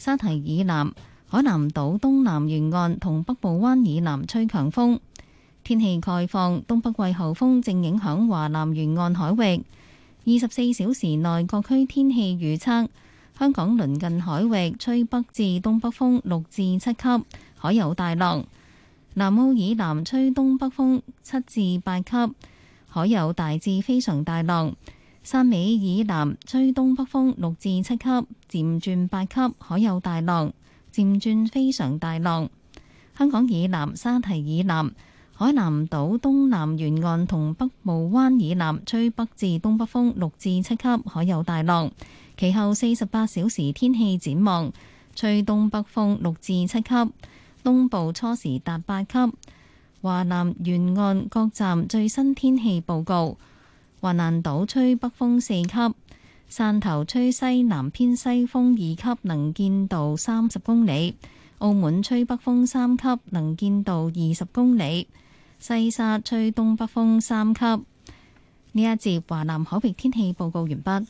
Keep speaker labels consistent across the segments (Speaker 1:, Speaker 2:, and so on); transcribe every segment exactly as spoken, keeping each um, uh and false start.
Speaker 1: 沙堤以南、海南島東南沿岸同北部灣以南吹強風。天氣概況，東北季候風正影響華南沿岸海域。二十四小時內各區天氣預測：香港鄰近海域吹北至東北風六至七級，海有大浪；南澳以南吹東北風七至八級，海有大至非常大浪；汕尾以南吹東北風六至七級，漸轉八級，海有大浪，漸轉非常大浪。香港以南沙堤以南、海南島東南沿岸同北部灣以南吹北至東北風六至七級，海有大浪。其後四十八小時天氣展望，吹東北風六至七級，東部初時達八級。華南沿岸各站最新天氣報告：橫瀾島吹北風四級，汕頭吹西南偏西風二級，能見度三十公里；澳門吹北風三級，能見度二十公里。西沙吹東北風三級。呢一節華南海域天氣報告完畢。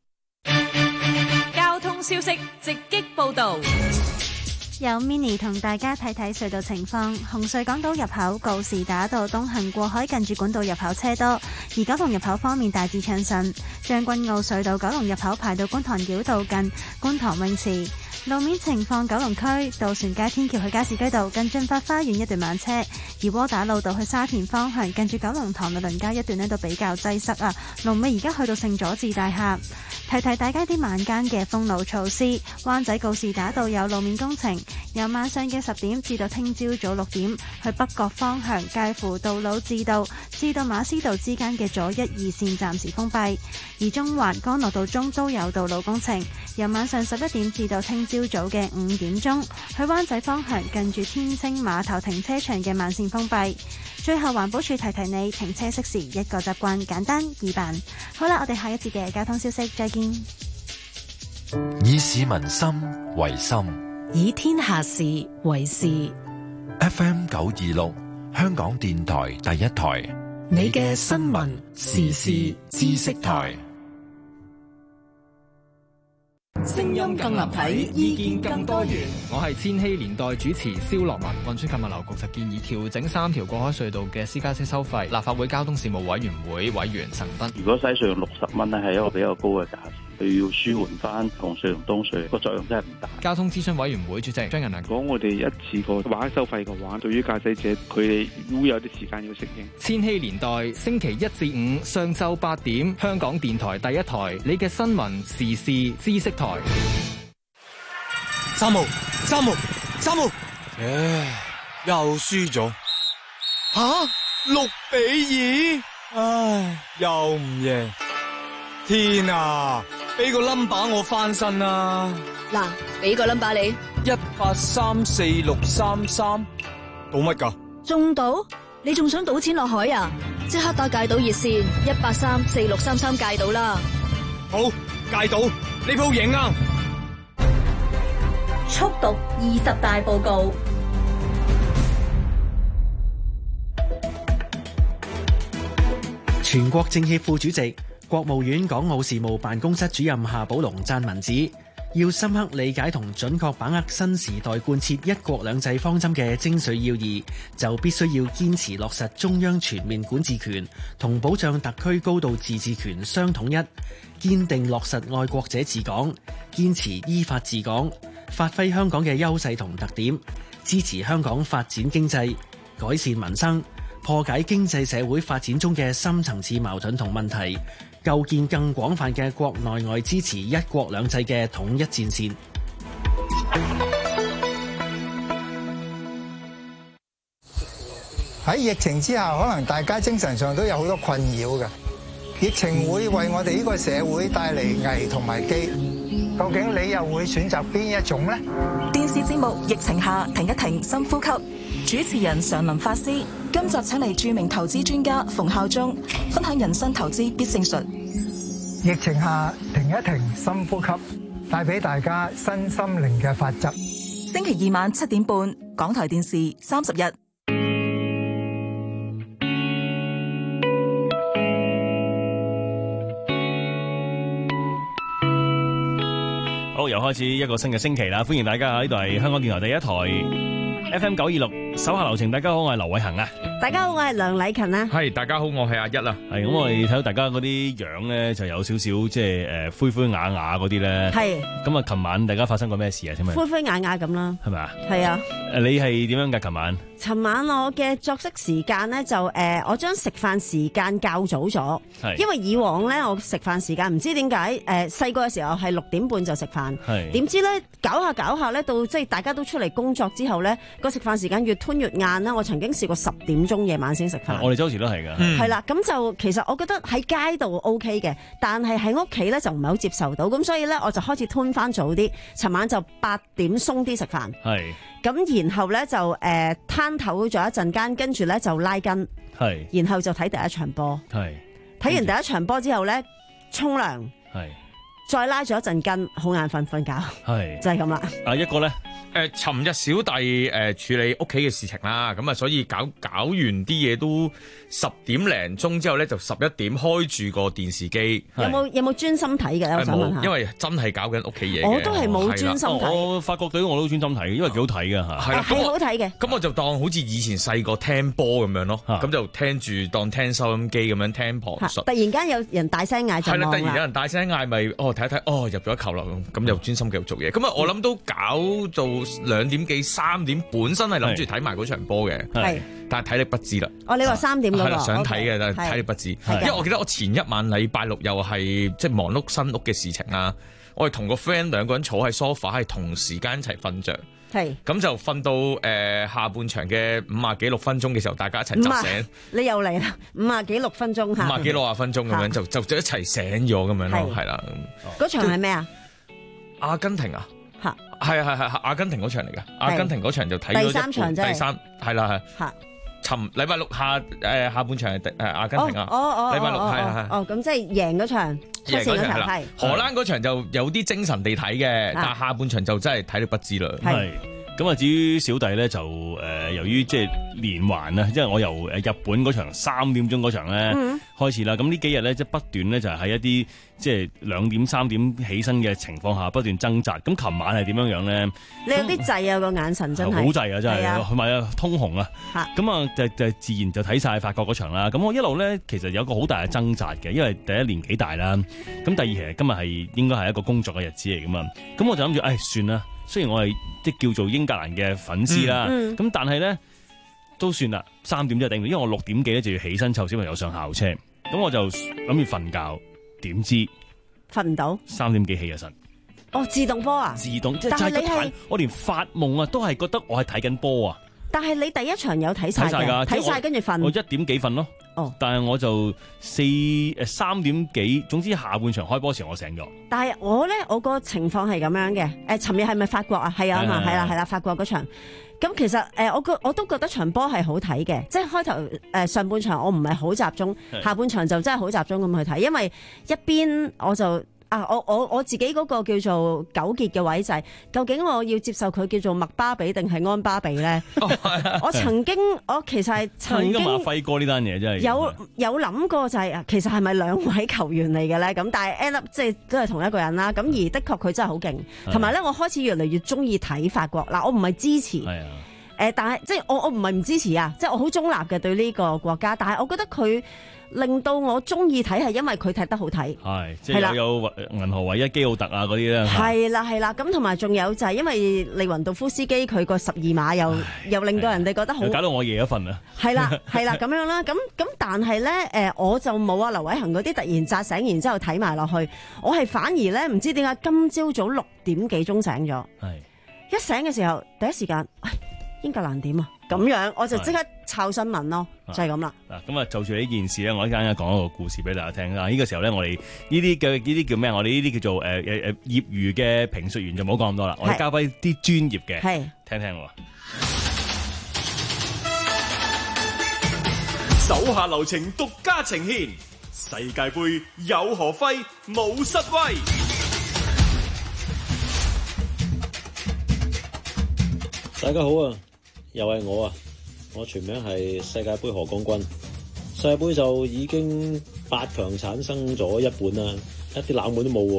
Speaker 2: 交通消息直擊報道。
Speaker 3: 有 Mini 同大家睇睇隧道情況。紅隧港島入口告士打道東行過海近住管道入口車多，而九龍入口方面大致暢順。將軍澳隧道九龍入口排到觀塘繞道近觀塘泳池。路面情況，九龍區渡船街天橋去加士居道近駿發花園一段慢車，而窩打老道去沙田方向近住九龍塘律倫街一段呢都比較擠塞啊。龍尾而家去到聖佐治大廈。提提大家啲晚間嘅封路措施，灣仔告士打道有路面工程，由晚上嘅十點至到聽朝早六點，去北角方向介乎道路至道至到馬師道之間嘅左一二線暫時封閉。而中環干諾道中都有道路工程，由晚上十一點至到聽朝早嘅五點鐘，去灣仔方向近住天星碼頭停車場嘅慢線封閉。最後環保署提提你，停車熄匙一個習慣，簡單易辦。好啦，我哋下一節嘅交通消息再見。
Speaker 4: 以市民心為心，
Speaker 5: 以天下事為事。
Speaker 4: F M 九二六，香港電台第一台，
Speaker 5: 你嘅新聞時事知識台。
Speaker 6: 聲音更立體，意見更多元。
Speaker 7: 我係千禧年代主持蕭樂文。運輸及物流局就建議調整三條過海隧道嘅私家車收費。立法會交通事務委員會委員陳德，
Speaker 8: 如果西隧用六十蚊咧，係一個比較高嘅價錢，佢要舒緩翻紅隧同東隧個作用真係唔大。
Speaker 7: 交通諮詢委員會主席張仁良
Speaker 9: 講：我哋一次過劃收費嘅話，對於駕駛者佢哋會有啲時間要適應。
Speaker 7: 千禧年代星期一至五上晝八點，香港電台第一台，你嘅新聞時事知識台。
Speaker 10: 三毛，三毛，三毛，唉，又輸咗。吓，六比二，唉，又唔贏。天啊，俾個 number 我翻身啊！
Speaker 11: 嗱，俾個 number 你，
Speaker 10: 一八三四六三三，賭乜噶？
Speaker 11: 中賭？你仲想賭錢落海啊？即刻打戒賭熱線一八三四六三三戒賭啦！
Speaker 10: 好，戒賭，呢鋪贏啊！
Speaker 12: 速讀二十大報告。
Speaker 13: 全國政協副主席、國務院港澳事務辦公室主任夏寶龍撰文指，要深刻理解同準確把握新時代貫徹一國兩制方針嘅精髓要義，就必須要堅持落實中央全面管治權同保障特區高度自治權相統一，堅定落實愛國者治港，堅持依法治港，發揮香港嘅優勢同特點，支持香港發展經濟、改善民生，破解經濟社會發展中嘅深層次矛盾同問題，構建更廣泛嘅國內外支持一國兩制嘅統一戰線。
Speaker 14: 喺疫情之下，可能大家精神上都有好多困擾嘅。疫情會為我哋呢個社會帶嚟危同埋機，究竟你又會選擇邊一種呢？
Speaker 15: 電視節目《疫情下停一停，深呼吸》，主持人常林法師。今集請嚟著名投資專家馮孝忠分享人生投資必勝術。
Speaker 14: 疫情下停一停，深呼吸，帶俾大家身心靈嘅法則。
Speaker 15: 星期二晚七點半，港台電視三十日。
Speaker 16: 好，由開始一個新嘅星期啦，歡迎大家啊！呢度係香港電台第一台 F M 九二六，手下留情。大家好，我係劉偉恒啊。
Speaker 17: 大家好，我係梁禮勤啊。
Speaker 7: 係，大家好，我係阿一啦。
Speaker 16: 係咁，我哋睇到大家嗰啲樣咧，就有少少即係誒灰灰啞啞嗰啲咧。係。咁啊，琴晚大家發生過咩事啊？請問。
Speaker 17: 灰灰啞啞咁啦。
Speaker 16: 係咪啊？
Speaker 17: 係啊。
Speaker 16: 誒，你係點樣㗎？琴晚？
Speaker 17: 尋晚我嘅作息時間咧就誒、呃，我將食飯時間較早咗，因為以往咧我食飯時間唔知點解誒細個嘅時候係六點半就食飯，點知咧搞下搞下咧到即係大家都出嚟工作之後咧個食飯時間越吞越晏啦。我曾經試過十點鐘夜晚先食飯，
Speaker 16: 我哋周時都係㗎，
Speaker 17: 係啦。咁就其實我覺得喺街度 O K 嘅，但係喺屋企咧就唔係好接受到，咁所以咧我就開始吞翻早啲。尋晚就八點鬆啲食飯。係。咁然後咧就誒攤唞咗一陣間，跟住咧就拉筋，係，然後就睇第一場波，係，睇完第一場波之後咧沖涼，係，再拉咗一陣筋，好眼瞓瞓覺，係，就係咁啦。
Speaker 16: 啊一個咧。
Speaker 7: 誒，尋日小弟誒處理屋企嘅事情啦，咁啊，所以搞搞完啲嘢都十點零鐘之後咧，就十一點開住個電視機。
Speaker 17: 有冇有冇專心睇嘅？我想問下。
Speaker 7: 因為真係搞緊屋企嘢。
Speaker 17: 我都係冇專心睇。
Speaker 16: 我法國隊我都專心睇，因為幾好睇㗎嚇。
Speaker 7: 係啦，
Speaker 17: 係好睇嘅。
Speaker 7: 咁我就當好似以前細個聽波咁樣咯，咁就聽住當聽收音機咁樣聽旁述。
Speaker 17: 突然間有人大聲嗌就望啦。
Speaker 7: 係啦，突然有人大聲嗌咪哦睇一睇哦入咗一球啦，咁就專心繼續做嘢。咁啊，我諗都搞到兩點幾三點，本身係諗住睇埋嗰場波嘅，係，但係體力不支啦。
Speaker 17: 哦，你話三點嗰個
Speaker 7: 係啦，想睇嘅，但係體力不支。因為我記得我前一晚禮拜六又係即係忙碌新屋嘅事情啦，我哋同個 friend 兩個人坐喺 sofa 係同時間一齊瞓着，係，咁就瞓到誒下半場嘅五啊幾六分鐘嘅時候，大家一齊扎醒。你
Speaker 17: 又嚟啦，五啊幾六分鐘嚇，
Speaker 7: 五啊幾六啊分鐘咁樣就就就一齊醒咗咁樣咯，係啦。
Speaker 17: 嗰場係咩啊？
Speaker 7: 阿根廷啊！
Speaker 17: 嚇，
Speaker 7: 係係係阿根廷嗰場嚟㗎，阿根廷嗰場就睇咗
Speaker 17: 第三場啫，
Speaker 7: 第三係啦係。嚇，尋禮拜六下誒下半場係誒阿根廷啊，
Speaker 17: 哦哦，
Speaker 7: 禮拜六係係
Speaker 17: 哦，咁即係贏嗰場，
Speaker 7: 贏嗰場係。荷蘭嗰場就有啲精神地睇嘅，但係下半場就真係體力不支啦。
Speaker 16: 係。咁啊，至於小弟咧就誒、呃，由於即係連環啊，即係我由誒日本嗰場三點鐘嗰場咧、嗯、開始啦。咁呢幾日咧即係不斷咧就係喺一啲即係兩點三點起身嘅情況下不斷掙扎。咁琴晚係點樣樣咧？
Speaker 17: 你有啲滯啊個眼神真係
Speaker 16: 好滯啊真係，同埋啊通紅啊。咁啊就就自然就睇晒法國嗰場啦。咁我一路咧其實有一個好大嘅掙扎嘅，因為第一年紀大啦，咁第二其實今日係應該係一個工作嘅日子嚟噶嘛。咁我就諗住誒算啦。雖然我係即叫做英格蘭嘅粉絲啦，咁、嗯嗯、但係咧都算啦，三點就頂，因為我六點幾咧就要起身湊小朋友上校車，咁我就諗住瞓覺，點知
Speaker 17: 瞓唔到，
Speaker 16: 三點幾起咗身。
Speaker 17: 哦，自動波啊！
Speaker 16: 自動，即係
Speaker 17: 但係你係
Speaker 16: 我連發夢啊都係覺得我係睇緊波啊！
Speaker 17: 但係你第一場有睇晒嘅，睇晒跟住瞓。
Speaker 16: 我一點幾瞓咯。哦，但係我就四誒三點幾，總之下半場開波時我醒咗。
Speaker 17: 但係我咧，我個情況係咁樣嘅。誒、呃，尋日係咪法國啊？係啊嘛，係啦係啦，法國嗰場。咁其實誒、呃，我個我都覺得場波係好睇嘅。即係開頭誒上半場我唔係好集中，下半場就真係好集中咁去睇，因為一邊我就。啊！我我我自己嗰個叫做糾結嘅位就係，究竟我要接受佢叫做麥巴比定係安巴比咧？哦、我曾經我其實係曾經
Speaker 16: 馬輝哥呢單嘢真係
Speaker 17: 有有諗過就係、是，其實係咪兩位球員嚟嘅咧？咁但係 end up 即係都係同一個人啦。咁而的確佢真係好勁，同埋咧我開始越嚟越中意睇法國嗱，我唔係支持，誒、呃，但係即係我我唔係唔支持啊，即係我好中立嘅對呢個國家，但係我覺得佢。令到我中意睇係因為佢踢得好睇，係
Speaker 16: 即係有有銀河唯一基奧特啊嗰啲咧，
Speaker 17: 係啦係啦，咁同埋仲有就係因為利雲道夫斯基佢個十二碼又又令到人哋覺得好，
Speaker 16: 搞到我夜一瞓啊，
Speaker 17: 係啦係啦咁樣啦，咁咁但係咧誒我就冇啊劉偉恒嗰啲突然扎醒，然之後睇埋落去，我係反而咧唔知點解今朝早六點幾鐘醒咗，係一醒嘅時候第一時間，哎英格蘭點啊？咁樣我就即刻抄新聞咯，就係咁啦。
Speaker 16: 嗱，咁啊就住呢件事咧，我一陣間講一個故事俾大家聽啦。呢、這個時候咧，我哋呢啲嘅呢啲叫咩？我哋呢啲叫做誒誒誒業餘嘅評述員就唔好講咁多啦。我哋交俾啲專業嘅，係聽聽喎。
Speaker 18: 手下留情，獨家呈現世界盃有何揮，冇失威。
Speaker 19: 大家好啊！又係我啊！我全名係世界盃何光軍。世界盃就已經八強產生咗一半啦，一啲冷門都冇喎。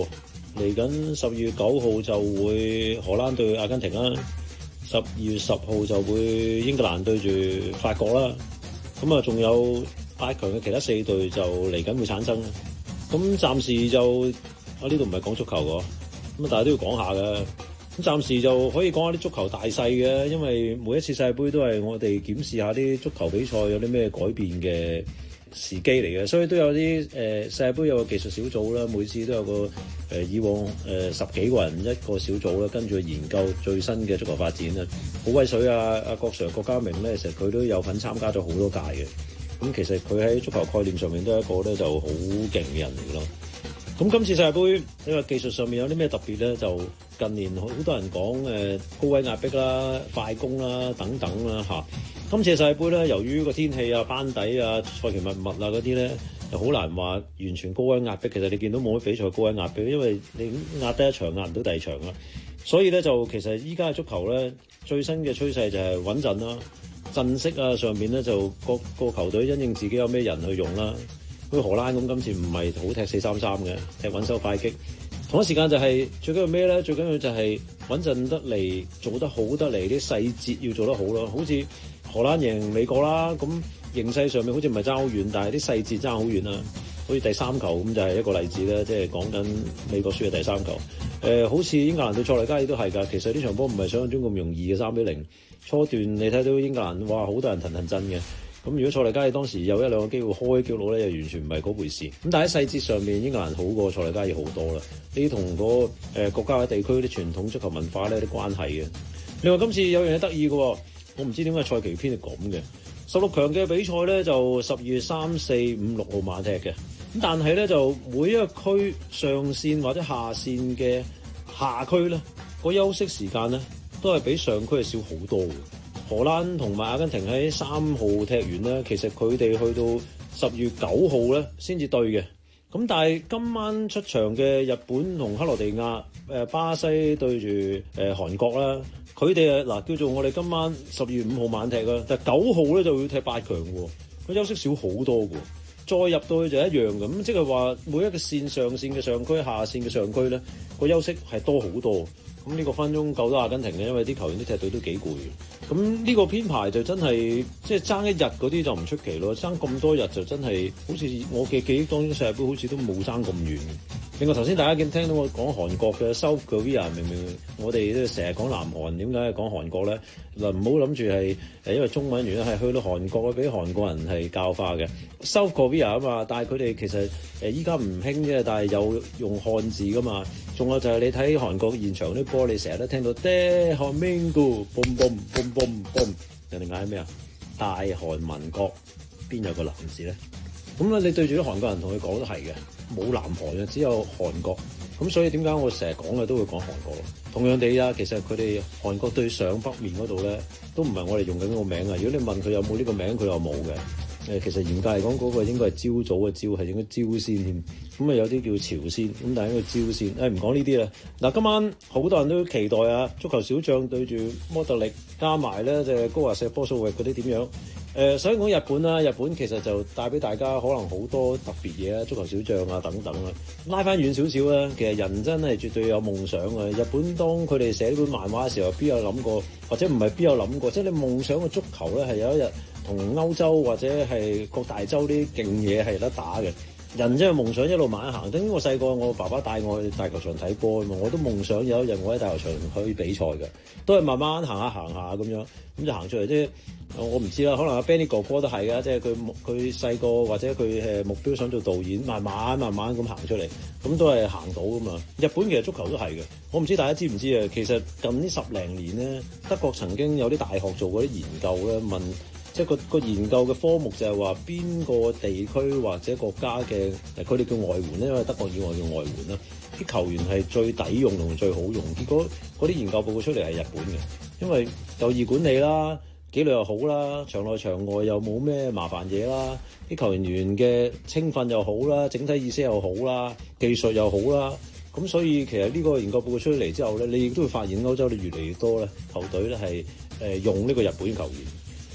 Speaker 19: 嚟緊十二月九號就會荷蘭對阿根廷啦，十二月十號就會英格蘭對住法國啦。咁啊，仲有八強嘅其他四隊就嚟緊會產生。咁暫時就啊呢度唔係講足球㗎，咁啊但係都要講下嘅。咁暫時就可以講下啲足球大細嘅，因為每一次世界盃都係我哋檢視下啲足球比賽有啲咩改變嘅時機嚟嘅，所以都有啲誒、呃、世界盃有個技術小組啦，每次都有個誒、呃、以往誒、呃、十幾個人一個小組啦，跟住研究最新嘅足球發展啊。好威水啊！阿郭 Sir 郭家明咧，其實佢都有份參加咗好多屆嘅。咁其實佢喺足球概念上面都係一個咧就好勁嘅人嚟咯。咁今次世界盃你話技術上面有啲咩特別咧？就近年好多人講誒高位壓迫啦、快攻啦等等啦嚇。今次世界盃咧，由於個天氣啊、班底啊、賽期密密啊嗰啲咧，就好難話完全高位壓迫。其實你見到冇乜比賽高位壓迫，因為你壓得一場壓唔到第二場啦。所以咧就其實依家嘅足球咧最新嘅趨勢就係穩陣啦，陣式啊上面咧就各個球隊因應自己有咩人去用啦。好似荷蘭咁，今次唔係好踢四三三嘅，踢穩守快擊。同一時間就係、是、最緊要咩咧？最緊要就係穩陣得嚟，做得好得嚟，啲細節要做得好咯。好似荷蘭贏美國啦，咁形勢上面好似唔係爭好遠，但係啲細節爭好遠啦。好似第三球咁就係一個例子啦，即係講緊美國輸嘅第三球。誒、呃，好似英格蘭對塞內加爾都係㗎。其實呢場波唔係想象中咁容易嘅三比零。初段你睇到英格蘭哇，好多人騰騰震嘅。咁如果塞內加爾當時有一兩個機會開紀錄咧，又完全唔係嗰回事。咁但係喺細節上面，英格蘭好過塞內加爾好多啦。呢啲同個誒國家嘅地區啲傳統足球文化咧有啲關係嘅。另外今次有樣嘢得意嘅，我唔知點解賽期篇係咁嘅。十六強嘅比賽咧就十二月三四五六號晚踢嘅。咁但係咧就每一個區上線或者下線嘅下區咧，個休息時間咧都係比上區係少好多嘅。荷蘭同埋阿根廷喺三號踢完咧，其實佢哋去到十月九號咧先至對嘅。咁但係今晚出場嘅日本同克羅地亞、誒巴西對住誒韓國啦，佢哋誒嗱叫做我哋今晚十二月五號晚踢啦，但係九號咧就要踢八強喎，佢休息少好多嘅。再入到去就一樣咁，即係話每一個線上線嘅上區、下線嘅上區咧，個休息係多好多。咁呢個分鐘夠多阿根廷嘅，因為啲球員啲踢隊都幾攰嘅。咁呢個編排就真係即係爭一日嗰啲就唔出奇咯，爭咁多日就真係好似我嘅記憶當中世界盃好似都冇爭咁遠。另外頭先大家見聽到我講韓國嘅 South Korea， 明明我哋都成日講南韓，點解講韓國咧？嗱，唔好諗住係誒因為中文原因係去到韓國俾韓國人係教化嘅 South Korea 啊嘛，但係佢哋其實誒依家唔興啫，但係有用漢字噶嘛。仲有就係你睇韓國現場啲波，你成日都聽到爹韓民國 boom boom boom boom boom， 人哋嗌咩啊？大韓民國邊有個南字咧？咁咧你對住啲韓國人同佢講都係嘅，冇南韓嘅，只有韓國。咁所以點解我成日講嘅都會講韓國咯？同樣地啊，其實佢哋韓國對上北面嗰度咧，都唔係我哋用緊個名啊。如果你問佢有冇呢個名，佢又冇嘅。誒，其實嚴格嚟講，嗰個應該係朝早嘅朝，係應該朝鮮添。咁啊，有啲叫朝鮮，咁但係應該朝鮮。誒，唔講呢啲啦。嗱，今晚好多人都期待啊，足球小將對住摩特力，加埋咧就係高華石波數域嗰啲點樣？誒，首先講日本啦，日本其實就帶俾大家可能好多特別嘢啊，足球小將啊等等啊。拉翻遠少少啦，其實人真係絕對有夢想啊。日本當佢哋寫呢本漫畫嘅時候，邊有諗過，或者唔係邊有諗過，即係你夢想嘅足球咧，係有一日同歐洲或者係各大洲啲勁嘢係有得打嘅。人真係夢想一路慢慢行。等於我細個，我爸爸帶我去大球場睇波啊嘛，我都夢想有一日我喺大球場可以比賽嘅，都係慢慢行下行下咁樣，咁就行出嚟。即係我唔知啦，可能阿 Benny 哥哥都係㗎，即係佢佢細個或者佢誒目標想做導演，慢慢慢慢咁行出嚟，咁都係行到㗎嘛。日本其實足球都係嘅，我唔知大家知唔知啊？其實近呢十零年咧，德國曾經有啲大學做過啲研究咧，問。即係個個研究嘅科目就係話邊個地區或者國家嘅，佢哋叫外援咧，因為德國以外叫外援啦，啲球員係最抵用同最好用。結果嗰啲研究報告出嚟係日本嘅，因為就易管理啦，紀律又好啦，場內場外又冇咩麻煩嘢啦，啲球員員嘅青訓又好啦，整體意識又好啦，技術又好啦。咁所以其實呢個研究報告出嚟之後咧，你亦都會發現歐洲你越嚟越多咧球隊咧係誒用呢個日本球員。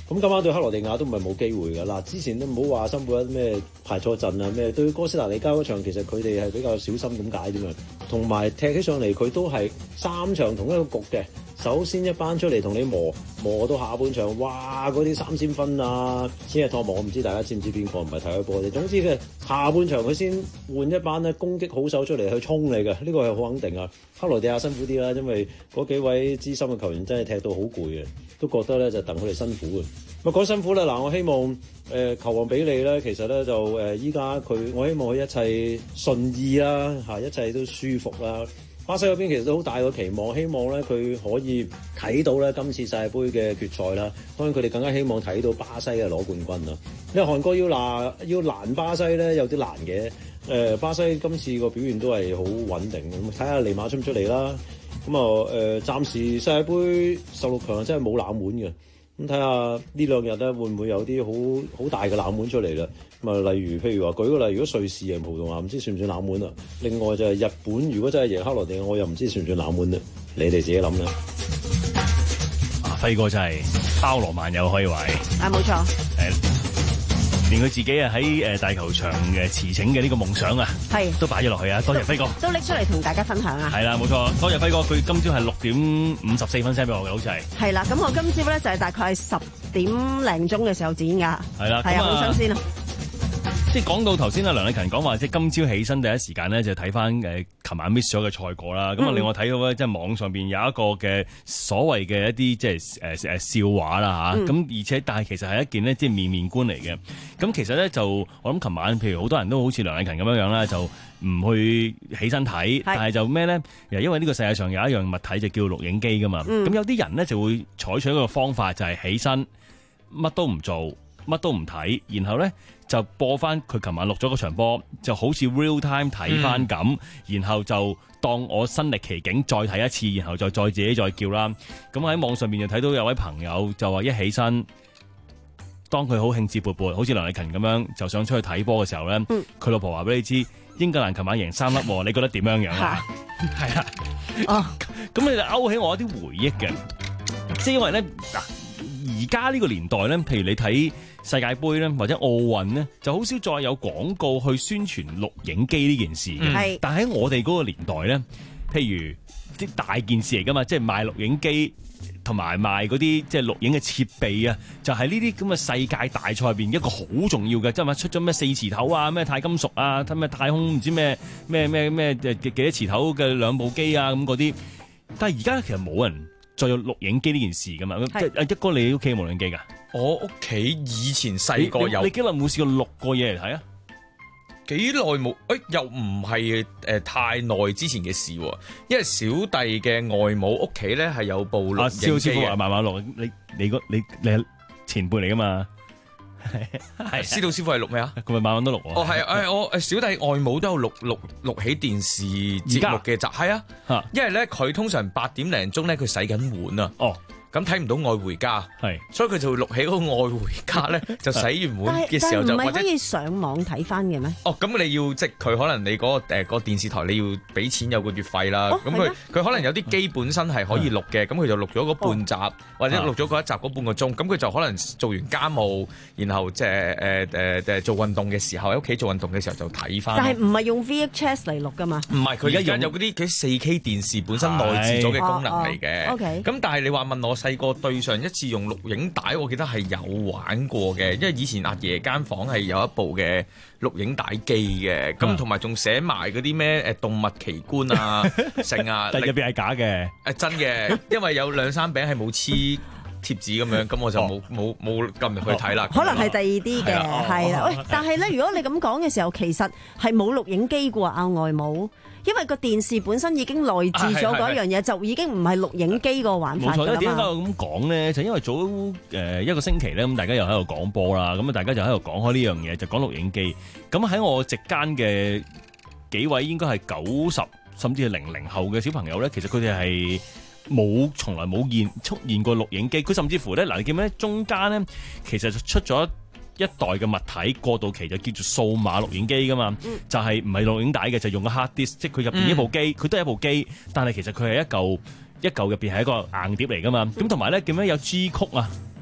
Speaker 19: 咁今晚對克羅地亞都唔係冇機會㗎啦。之前都唔好話辛苦一咩排錯陣啊咩，對哥斯達黎加嗰場其實佢哋係比較小心咁解啫嘛。同埋踢起上嚟佢都係三場同一個局嘅，首先一班出嚟同你磨磨到下半場，哇嗰啲三線分啊，先係托磨，我唔知大家知唔知邊個唔係睇開波啫。總之嘅下半場佢先換一班咧攻擊好手出嚟去衝你嘅，呢個係好肯定啊。克羅地亞辛苦啲啦，因為嗰幾位資深嘅球員真係踢到好攰嘅，都覺得咧就戥佢哋辛苦嘅。咁講辛苦啦，嗱我希望誒、呃、球王比利咧，其實咧就誒依家佢，我希望佢一切順意啦，嚇一切都舒服啦。巴西嗰邊其實都好大個期望，希望咧佢可以睇到咧今次世界盃嘅決賽啦。當然佢哋更加希望睇到巴西嘅攞冠軍啦。因為韓國要拿要攔巴西咧有啲難嘅，誒、呃、巴西今次個表現都係好穩定，咁睇下尼馬出唔出嚟啦。咁啊誒暫時世界盃十六強真係冇冷門嘅。咁睇下呢兩日咧會唔會有啲好好大嘅冷門出嚟啦？咁啊，例如譬如話舉個例，如果瑞士贏葡萄牙，唔知算唔算冷門啊？另外就係日本，如果真係贏克羅地亞，我又唔知算唔算冷門咧？你哋自己諗啦。
Speaker 16: 啊，輝哥真係包羅萬有，可以話係。
Speaker 17: 啊，冇錯。
Speaker 16: 誒。連佢自己啊喺誒大球場嘅馳騁嘅呢個夢想啊，係都擺咗落去啊！多謝輝哥，
Speaker 17: 都拎出嚟同大家分享啊！
Speaker 16: 係啦，冇錯，多謝輝哥，佢今朝係六點五十四分 send 俾我嘅，好似係。
Speaker 17: 係啦，咁我今朝咧就係大概係十點零鐘嘅時候剪㗎。係啦，係啊，好新鮮啊！
Speaker 16: 即係講到頭先啊，梁麗勤講話，即係今朝起身第一時間咧就睇翻誒琴晚 miss 咗嘅賽果啦。咁啊、嗯，另外睇到咧，即係網上邊有一個嘅所謂嘅一啲即係誒誒笑話啦嚇。咁、嗯、而且但係其實係一件咧即係面面觀嚟嘅。咁其實咧就我諗琴晚，譬如好多人都好似梁麗勤咁樣樣啦，就唔去起身睇，但係就咩咧？因為呢個世界上有一樣物體就叫錄影機噶嘛。咁、嗯、有啲人咧就會採取一個方法，就係起身乜都唔做，乜都唔睇，然後咧就播翻佢琴晚錄咗嗰場波，就好似 real time 睇翻咁，嗯、然後就當我身歷其境再睇一次，然後就再自己再叫啦。咁喺網上面就睇到有位朋友就話一起身，當佢好興致勃勃，好似梁麗勤咁樣就想出去睇波嘅時候咧，佢、嗯、老婆話俾你知，英格蘭琴晚贏三粒，你覺得點樣樣啊？係啊，哦，咁你就勾起我一啲回憶嘅，即係因為咧嗱，而家呢個年代咧，譬如你睇世界盃咧，或者奧運咧，就好少再有廣告去宣傳錄影機呢件事嘅。係、嗯，但喺我哋嗰個年代咧，譬如啲大件事嚟噶嘛，即係賣錄影機同埋賣嗰啲即係錄影嘅設備啊，就係呢啲咁嘅世界大賽入邊一個好重要嘅，即係話出咗咩四磁頭啊，咩鈦金屬啊，咩太空唔知咩咩咩咩誒幾多磁頭嘅兩部機啊咁嗰啲。但係而家其實冇人再有錄影機呢件事噶嘛。即係一哥，你屋企有冇錄影機㗎？我屋企以前細個有。你幾耐冇試過錄過嘢嚟睇啊？幾耐冇？誒，又唔係誒太耐之前嘅事喎。因為小弟嘅外母屋企咧係有部錄影機嘅。阿蕭師傅話慢慢錄，你你個你你係前輩嚟噶嘛？係。司徒師傅係錄咩啊？佢咪慢慢都錄喎。哦，係誒，我誒小弟外母都有錄錄錄起電視節目嘅集。係啊，因為咧佢通常八點零鐘咧佢洗緊碗啊。哦。咁睇唔到愛回家，係，所以佢就會錄起嗰個愛回家咧，就洗完碗嘅時候就或者可以上網睇翻嘅咩？哦，咁你要即係佢可能你嗰、嗰個誒、嗰個電視台你要俾錢有個月費啦，咁佢佢可能有啲機本身係可以錄嘅，咁佢就錄咗嗰半集、哦、或者錄咗嗰一集嗰半個鐘，咁佢就可能做完家務，然後即係誒誒誒做運動嘅時候喺屋企做運動嘅時候就睇翻。但係唔係用 V H S 嚟錄噶嘛？唔係，佢而家有嗰啲佢四 K 電視本身內置咗嘅功能嚟嘅。O K，咁但係你話問我細個對上一次用錄影帶，我記得係有玩過嘅，因為以前阿爺間房係有一部嘅錄影帶機嘅，咁同埋仲寫埋嗰啲咩誒動物奇觀啊、成啊，但入邊係假嘅，誒真嘅，因為有兩三餅係冇黐貼紙咁樣，咁我就冇冇冇撳入去睇啦。可能係第二啲嘅，係啦。喂，但係咧，如果你咁講嘅時候，其實係冇錄影機嘅喎，阿外母。因為個電視本身已經內置咗嗰樣嘢，就已經唔係錄影機個玩法㗎嘛。冇錯，點解我咁講咧？就因為早誒一個星期咧，咁大家又喺度講波啦，咁啊大家就喺度講開呢樣嘢，就講錄影機。咁喺我席間嘅幾位應該係九十甚至係零零後嘅小朋友咧，其實佢哋係冇從來冇現出現過錄影機。佢甚至乎咧，嗱你見唔見咧？中間咧其實出咗一代嘅物體過渡期就叫做數碼錄影機噶嘛，嗯、就係唔係錄影帶嘅，就用個 hard disk，即係佢入邊一部機，佢、嗯、都係一部機，但係其實佢係一嚿一嚿入邊係一個硬碟嚟噶嘛。咁同埋咧，點樣有 G 曲啊？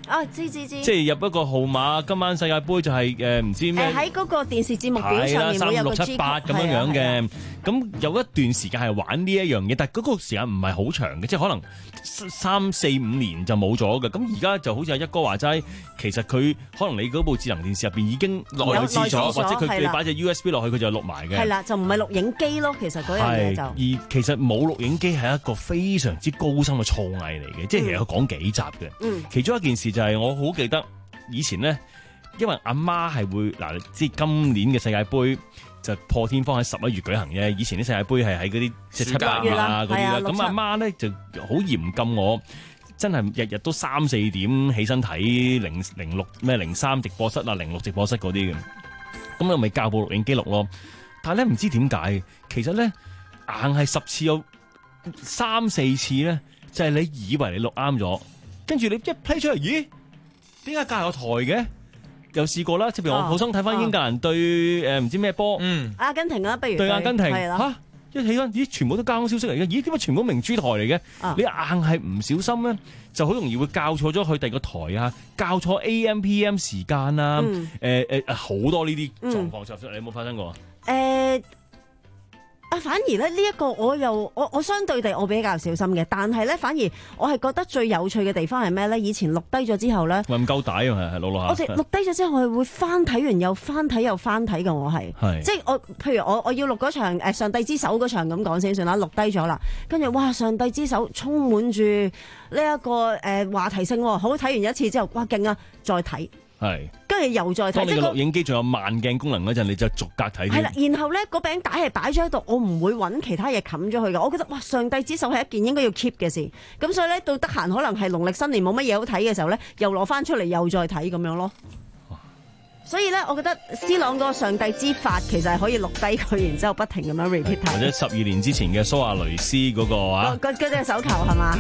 Speaker 17: 啊，知知知。
Speaker 16: 即係入一個號碼，今晚世界盃就係誒唔知咩。
Speaker 17: 喺嗰個電視節目表上面會有個 G 曲，
Speaker 16: 三六七八咁樣樣嘅。咁有一段時間係玩呢一樣嘢，但係嗰個時間唔係好長嘅，即係可能三四五年就冇咗嘅。咁而家就好似阿一哥話齋，其實佢可能你嗰部智能電視入邊已經內置咗，或者佢你擺隻 U S B 落去，佢就錄埋嘅。
Speaker 17: 係啦，就唔係錄影機咯，其實嗰樣嘢就。
Speaker 16: 而其實冇錄影機係一個非常之高深嘅造詣嚟嘅，即係其實佢講幾集嘅。嗯。其中一件事就係我好記得以前咧，因為阿媽係會嗱，即係今年嘅世界盃。就破天荒喺十一月舉行嘅，以前啲世界盃係喺嗰啲即係七八月啊嗰啲啦。咁阿媽咧就好嚴禁我，真係日日都三四點起身睇零零六咩零三直播室啊，零六直播室嗰啲嘅。咁我咪教部錄影機錄咯。但係咧唔知點解，其實咧硬係十次有三四次咧，就係你以為你錄啱咗，跟住你一 play 出嚟，咦？點解隔有台嘅？又試過啦，即係譬如我好想睇翻英格蘭對誒唔知咩波，嗯，
Speaker 17: 阿根廷啊，不如
Speaker 16: 對阿根廷嚇一起身，咦，全部都交通消息嚟嘅，咦，點解全部都明珠台嚟嘅？啊、你硬係唔小心咧，就好容易會校錯咗去第二個台啊，校錯 A M P M 時間啊，誒誒好多呢啲狀況出、嗯、你有冇發生過啊？誒、呃。啊，反而咧呢一個我又我我相對地我比較小心嘅，但係咧反而我係覺得最有趣嘅地方係咩咧？以前錄低咗之後咧，唔夠帶啊，係係錄落下。我哋錄低咗之後，我係會翻睇完又翻睇又翻睇嘅，我係，即係我譬如我我要錄嗰場誒上帝之手嗰場咁講先算啦，錄低咗啦，跟住哇上帝之手充滿住呢一個誒、呃、話題性，好睇完一次之後，哇勁啊，再睇。係，跟住又再睇。當你個錄影機仲有慢鏡功能嗰陣，你就逐格睇。係啦，然後咧嗰餅帶係擺咗喺度，我唔會揾其他嘢冚咗佢嘅。我覺得哇，上帝之手係一件應該要 keep 嘅事。咁所以咧，到得閒可能係農曆新年冇乜嘢好睇嘅時候咧，又攞翻出嚟又再睇咁樣咯。所以咧，我覺得 C 朗嗰個上帝之法其實係可以錄低佢，然之後不停咁樣 repeat 睇。或者十二年之前嘅蘇亞雷斯嗰個啊，嗰嗰隻手球係嘛？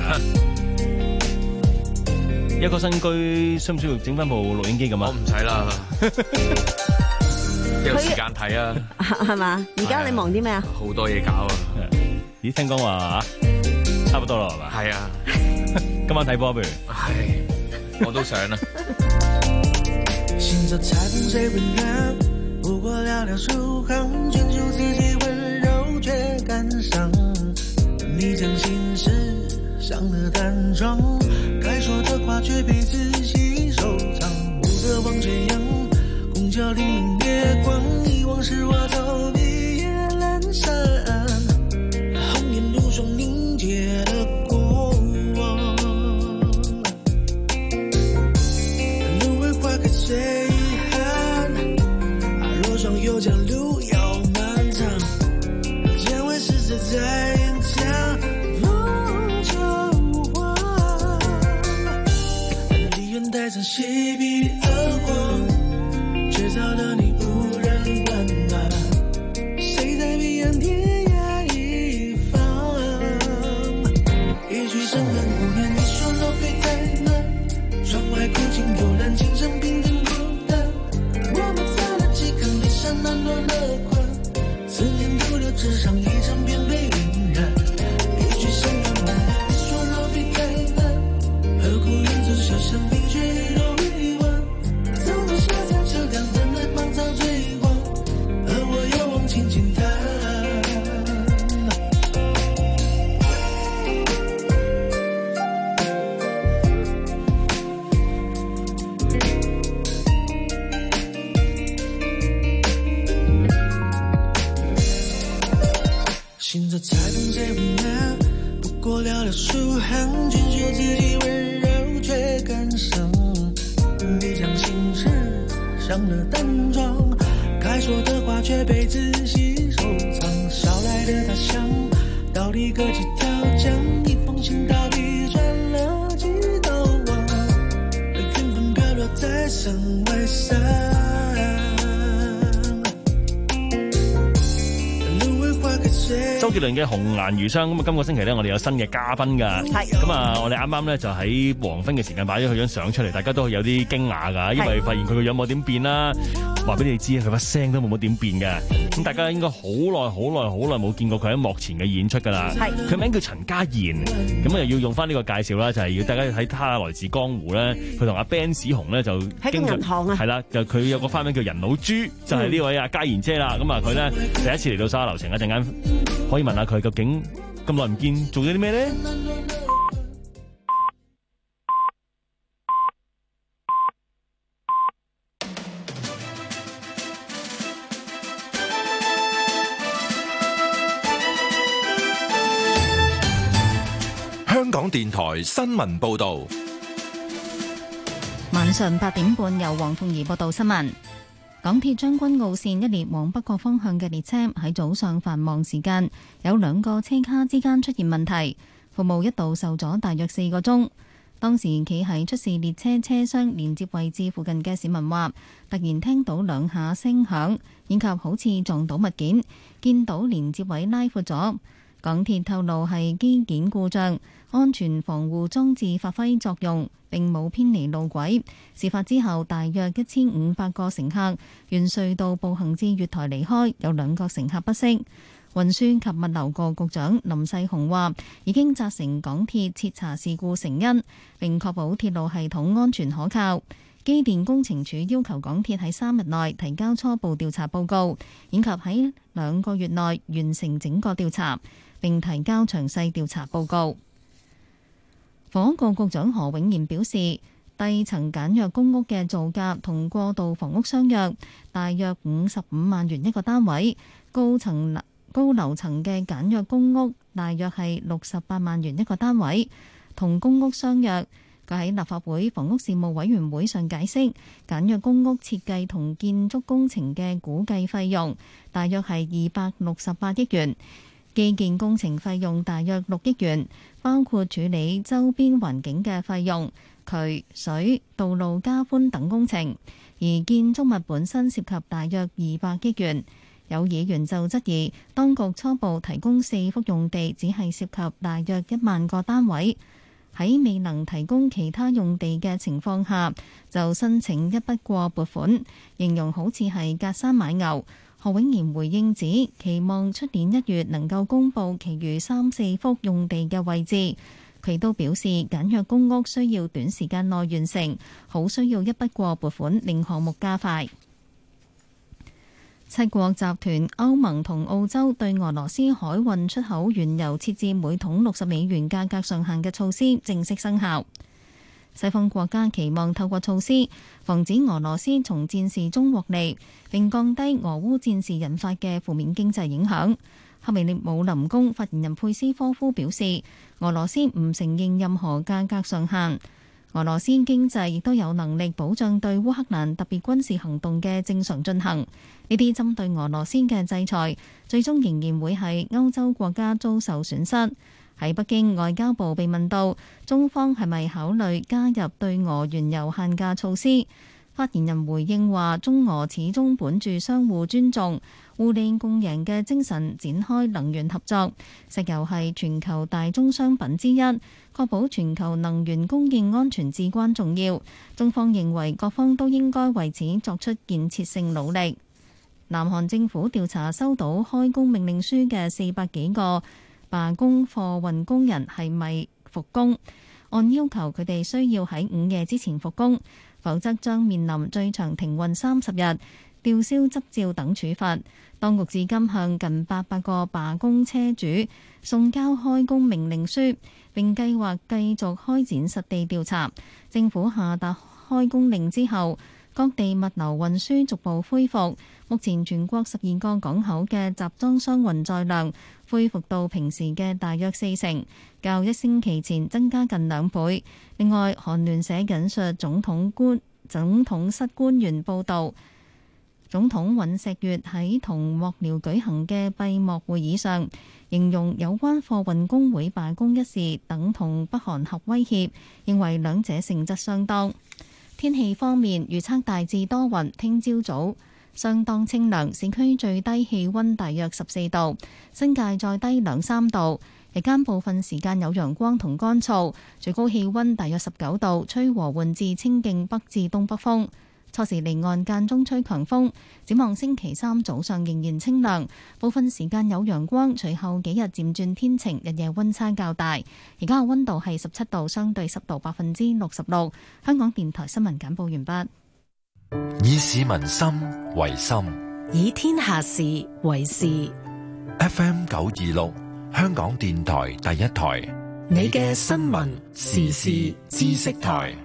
Speaker 16: 一個新居需唔需要整翻部錄影機咁啊？我唔使啦，有時間睇啊，係嘛？而家你忙啲咩啊？好多嘢搞啊！咦，聽講話差唔多啦，係嘛？係啊，今晚睇波不如？係，我都想啊。该说的话却被仔细收藏，不得忘这样公交叮铃月光，遗忘是我逃避也阑珊，红颜如霜凝结的过往，轮回花开最遗憾，若双又将路遥漫长，将会是谁在演讲带着嬉皮恶狂，却找到你无人管吗？谁在彼岸天涯一方？一句深恨不念，你说若非太暖，窗外苦尽幽兰，琴声平等孤单。我们在了几颗离山难暖乐观，思念徒留纸上一场便被晕染。一句深恨不念，你说若非太难，何苦远走小巷冰雪。现在才懂谁温暖，不过寥寥数行，娟秀自己温柔却感伤。你将心事上了淡妆，该说的话却被仔细收藏。捎来的他乡，到底隔几条江？一封信到底转了几道网？被缘分飘落在山外山，轮回花开最。 周杰倫嘅《紅顏餘生》。咁啊，今個星期咧，我哋有新嘅嘉賓㗎。係。咁啊，我哋啱啱咧就喺黃昏嘅時間擺咗佢張相出嚟，大家都有啲驚訝㗎，因為發現佢個樣冇點變啦。話俾你知啊，佢把聲都冇乜點變嘅。咁大家應該好耐、好耐、好耐冇見過佢喺幕前嘅演出㗎啦。係。佢名叫陳家賢。咁啊，又要用翻呢個介紹啦，就係、是、要大家睇他來自江湖咧，佢同阿 Ben 史雄咧就喺個銀行啊。係啦，就佢有個花名叫人老珠，就係、是、呢位阿家賢姐啦。咁啊，佢咧第一次嚟到沙樓城，一陣間可以問下佢究竟咁耐唔見做咗啲咩咧？
Speaker 4: 香港電台新聞報道，
Speaker 1: 晚上八點半由黃鳳儀報道新聞。港鐵將軍澳線一列往北角方向嘅列車喺早上繁忙時間有兩個車卡之間出現問題，服務一度受阻大約四個鐘。當時企喺出事列車車廂連接位置附近嘅市民話，突然聽到兩下聲響，以及好似撞到物件，見到連接位拉闊咗。港鐵透露係機件故障，安全防護裝置發揮作用，並冇偏離路軌。事發之後，大約一千五百個乘客沿隧道步行至月台離開，有兩個乘客不適。運輸及物流局局長林世雄話，已經責成港鐵徹查事故成因，並確保鐵路系統安全可靠。機電工程署要求港鐵喺三日內提交初步調查報告，以及喺兩個月內完成整個調查，並提交詳細調查報告。房屋局局長何永賢表示，低層簡約公屋嘅造價同過渡房屋相若，大約五十五萬元一個單位；高層高樓層嘅簡約公屋大約係六十八萬元一個單位，同公屋相若。佢喺立法會房屋事務委員會上解釋，簡約公屋設計同建築工程嘅估計費用大約係二百六十八億元。基建工程費用大約六億元，包括處理周邊環境嘅費用、渠、水、道路加寬等工程，而建築物本身涉及大約二百億元。有議員就質疑，當局初步提供四幅用地，只係涉及大約一萬個單位，喺未能提供其他用地嘅情況下，就申請一筆過撥款，形容好似係隔山買牛。何永賢回應指，期望出年一月能夠公布其餘三四幅用地嘅位置。佢都表示，簡約公屋需要短時間內完成，好需要一筆過撥款，令項目加快。七國集團、歐盟同澳洲對俄羅斯海運出口原油設置每桶六十美元價格上限嘅措施正式生效。西方國家期望透過措施防止俄羅斯從戰事中獲利，並降低俄烏戰事引發嘅負面經濟影響。克里姆林宮發言人佩斯科夫表示，俄羅斯唔承認任何價格上限。俄羅斯經濟亦都有能力保障對烏克蘭特別軍事行動嘅正常進行。呢啲針對俄羅斯嘅制裁，最終仍然會係歐洲國家遭受損失。喺北京，外交部被問到中方係咪考慮加入對俄原油限價措施，發言人回應話，中俄始終本住相互尊重、互利共贏嘅精神展開能源合作。石油係全球大宗商品之一，確保全球能源供應安全至關重要。中方認為各方都應該為此作出建設性努力。南韓政府調查收到開工命令書嘅四百幾個罷工貨運工人係咪復工？按要求，佢哋需要喺午夜之前復工，否則將面臨最長停運三十日、吊銷執照等處罰。當局至今向近八百個罷工車主送交開工命令書，並計劃繼續開展實地調查。政府下達開工令之後，各地物流運輸逐步恢復。目前全國十二個港口嘅集裝箱運載量恢復到平時嘅大約四成，較一星期前增加近兩倍。另外，韓聯社引述總統官總統室官員報導，總統尹錫悅喺同幕僚舉行嘅閉幕會議上，形容有關貨運工會罷工一事等同北韓核威脅，認為兩者性質相當。天氣方面預測大致多雲，聽朝早相當清涼，市區最低氣溫大約十四度，新界再低兩三度。日間部分時間有陽光同乾燥，最高氣溫大約十九度，吹和緩至清勁北至東北風。初時離岸間中吹強風。展望星期三早上仍然清涼，部分時間有陽光，隨後幾日漸轉天晴，日夜溫差較大。而家嘅溫度係十七度，相對濕度百分之六十六。香港電台新聞簡報完畢。
Speaker 4: 以市民心為心，
Speaker 2: 以天下事為事。
Speaker 4: F M 九二六，香港電台第一台，
Speaker 5: 你嘅新聞時事知識台。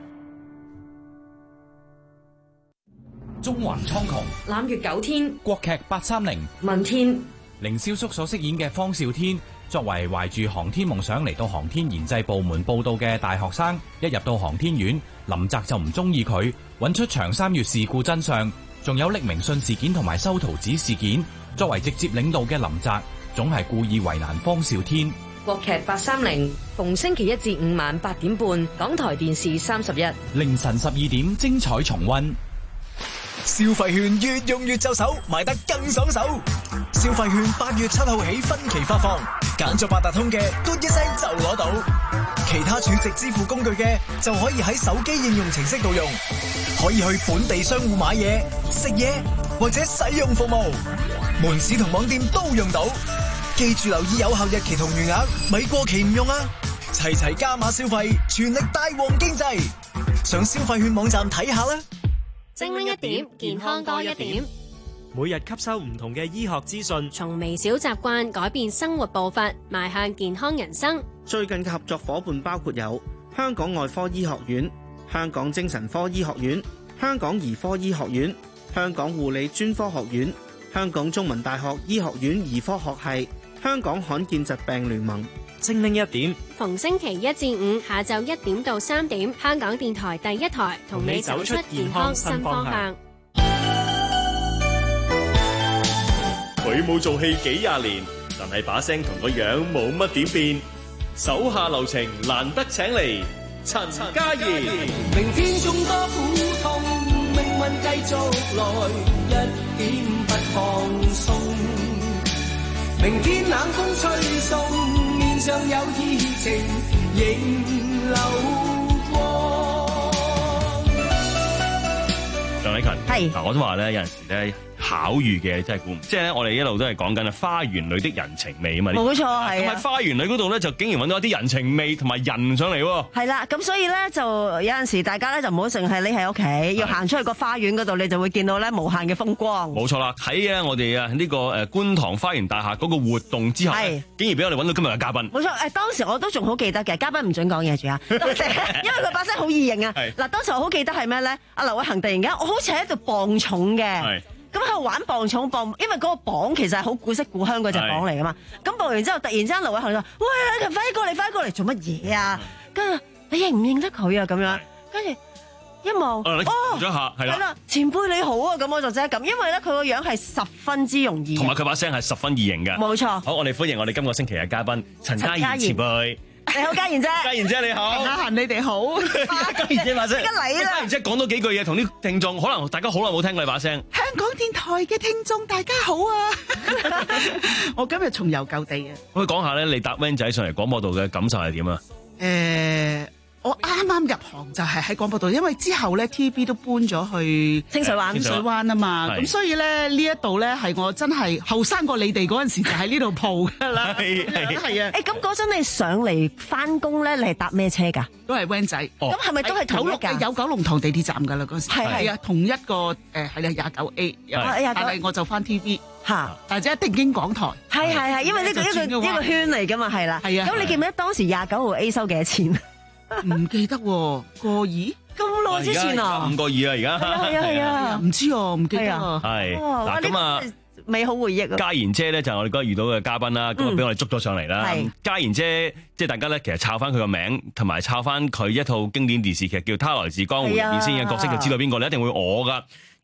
Speaker 20: 中環蒼穹，
Speaker 2: 攬月九天，
Speaker 20: 國劇八三零，
Speaker 2: 問天。
Speaker 20: 凌瀟肅所飾演嘅方少天，作為懷住航天夢想嚟到航天研製部門報到嘅大學生，一入到航天院，林澤就唔中意佢，揾出長三月事故真相，仲有匿名信事件同埋修圖紙事件。作為直接領導嘅林澤，總係故意為難方少天。
Speaker 2: 國劇八三零，逢星期一至五晚八點半，港台電視三十一，
Speaker 20: 凌晨十二點精彩重溫。
Speaker 21: 消費券越用越就手，買得更爽手。消費券八月七號起分期發放，揀咗八達通嘅，嘟一聲就攞到；其他儲值支付工具嘅，就可以喺手機應用程式度用，可以去本地商戶買嘢、食嘢或者使用服務，門市同網店都用到。記住留意有效日期同餘額，咪過期唔用啊！齊齊加碼消費，全力帶旺經濟。上消費券網站睇下啦。
Speaker 22: 精靈一點，健康多一點。
Speaker 23: 每日吸收唔同嘅醫學資訊，
Speaker 22: 從微小習慣改變生活步伐，邁向健康人生。
Speaker 24: 最近嘅合作夥伴包括有香港外科醫學院、香港精神科醫學院、香港兒科醫學院、香港護理專科學院、香港中文大學醫學院兒科學系、香港罕見疾病聯盟。
Speaker 23: 精靈一點，
Speaker 22: 逢星期一至五下晝一點到三點，香港電台第一台同你走出健康新方向。
Speaker 18: 佢冇做戲幾廿年，但係把聲同個樣冇乜點變。手下留情，難得請嚟陳嘉賢。
Speaker 25: 明天眾多苦痛，命運繼續來，一點不放鬆。明天冷風吹送，面上有熱情仍流光。
Speaker 16: 梁禮勤，
Speaker 17: 係
Speaker 16: 嗱，我都話咧，有陣時咧巧遇嘅真係估唔，即係咧我哋一路都係講緊啊花園裏的人情味啊嘛，
Speaker 17: 冇錯係
Speaker 16: 咁喺花園裏嗰度咧就竟然揾到一啲人情味同埋人上嚟喎。
Speaker 17: 係啦，咁所以咧就有陣時大家咧就唔好淨係匿喺屋企，要行出去個花園嗰度，你就會見到咧無限嘅風光。
Speaker 16: 冇錯啦，喺啊我哋啊呢個誒觀塘花園大廈嗰個活動之後，竟然俾我哋揾到今日嘅嘉賓。
Speaker 17: 冇錯，誒當時我都仲好記得嘅，嘉賓唔准講嘢住啊，因為佢把聲好易認啊。嗱，當時我好記得係咩咧？阿劉偉恒突然間，我好似喺度磅重嘅。咁喺度玩磅重磅，因為嗰個磅其實係好古色古香嗰隻磅嚟噶嘛。咁磅完之後，突然之間劉偉恒就話：喂，快啲過嚟，快啲過嚟，做乜嘢啊？跟住你認唔認得佢啊？咁樣，跟住一望，
Speaker 16: 哦，咗下，係啦，
Speaker 17: 前輩你好啊！咁我就即係咁，因為咧佢個樣係十分之容易，
Speaker 16: 同埋佢把聲係十分易認嘅。
Speaker 17: 冇錯。
Speaker 16: 好，我哋歡迎我哋今個星期嘅嘉賓陳嘉賢前輩。
Speaker 17: 你好，嘉賢姐。
Speaker 16: 嘉賢姐你好。
Speaker 26: 阿嫻你哋好。
Speaker 16: 嘉賢姐把聲。
Speaker 17: 而家嚟啦。
Speaker 16: 嘉賢姐講多幾句嘢，同啲聽眾可能大家好耐冇聽過你把聲。
Speaker 26: 香港電台嘅聽眾大家好啊！我今日重遊舊地啊。
Speaker 16: 可以講下咧，你搭 van 仔上嚟廣播道嘅感受係點啊？
Speaker 26: 誒、呃。我啱啱入行就係喺廣播道，因為之後咧 T V B 都搬咗去
Speaker 17: 清水灣，
Speaker 26: 清水灣啊嘛，咁所以咧呢一度咧係我真係後生過你哋嗰陣時就喺呢度蒲噶啦，係係啊！
Speaker 17: 誒咁嗰陣你上嚟翻工咧，你係搭咩車㗎？
Speaker 26: 都係 van 仔，
Speaker 17: 咁係咪都係同一㗎？
Speaker 26: 有九龍塘地鐵站㗎啦嗰陣時，係係啊，同一個誒係啦廿九 A，但係我就翻 T V 嚇，但係一定經港台，
Speaker 17: 係係係，因為呢個一個一個圈嚟㗎嘛，係啦，係啊。咁你記唔記得當時廿九號 A 收幾多錢？
Speaker 26: 唔記得喎，個二
Speaker 17: 咁耐之前啊，
Speaker 16: 五個二啊，而家
Speaker 17: 係啊係啊，
Speaker 26: 唔知啊，唔記得啊，
Speaker 16: 係嗱咁啊，
Speaker 17: 美好回憶啊！
Speaker 16: 嘉賢姐咧就係我哋嗰日遇到嘅嘉賓啦，咁啊俾我哋捉咗上嚟啦。嘉賢姐即係大家咧，其實抄翻佢個名，同埋抄翻佢一套經典電視劇叫《他來自江湖》入面先嘅角色，就知道邊個，你一定會我噶。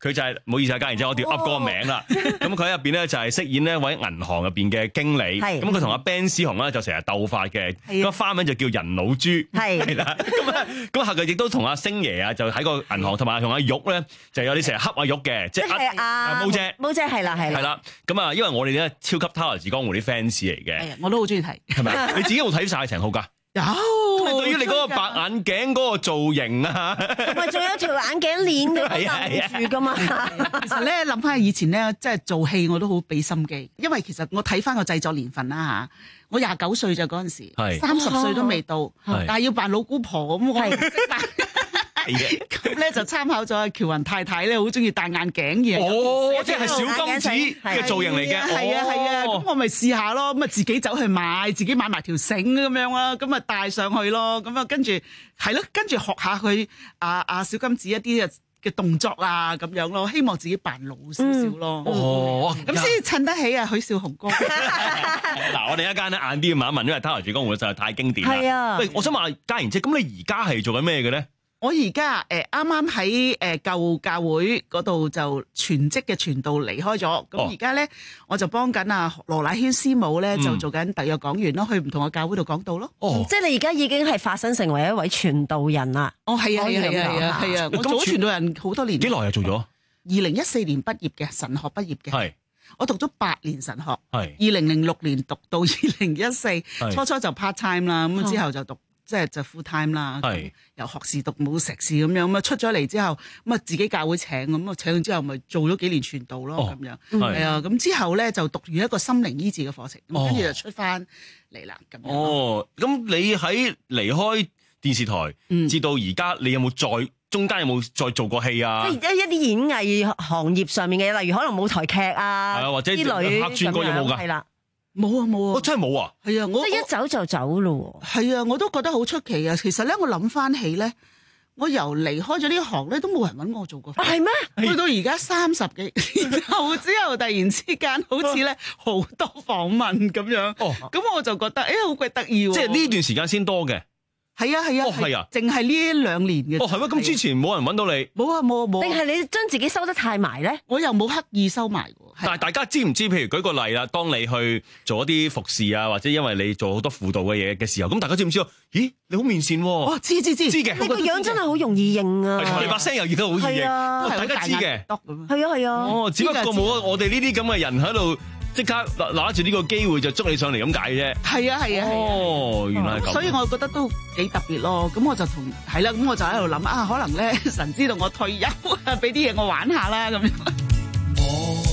Speaker 16: 佢就係唔好意思啊，家然之後我哋噏嗰個名啦。咁佢喺入邊咧就係飾演呢一位銀行入邊嘅經理。咁佢同阿 Ben 思雄咧就成日鬥法嘅。個花名就叫人老豬。係啦。咁啊咁後佢亦都同阿星爺啊就喺個銀行，同埋同阿玉咧就有啲成日恰阿玉嘅，即係阿毛姐。
Speaker 17: 毛姐係啦係啦。
Speaker 16: 係啦。咁啊，因為我哋咧超級《他來自江湖》啲 fans 嚟嘅。
Speaker 26: 係啊，我都好中意睇。
Speaker 16: 係咪？你自己有冇睇晒成套㗎？
Speaker 26: 有，
Speaker 16: 咁你對於你嗰個白眼鏡嗰個造型啊，
Speaker 17: 同埋仲有條眼鏡鏈咁擋住噶嘛。
Speaker 26: 其實咧諗翻以前咧，即係做戲我都好俾心機，因為其實我睇翻個製作年份啦嚇，我廿九歲就嗰陣時，三十歲都未到，但係要扮老姑婆咁，我唔識扮。咁咧就參考咗喬雲太太咧，好中意戴眼鏡嘅。
Speaker 16: 哦，即係小金子嘅造型嚟嘅。
Speaker 26: 係啊係啊，咁我咪試下咯，咁啊自己走去買，自己買埋條繩咁樣啦，咁啊戴上去咯，咁啊跟住係咯，跟住學下佢啊啊小金子一啲嘅動作啊咁樣咯，希望自己扮老少少咯。哦，咁先襯得起啊許紹雄哥。
Speaker 16: 嗱，我哋一間咧晏啲問一問，因為《他來自江湖》實在太經典啦。
Speaker 17: 係啊。
Speaker 16: 喂，我想問家賢姐，咁你而家係做緊咩嘅咧？
Speaker 26: 我而家誒啱啱喺誒舊教會嗰度就全職嘅傳道離開咗，咁而家咧我就幫緊阿羅乃軒師母咧就做緊特約講員咯，去唔同嘅教會度講道咯。
Speaker 17: 哦，即係你而家已經係發生成為一位傳道人啦。
Speaker 26: 哦，係啊，係啊，係啊，係啊，我做咗傳道人好多年。
Speaker 16: 幾耐啊？做咗？二
Speaker 26: 零一四年畢業嘅神學畢業嘅。係。我讀咗八年神學。係。二零零六年讀到二零一四，初初就 part time 啦，咁之後就讀。即係就 full time 啦，由學士讀冇碩士咁樣，咁啊出咗嚟之後，咁啊自己教會請，咁啊請完之後咪做咗幾年傳道咯，咁樣係啊，咁之後咧就讀完一個心靈醫治嘅課程，咁跟住就出翻嚟啦，咁樣。哦，
Speaker 16: 咁你喺離開電視台，嗯、至到而家，你有冇再中間有冇再做過戲啊？
Speaker 17: 即係一啲演藝行業上面嘅，例如可能舞台劇啊，
Speaker 16: 係啊，或者客串過有冇㗎？
Speaker 17: 係啦。
Speaker 26: 冇啊冇啊！
Speaker 16: 我真係冇啊！
Speaker 26: 係啊，我
Speaker 17: 即係一走就走咯。
Speaker 26: 係啊，我都覺得好出奇啊！其實咧，我諗翻起咧，我由離開咗呢行咧，都冇人揾我做過。
Speaker 17: 係咩？
Speaker 26: 去到而家三十幾年後之後，突然之間好似咧好多訪問咁樣。哦，咁我就覺得誒好鬼得意喎！
Speaker 16: 即係呢段時間先多嘅。
Speaker 26: 係啊係啊，係啊，淨係呢一兩年嘅。
Speaker 16: 哦，係咩？咁之前冇人揾到你？
Speaker 26: 冇啊冇啊冇。
Speaker 17: 定係你將自己收得太埋咧？
Speaker 26: 我又冇刻意收埋。
Speaker 16: 但係大家知唔知？譬如舉個例啦，當你去做一啲服侍啊，或者因為你做好多輔導嘅嘢嘅時候，咁大家知唔知啊？咦，你好面善喎！
Speaker 26: 哦，知知知，
Speaker 16: 知嘅。
Speaker 17: 你個樣真係好容易認啊！
Speaker 16: 係，你把聲又認得好易認，
Speaker 17: 啊、
Speaker 16: 大家知嘅。
Speaker 17: 係啊係啊。
Speaker 16: 哦，只不過冇我哋呢啲咁嘅人喺度。即刻拿住呢個機會就捉你上嚟咁解啫。
Speaker 26: 係啊係啊。
Speaker 16: 哦，原來係咁。
Speaker 26: 所以我覺得都幾特別咯。咁我就同係啦，咁我就喺度諗啊，可能咧神知道我退休啊，俾啲嘢我玩下啦咁樣。
Speaker 25: 我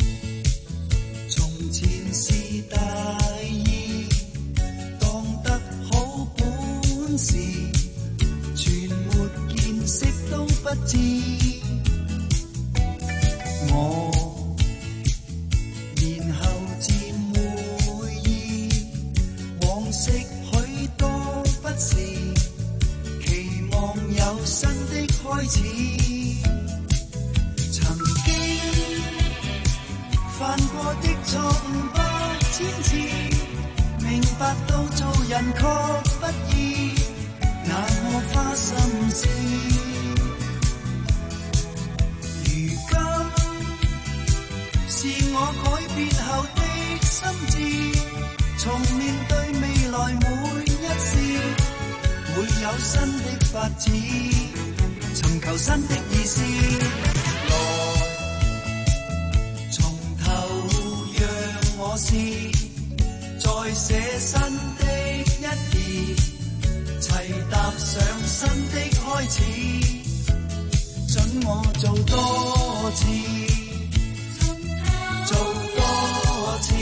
Speaker 25: 從前是大意，當得好本事，全沒見識都不知。我許多不是，期望有新的開始。曾經犯過的錯誤百千次，明白到做人確不易，那麼花心思。如今是我改變後的心智，從面對未來每一事，會有新的發展，尋求新的意思。來，從頭讓我試，再寫新的一頁，齊踏上新的開始，准我做多次，做多次。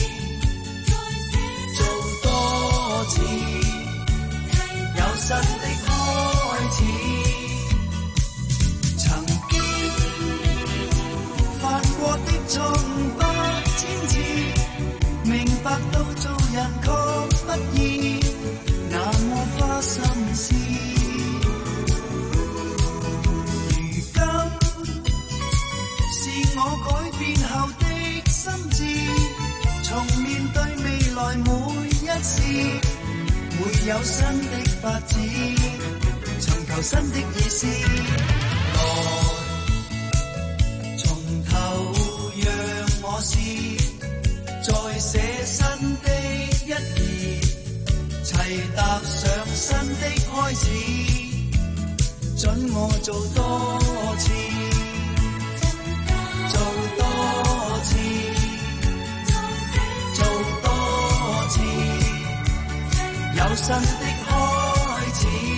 Speaker 25: 有新的開始，曾經犯過的錯誤百千次，明白到做人確不易，那麼花心思。如今是我改變後的心智，從面對未來每一事，會有新的發展，尋求新的意思。來， 事，再寫新的一頁，齊踏上新的開始，准我做多次，做多次，做多次，有新的開始。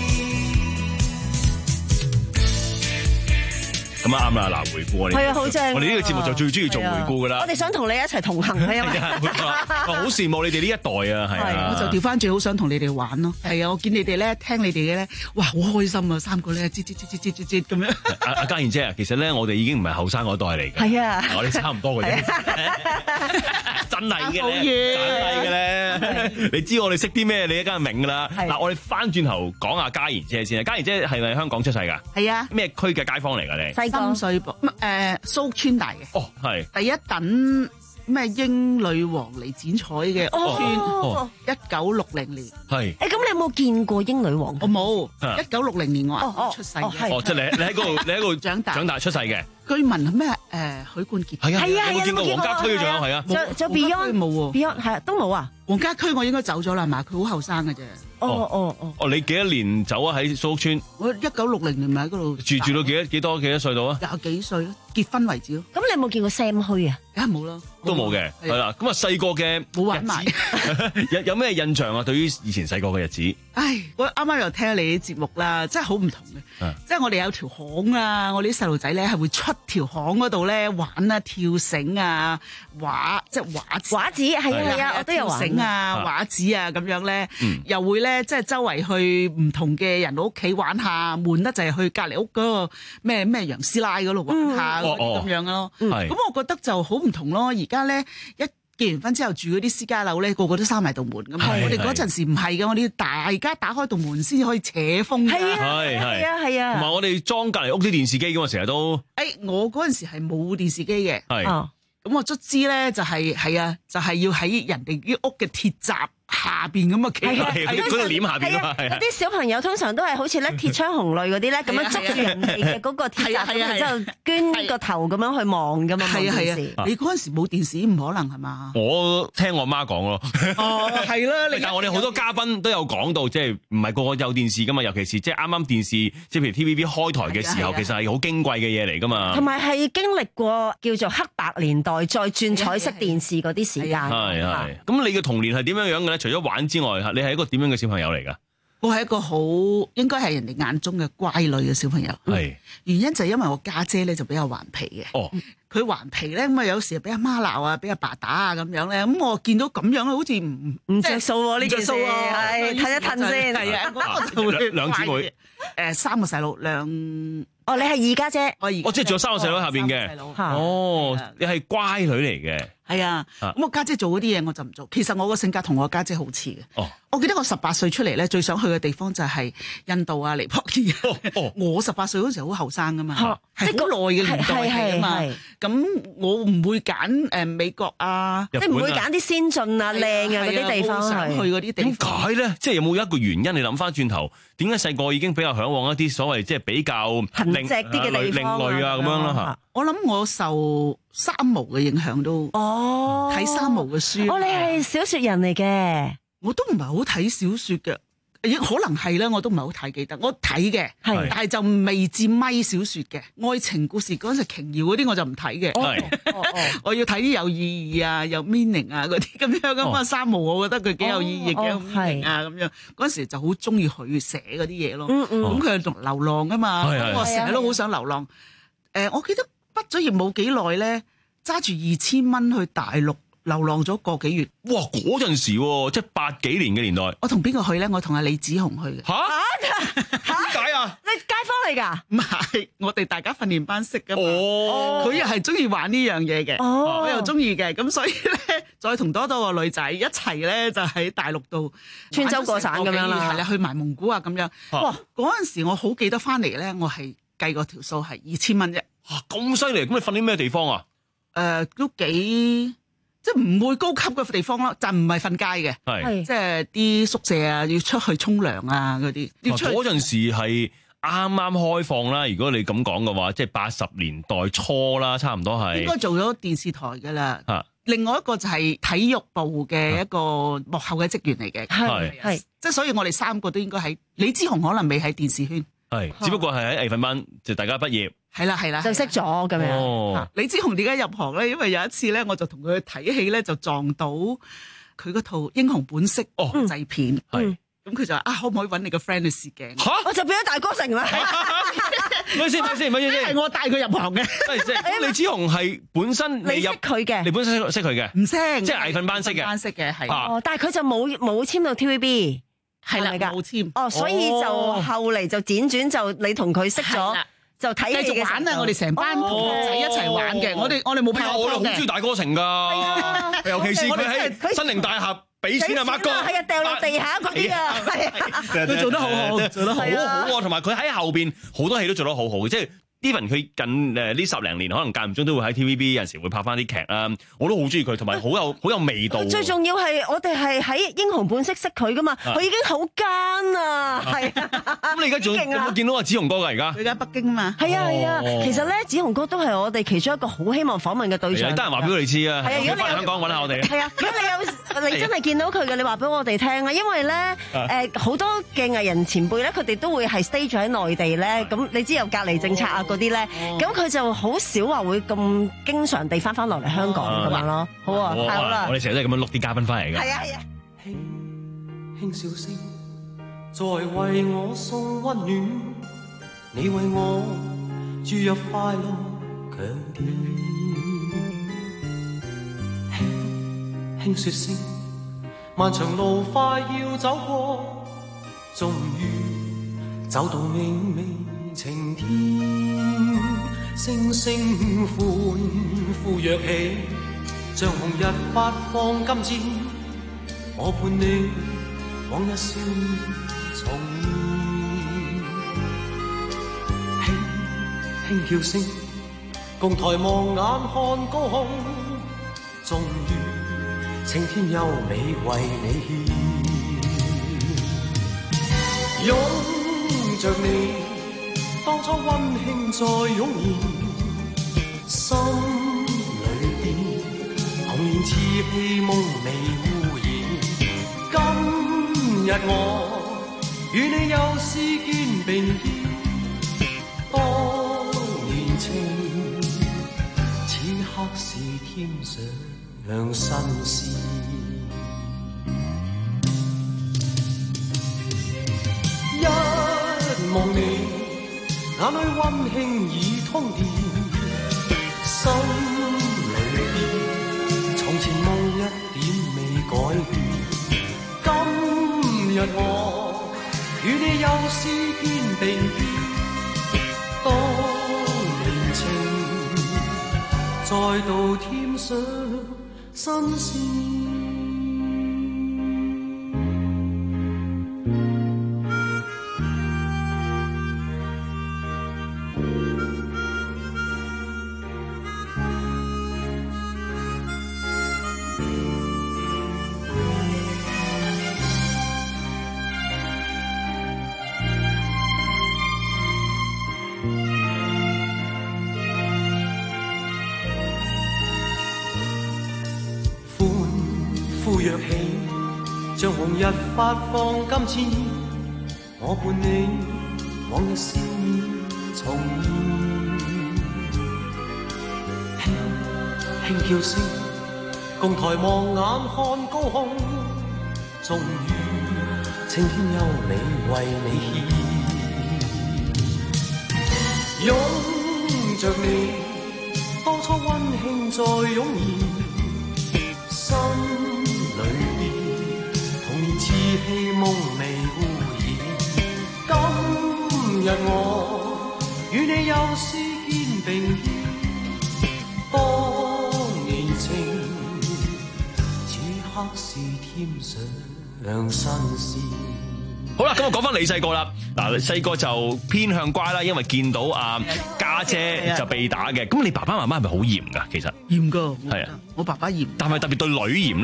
Speaker 16: 咁啊啱啦！嗱，回顧我哋
Speaker 17: 係啊，好正！
Speaker 16: 我哋呢個節目就最中意做回顧噶啦。
Speaker 17: 我哋想同你一齊同行啊，因為
Speaker 16: 好羨慕你哋呢一代啊，係啊！
Speaker 26: 我就調翻轉，好想同你哋玩咯。係啊，我見你哋咧，聽你哋嘅咧，哇，好開心啊！三個咧，吱吱吱吱吱吱吱咁樣。
Speaker 16: 阿阿嘉燕姐啊，其實咧，我哋已經唔係後生嗰代嚟嘅。
Speaker 17: 係啊，
Speaker 16: 我哋差唔多嘅啫。真係嘅咧，真係嘅咧。你知我哋識啲咩？你一梗係明噶啦。嗱，我哋翻轉頭講下嘉燕姐先啊。嘉燕姐係咪香港出世㗎？
Speaker 26: 係啊。咩
Speaker 16: 區嘅街坊嚟㗎？你？
Speaker 26: 深水埗誒蘇村大嘅。
Speaker 16: 哦，係。
Speaker 26: 第一等咩英女王嚟剪彩嘅屋村，一九六零年。
Speaker 16: 係。
Speaker 17: 誒，咁你有冇見過英女王？
Speaker 26: 我冇。一九六零年我阿出世嘅。
Speaker 16: 哦，即係你你喺嗰度你喺嗰度長大長大出世嘅。
Speaker 26: 據聞咩誒許冠傑？
Speaker 16: 係啊係啊，
Speaker 26: 有冇見過
Speaker 16: 黃家駒仲有係啊？
Speaker 17: 仲仲 Beyond
Speaker 26: 冇喎
Speaker 17: ，Beyond 係啊都冇啊。
Speaker 26: 黃家駒我應該走咗啦，係嘛？佢好後生嘅啫。
Speaker 17: 哦哦哦。
Speaker 16: 哦，你幾多年走啊？喺蘇屋村？
Speaker 26: 我一九六零年咪喺嗰度
Speaker 16: 住住到幾多幾多幾多歲到啊？
Speaker 26: 廿幾歲咯，結婚為止咯。
Speaker 17: 咁你有冇見過 Sam 虛啊？
Speaker 26: 梗係冇啦，
Speaker 16: 都冇嘅，係啦。咁啊細個嘅
Speaker 26: 冇玩埋，
Speaker 16: 有有咩印象啊？對於以前細個嘅日子？
Speaker 26: 唉，我啱啱又聽你啲節目啦，真係好唔同嘅。即係我哋有條巷啊，我哋啲細路仔咧係會出條巷嗰度咧玩啊，跳繩啊，畫即係畫
Speaker 17: 畫紙係啊係啊，我都有玩
Speaker 26: 繩啊，畫紙啊咁樣咧，又會咧即係周圍去唔同嘅人屋企玩下，悶得就係去隔離屋嗰個咩咩楊師奶嗰度玩下嗰啲咁樣咯。咁我覺得就好唔同咯。而家咧一結完婚之後住嗰啲私家樓咧，個個都閂埋道門咁。我哋嗰陣時唔係嘅，我哋大家打開道門先可以扯風。
Speaker 17: 係啊係啊係啊。
Speaker 16: 同埋我哋裝隔離屋啲電視機㗎嘛，成日都。
Speaker 26: 誒，我嗰陣時係冇電視機嘅。
Speaker 16: 係。
Speaker 26: 咁我卒之咧就係係啊，就係要喺人哋啲屋嘅鐵閘下邊咁啊企喺
Speaker 16: 嗰度簾下邊啊！
Speaker 17: 嗰啲小朋友通常都係好似咧鐵窗紅淚嗰啲咧，咁樣捉住人哋嘅嗰個鐵閘，然之後捐個頭咁樣去望噶嘛。
Speaker 26: 係啊係啊！你嗰陣時冇電視唔可能係嘛？
Speaker 16: 我聽我媽講咯。
Speaker 26: 哦，係啦。
Speaker 16: 但係我哋好多嘉賓都有講到，即係唔係個個有電視噶嘛？尤其是即係啱啱電視，即係譬如 T V B 開台嘅時候，其實係好矜貴嘅嘢嚟噶嘛。
Speaker 17: 同埋係經歷過叫做黑白年代，再轉彩色電視嗰啲時間。
Speaker 16: 係係。咁你嘅童年係點樣樣嘅咧？除咗玩之外，你係一個點樣嘅小朋友嚟㗎？
Speaker 26: 我係一個好應該係人哋眼中嘅乖女嘅小朋友。係原因就係因為我家姐咧就比較頑皮嘅。哦，佢頑皮咧咁啊，有時俾阿媽鬧啊，俾阿爸打啊咁樣咧。咁我見到咁樣咧，好似唔唔
Speaker 17: 着數喎呢件事。係褪一褪先。係啊，
Speaker 26: 我就會
Speaker 16: 兩姊妹，
Speaker 26: 誒三個細佬兩。
Speaker 17: 哦，你係二家姐。
Speaker 26: 我二。
Speaker 16: 哦，即係仲有三個細佬下邊嘅。哦，你係乖女嚟嘅。
Speaker 26: 係啊，咁我家姐做嗰啲嘢我就唔做。其實我個性格同我家姐好似嘅。哦，我記得我十八歲出嚟咧，最想去嘅地方就係印度啊、尼泊爾。哦，我十八歲嗰時好後生噶嘛，係好耐嘅年代啊嘛。咁我唔會揀誒美國啊，
Speaker 17: 即係唔會揀啲先進啊、靚啊嗰啲地方
Speaker 26: 想去嗰啲地方。
Speaker 16: 點解咧？即係有冇一個原因？你諗翻轉頭，點解細個已經比較嚮往一啲所謂即係比較
Speaker 17: 貧瘠啲嘅地方
Speaker 16: 另類啊咁樣啦嚇？
Speaker 26: 我諗我受三毛嘅影響都哦，睇三毛嘅書。
Speaker 17: 哦，你係小説人嚟嘅，
Speaker 26: 我都唔係好睇小説嘅，可能係啦，我都唔係好太記得。我睇嘅，係，但係就未至咪小説嘅愛情故事嗰陣時，瓊瑤嗰啲我就唔睇嘅。係，我要睇啲有意義啊、有 meaning 啊嗰啲咁樣咁啊。三毛我覺得佢幾有意義、幾有 meaning 啊咁樣。嗰陣時就好中意佢寫嗰啲嘢咯。咁佢係讀流浪啊嘛，我成日都好想流浪。誒，我記得。畢咗業冇幾耐咧，揸住二千蚊去大陸流浪咗個幾月。
Speaker 16: 哇！嗰陣時喎，即係八幾年嘅年代。
Speaker 26: 我同邊個去咧？我同阿李子雄去嘅。
Speaker 16: 嚇點解啊？
Speaker 17: 你街坊嚟㗎？
Speaker 26: 唔係，我哋大家訓練班識㗎嘛。哦。佢又係中意玩呢樣嘢嘅。哦。我又中意嘅，咁所以咧，再同多多個女仔一齊咧，就喺大陸度
Speaker 17: 穿州過省咁樣啦。
Speaker 26: 係啦，去埋蒙古啊咁樣。哇！嗰陣時我好記得翻嚟咧，我係計過條數係二千蚊啫。
Speaker 16: 嚇咁犀利！咁你瞓啲咩地方啊？
Speaker 26: 誒、呃，都幾即係唔會高級嘅地方咯，就唔係瞓街嘅，係即係啲宿舍啊，要出去沖涼啊嗰啲。嗰陣、
Speaker 16: 啊、時係啱啱開放啦。如果你咁講嘅話，即係八十年代初啦，差唔多係
Speaker 26: 應該做咗電視台噶啦。
Speaker 16: 啊
Speaker 26: 另外一個就係體育部嘅一個幕後嘅職員嚟嘅，
Speaker 16: 係
Speaker 26: 係即係所以我哋三個都應該喺李之鴻可能未喺電視圈，
Speaker 16: 係只不過係喺藝訓班就大家畢業，
Speaker 26: 係啦係啦
Speaker 17: 就識咗咁樣。
Speaker 16: 哦，
Speaker 26: 李之鴻點解入行咧？因為有一次咧，我就同佢睇戲咧，就撞到佢嗰套《英雄本色》製片，
Speaker 16: 係
Speaker 26: 咁佢就話啊，可唔可以揾你個 friend 去試鏡？
Speaker 16: 嚇，
Speaker 17: 我就變咗大哥成啦。
Speaker 16: 咪先咪先咪先，
Speaker 26: 係我帶佢入行嘅。
Speaker 16: 即係李之鴻係本身
Speaker 17: 你識佢嘅，
Speaker 16: 你本身識佢嘅，
Speaker 26: 唔識，
Speaker 16: 即係藝訓班識嘅，
Speaker 26: 班識嘅係。
Speaker 17: 哦，但係佢就冇冇簽到 T V B，
Speaker 26: 係啦，冇簽。
Speaker 17: 哦，所以就後嚟就輾轉就你同佢識咗，就睇戲
Speaker 26: 繼續玩啊！我哋成班同學仔一齊玩嘅，我哋我哋冇拍拖嘅。
Speaker 16: 我好中意大哥成㗎，尤其是佢喺新寧大廈。俾錢啊，孖哥！
Speaker 17: 係啊，掉落地下嗰啲啊，係啊，
Speaker 26: 佢做得好好，做得好
Speaker 16: 好，同埋佢喺後邊好多戲都做得好好，即係 even 佢近誒呢十零年，可能間唔中都會喺 T V B 有陣時會拍翻啲劇啊，我都好中意佢，同埋好有好有味道。
Speaker 17: 最重要係我哋係喺英雄本色識佢噶嘛，佢已經好奸啊，係啊。
Speaker 16: 咁你而家仲有冇見到阿子雄哥㗎？而家
Speaker 26: 佢而家北京嘛？
Speaker 17: 係啊係啊，其實咧子雄哥都係我哋其中一個好希望訪問嘅對象。
Speaker 16: 得閒話俾佢哋知啊！
Speaker 17: 係啊，如果你
Speaker 16: 翻香港揾下我哋。
Speaker 17: 係啊，如果你有你真係見到佢嘅，你話俾我哋聽啊，因為咧誒好多嘅藝人前輩咧，佢哋都會係 stay 咗喺內地咧，咁你知有隔離政策啊嗰啲咧，咁佢就好少話會咁經常地翻翻落嚟香港咁樣咯。好啊，好啦，
Speaker 16: 我哋成日都係咁樣錄啲嘉賓翻嚟㗎。
Speaker 17: 係啊係啊。
Speaker 25: 輕輕笑聲，在為我送溫暖，你為我注入快樂強電。輕輕說聲，漫長路快要走過，終於走到明媚晴天。星星歡呼躍起，像紅日發放金箭，我伴你往日少年重現。輕輕叫聲，共抬望眼看高空，終於青天優美為你獻。擁着你，當初溫馨再湧現，心裏邊童年稚氣夢未污染。今日我與你又是肩並肩，當年情此刻是添上新鮮。一望你，眼裏溫馨已通電，心裏邊從前夢一點未改變。今日我與你又是肩並肩，當年情再度添上新鮮。呼躍起，像紅日發放金箭，我伴你往日笑面重現。輕輕叫聲，共抬望眼看高空，終於青天優美為你獻。擁着你，當初溫馨再湧現，心裏邊童年稚氣夢未污染。今日我與你又是肩並肩，當年情此刻是添上新鮮。
Speaker 16: 好啦，咁我講翻你細個啦。嗱，你細個就偏向乖啦，因為見到阿家姐就被打嘅。咁你爸爸媽媽係咪好嚴噶？其實
Speaker 26: 嚴噶，
Speaker 16: 係啊，
Speaker 26: 我爸爸嚴，
Speaker 16: 但係特別對女嚴咧。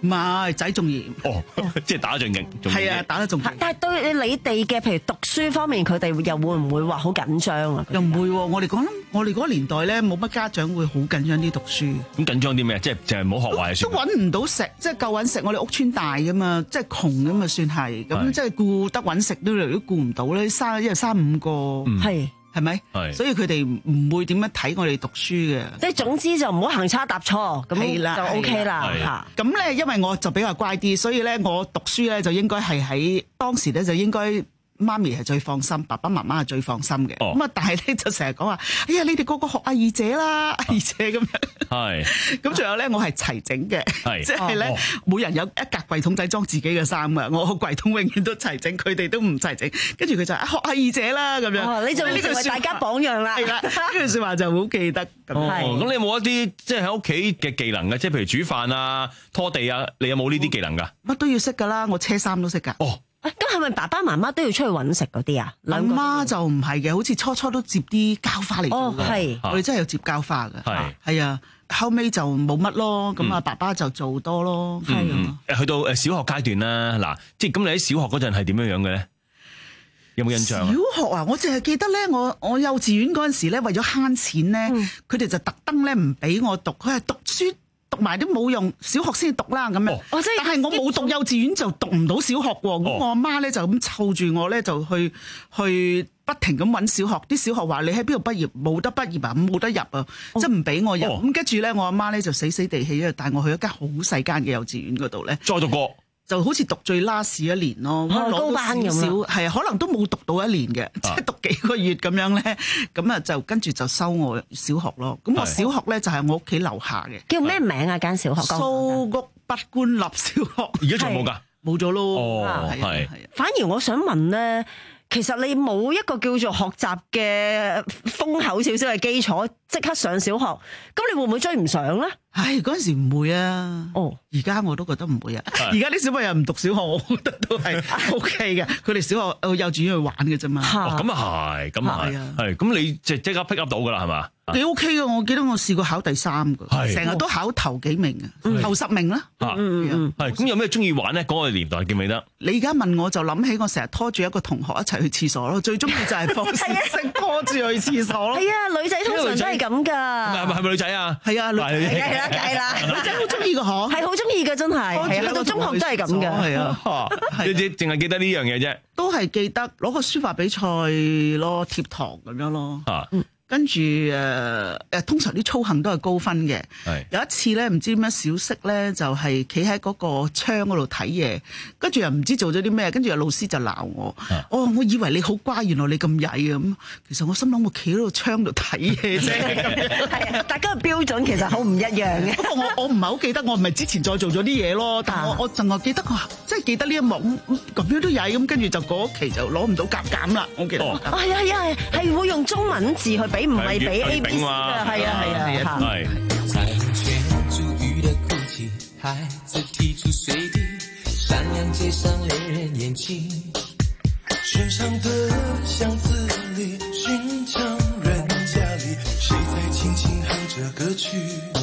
Speaker 26: 唔係仔仲嚴
Speaker 16: 哦，即係打得仲勁，
Speaker 26: 係啊，打得仲勁。
Speaker 17: 但係對你哋嘅譬如讀書方面，佢哋又會唔會話好緊張啊？
Speaker 26: 又唔會喎，我哋講我哋嗰個年代咧，冇乜家長會好緊張啲讀書。
Speaker 16: 咁緊張啲咩？即係就係唔好學壞書。
Speaker 26: 都揾唔到食，即係夠揾食。我哋屋村大噶嘛，即係窮咁嘛算係。咁即係顧得揾食都嚟都顧唔到咧，生一日生五個，
Speaker 17: 係
Speaker 26: 係咪？係。所以佢哋唔會點樣睇我哋讀書嘅。
Speaker 17: 即係總之就唔好行差踏錯，咁就 OK 啦嚇。
Speaker 26: 咁咧，因為我就比較乖啲，所以咧我讀書咧就應該係喺當時咧就應該。媽咪係最放心，爸爸媽媽係最放心嘅。咁啊、哦，但係咧就成日講話，哎呀，你哋個個學阿二姐啦，阿二姐咁樣。係。咁仲有咧，我係齊整嘅，即係咧，每人有一格櫃桶仔裝自己嘅衫啊。我個櫃桶永遠都齊整，佢哋都唔齊整。跟住佢就學阿二姐啦咁樣。
Speaker 17: 哦，你就呢句為大家榜樣啦。
Speaker 26: 係啦，呢句説話就好記得。咁
Speaker 16: 哦，咁你有冇一啲即係喺屋企嘅技能嘅？即係譬如煮飯啊、拖地啊，你有冇呢啲技能㗎？
Speaker 26: 乜都要識㗎啦，我車衫都識㗎。
Speaker 16: 哦。
Speaker 17: 咁係咪爸爸媽媽都要出去揾食嗰啲啊？
Speaker 26: 阿媽就唔係嘅，好似初初都接啲膠花嚟做嘅。
Speaker 17: 係、
Speaker 26: 哦，我哋真係有接膠花嘅。
Speaker 16: 係
Speaker 26: 係啊，後尾就冇乜咯。咁啊、嗯，爸爸就做多咯。係、
Speaker 16: 嗯、啊。去到誒小學階段啦，嗱，即係咁你喺小學嗰陣係點樣樣嘅咧？有冇印象？
Speaker 26: 小學啊，我淨係記得咧，我我幼稚園嗰陣時咧，為咗慳錢咧，佢哋、嗯、就特登咧唔俾我讀，佢係讀書。讀埋都冇用，小學先讀啦咁樣。哦、但係我冇讀幼稚園就讀唔到小學喎。咁、哦、我阿媽咧就咁湊住我咧就去去不停咁揾小學。啲小學話你喺邊度畢業？冇得畢業啊，冇得入啊，哦、即係唔俾我入。咁跟住咧，我阿媽咧就死死地氣咧帶我去一間好細間嘅幼稚園嗰度咧。
Speaker 16: 再讀過。就
Speaker 26: 好似讀最 last 一年咯，
Speaker 17: 攞高班咁
Speaker 26: 樣，係啊，可能都冇讀到一年嘅，即係讀幾個月咁樣咧，咁啊就跟住就收我小學咯。咁我小學咧就係我屋企樓下嘅，
Speaker 17: 叫咩名啊？間小學
Speaker 26: 蘇屋不官立小學，
Speaker 16: 而家仲冇㗎？
Speaker 26: 冇咗咯。
Speaker 16: 哦，係係。
Speaker 17: 反而我想問咧，其實你冇一個叫做學習嘅豐厚少少嘅基礎，即刻上小學，咁你會唔會追唔上咧？
Speaker 26: 唉，嗰陣時唔會啊。哦，而家我都覺得唔會啊。而家啲小朋友唔讀小學，我覺得都係 O K 嘅。佢哋小學幼稚園去玩嘅啫嘛。
Speaker 16: 哦，咁啊係，咁啊係，係咁你即即刻 pick up 到噶啦，係嘛？
Speaker 26: 幾 O K 嘅，我記得我試過考第三個，成日都考頭幾名啊，頭十名啦。
Speaker 16: 嗯嗯，係咁有咩中意玩咧？嗰個年代記唔記得？
Speaker 26: 你而家問我就諗起我成日拖住一個同學一齊去廁所咯，最中意就係放學識拖住去廁所咯。
Speaker 17: 係啊，女仔通常都係咁噶。
Speaker 16: 係咪係咪女仔啊？
Speaker 26: 係啊，女仔
Speaker 17: 係啦，係啦，
Speaker 26: 女仔好中意個嗬，
Speaker 17: 係好中意嘅，真係。係啊，到中學都係咁嘅。
Speaker 26: 係啊，
Speaker 16: 你只淨係記得呢樣嘢啫。
Speaker 26: 都係記得攞個書法比賽咯，貼堂咁樣咯。啊。跟住誒誒，通常啲操行都係高分嘅。係有一次咧，唔知點樣小息咧，就係企喺嗰個窗嗰度睇嘢，跟住又唔知做咗啲咩，跟住有老師就鬧我。啊、哦，我以為你好乖，原來你咁曳啊！咁其實我心諗我企喺度窗度睇嘢啫。
Speaker 17: 係啊，大家嘅標準其實好唔一樣嘅。
Speaker 26: 不過我我唔係好記得，我唔係之前再做咗啲嘢咯。但係我我淨係記得哇，即係記得呢一幕咁樣都曳咁，跟住就嗰期就攞唔到甲減啦。我記得。
Speaker 17: 係啊係啊係，係會用中文字去比。唔係俾 A B C 嘅，係啊係啊係啊。在全足語的哭泣，孩子提出隨地，善良街上戀人眼睛，身上的巷子裡，尋常人家裡，誰在輕輕哼着歌曲？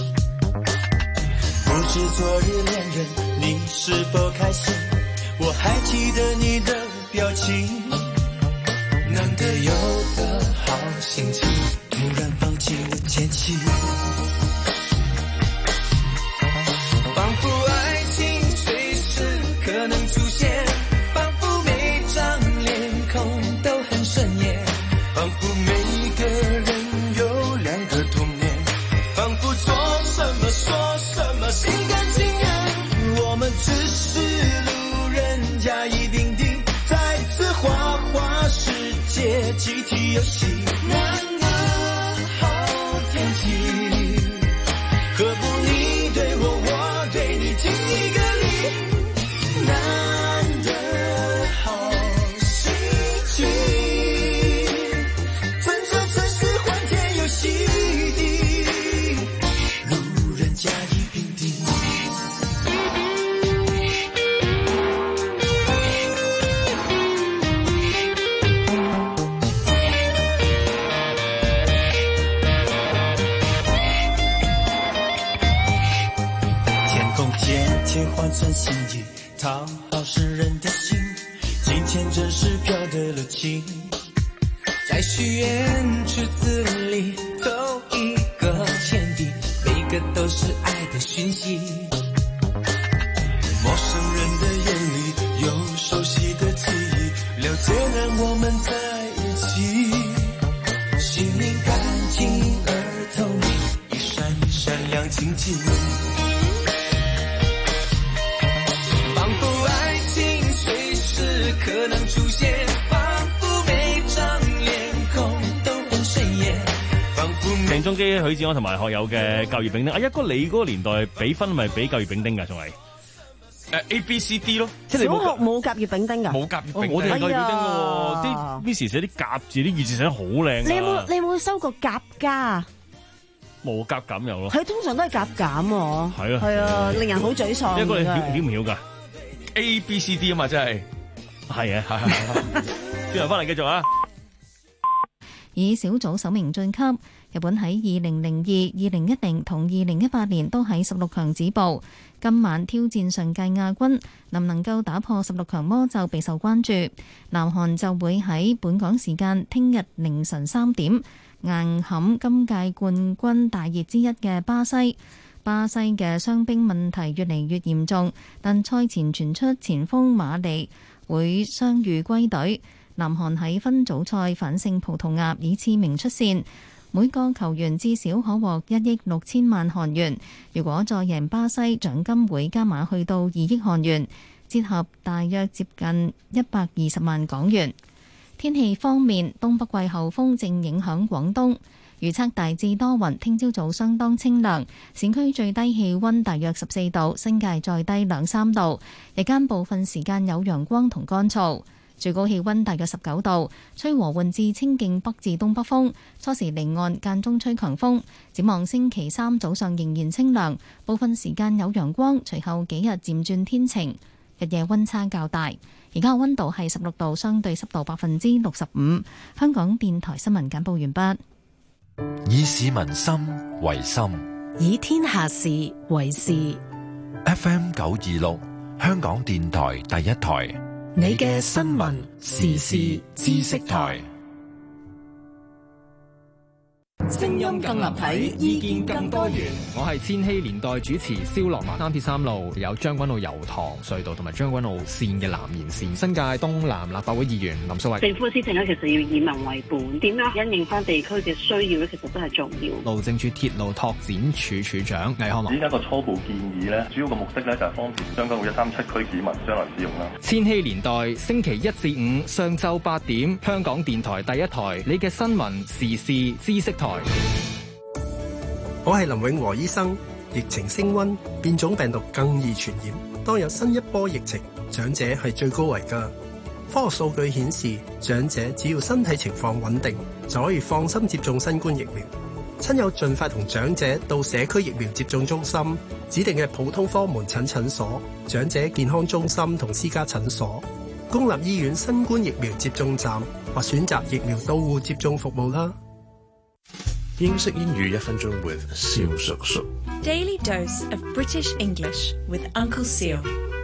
Speaker 17: 不知昨日戀人，你是否開心？我還記得你的表情。難得有個好心情，突然放棄了前妻，仿佛愛情隨時可能出現，仿佛每張臉孔都很順眼，仿佛每個人有兩個童年，仿佛做什麼說什麼心甘情願，我們只是路人甲乙丙丁，在這花花世界集體遊戲，難得好天氣，何不你對我，我對你，盡一個禮，難得好心情，專做這是歡天遊戲的路人甲乙丙丁。
Speaker 25: 換算心意，討好世人的心，金錢真是飄對了情，在許願池子裡投一個錢幣，每個都是愛的訊息。陌生人的眼裡有熟悉的記憶，了解讓我們在一起，心靈乾淨而透明，一閃一閃亮晶晶，仿佛愛情隨時可能出現，仿佛每張臉孔都很鮮豔，仿佛
Speaker 16: 鄭中基、許志安同埋學友嘅教業丙丁。阿一哥，你嗰個年代俾分咪俾教業丙丁㗎？仲係？誒 A B C D 咯，
Speaker 17: 小學冇甲乙丙丁㗎，
Speaker 7: 冇甲乙丙丁，
Speaker 16: 我哋係甲乙丙丁嘅喎，啲 Miss 寫啲甲字，啲乙字寫得好靚。
Speaker 17: 你有冇你有冇收過甲加啊？
Speaker 16: 冇甲減有咯，
Speaker 17: 佢通常都係甲減喎。係啊，係啊，令人好沮喪。
Speaker 16: 一個你曉曉唔曉㗎
Speaker 7: ？A B C D 啊嘛，真係
Speaker 16: 係啊，係係。轉頭翻嚟繼續啊！
Speaker 1: 以小組首名晉級。日本喺二零零二、二零一零同二零一八年都喺十六強止步，今晚挑戰上屆亞軍，能唔能夠打破十六強魔咒備受關注。南韓就會喺本港時間聽日凌晨三點硬撼今屆冠軍大熱之一嘅巴西。巴西嘅傷兵問題越嚟越嚴重，但賽前傳出前鋒馬利會傷愈歸隊。南韓喺分組賽反勝葡萄牙，以次名出線。每個球員至少可獲一億六千萬韓元，如果再贏巴西，獎金會加碼去到二億韓元，折合大約接近一百二十萬港元。天氣方面，東北季候風正影響廣東，預測大致多雲，聽朝早相當清涼，市區最低氣溫大約十四度，新界再低兩三度，日間部分時間有陽光同乾燥。最高氣溫大約十九度，吹和緩至清勁北至東北風，初時離岸間中吹強風。展望星期三早上仍然清涼，部分時間有陽光，隨後幾日漸轉天晴，日夜溫差較大。而家嘅溫度係十六度，相對濕度百分之六十五。香港電台新聞簡報完畢。
Speaker 4: 以市民心為心，
Speaker 5: 以天下事為事。
Speaker 4: F M 九二六，香港電台第一台。
Speaker 5: 你嘅新聞時事知識台，聲音更立體，意見更多元。
Speaker 3: 我係千禧年代主持蕭樂文。三鐵三路有將軍澳油塘隧道同埋將軍澳線嘅南延線。新界東南立法會議員林素慧。
Speaker 6: 政府嘅施政咧，其實要以民為本，點樣因應翻地區嘅需要咧，其實都係重要。
Speaker 3: 路政署鐵路拓展處處長魏漢文。
Speaker 8: 依家個初步建議咧，主要嘅目的咧就係方便將軍澳一三七區市民將來使用啦。
Speaker 3: 千禧年代星期一至五上晝八點，香港電台第一台，你嘅新聞時事知識台。
Speaker 9: 我係林永和醫生。疫情升溫，變種病毒更易傳染。當有新一波疫情，長者係最高危㗎。科學數據顯示，長者只要身體情況穩定，就可以放心接種新冠疫苗。親友盡快同長者到社區疫苗接種中心、指定嘅普通科門診診所、長者健康中心同私家診所、公立醫院新冠疫苗接種站或選擇疫苗到戶接種服務啦。
Speaker 10: 英式英語一分鐘 with 蕭叔叔。
Speaker 11: Daily dose of British English with Uncle Seal.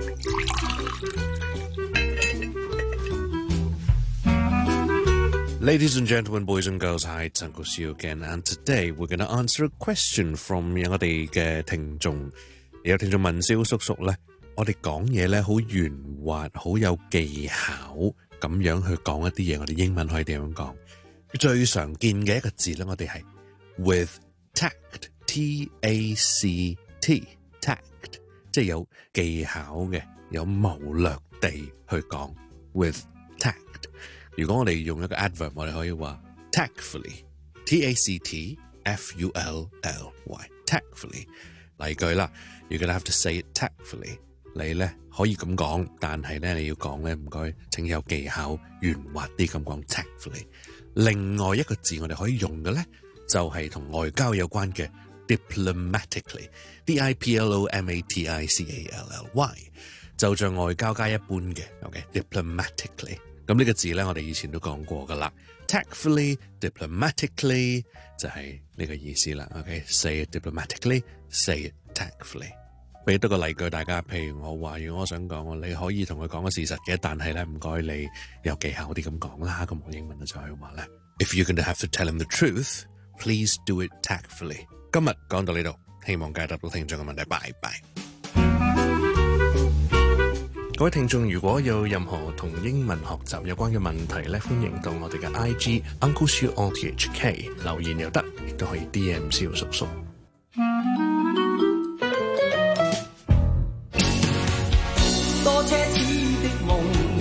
Speaker 10: Ladies and gentlemen, boys and girls, hi, it's Uncle Seal again, and today we're going to answer a question from 我哋嘅聽眾。有聽眾問蕭叔叔咧，我哋講嘢咧好圓滑，好有技巧，咁樣去講一啲嘢，我哋英文可以點樣講？最常見嘅一個字咧，我哋係 with tact, T A C T, tact， 即係有技巧嘅，有謀略地去講 with tact。如果我哋用一個 adverb， 我哋可以話 tactfully, T A C T F U L L Y, tactfully。例句啦 ，you're gonna have to say it tactfully。你咧可以咁講，但係咧你要講咧唔該，請有技巧，圓滑啲咁講 tactfully。另外一個字我哋可以用嘅咧，就係、是、同外交有關嘅 diplomatically, D I P L O M A T I C A L L Y， 就像外交家一般嘅 ，OK diplomatically。咁呢個字咧，我哋以前都講過噶啦 ，tactfully, diplomatically 就係呢個意思啦。OK，say it diplomatically, say it tactfully。 俾多個例句大家，譬如我話，如果我想講，你可以同佢講個事實嘅，但係咧唔該你有技巧啲咁講啦。咁用英文就係話咧 ，If you're going to have to tell him the truth, please do it tactfully。今日講到呢度，希望解答到聽眾嘅問題，拜拜。各位聽眾，如果有任何同英文學習有關嘅問題咧，歡迎到我哋嘅 I G Uncle Siu O T H K 留言又得，亦都可以 D M 蕭叔叔。
Speaker 25: 多奢侈的夢，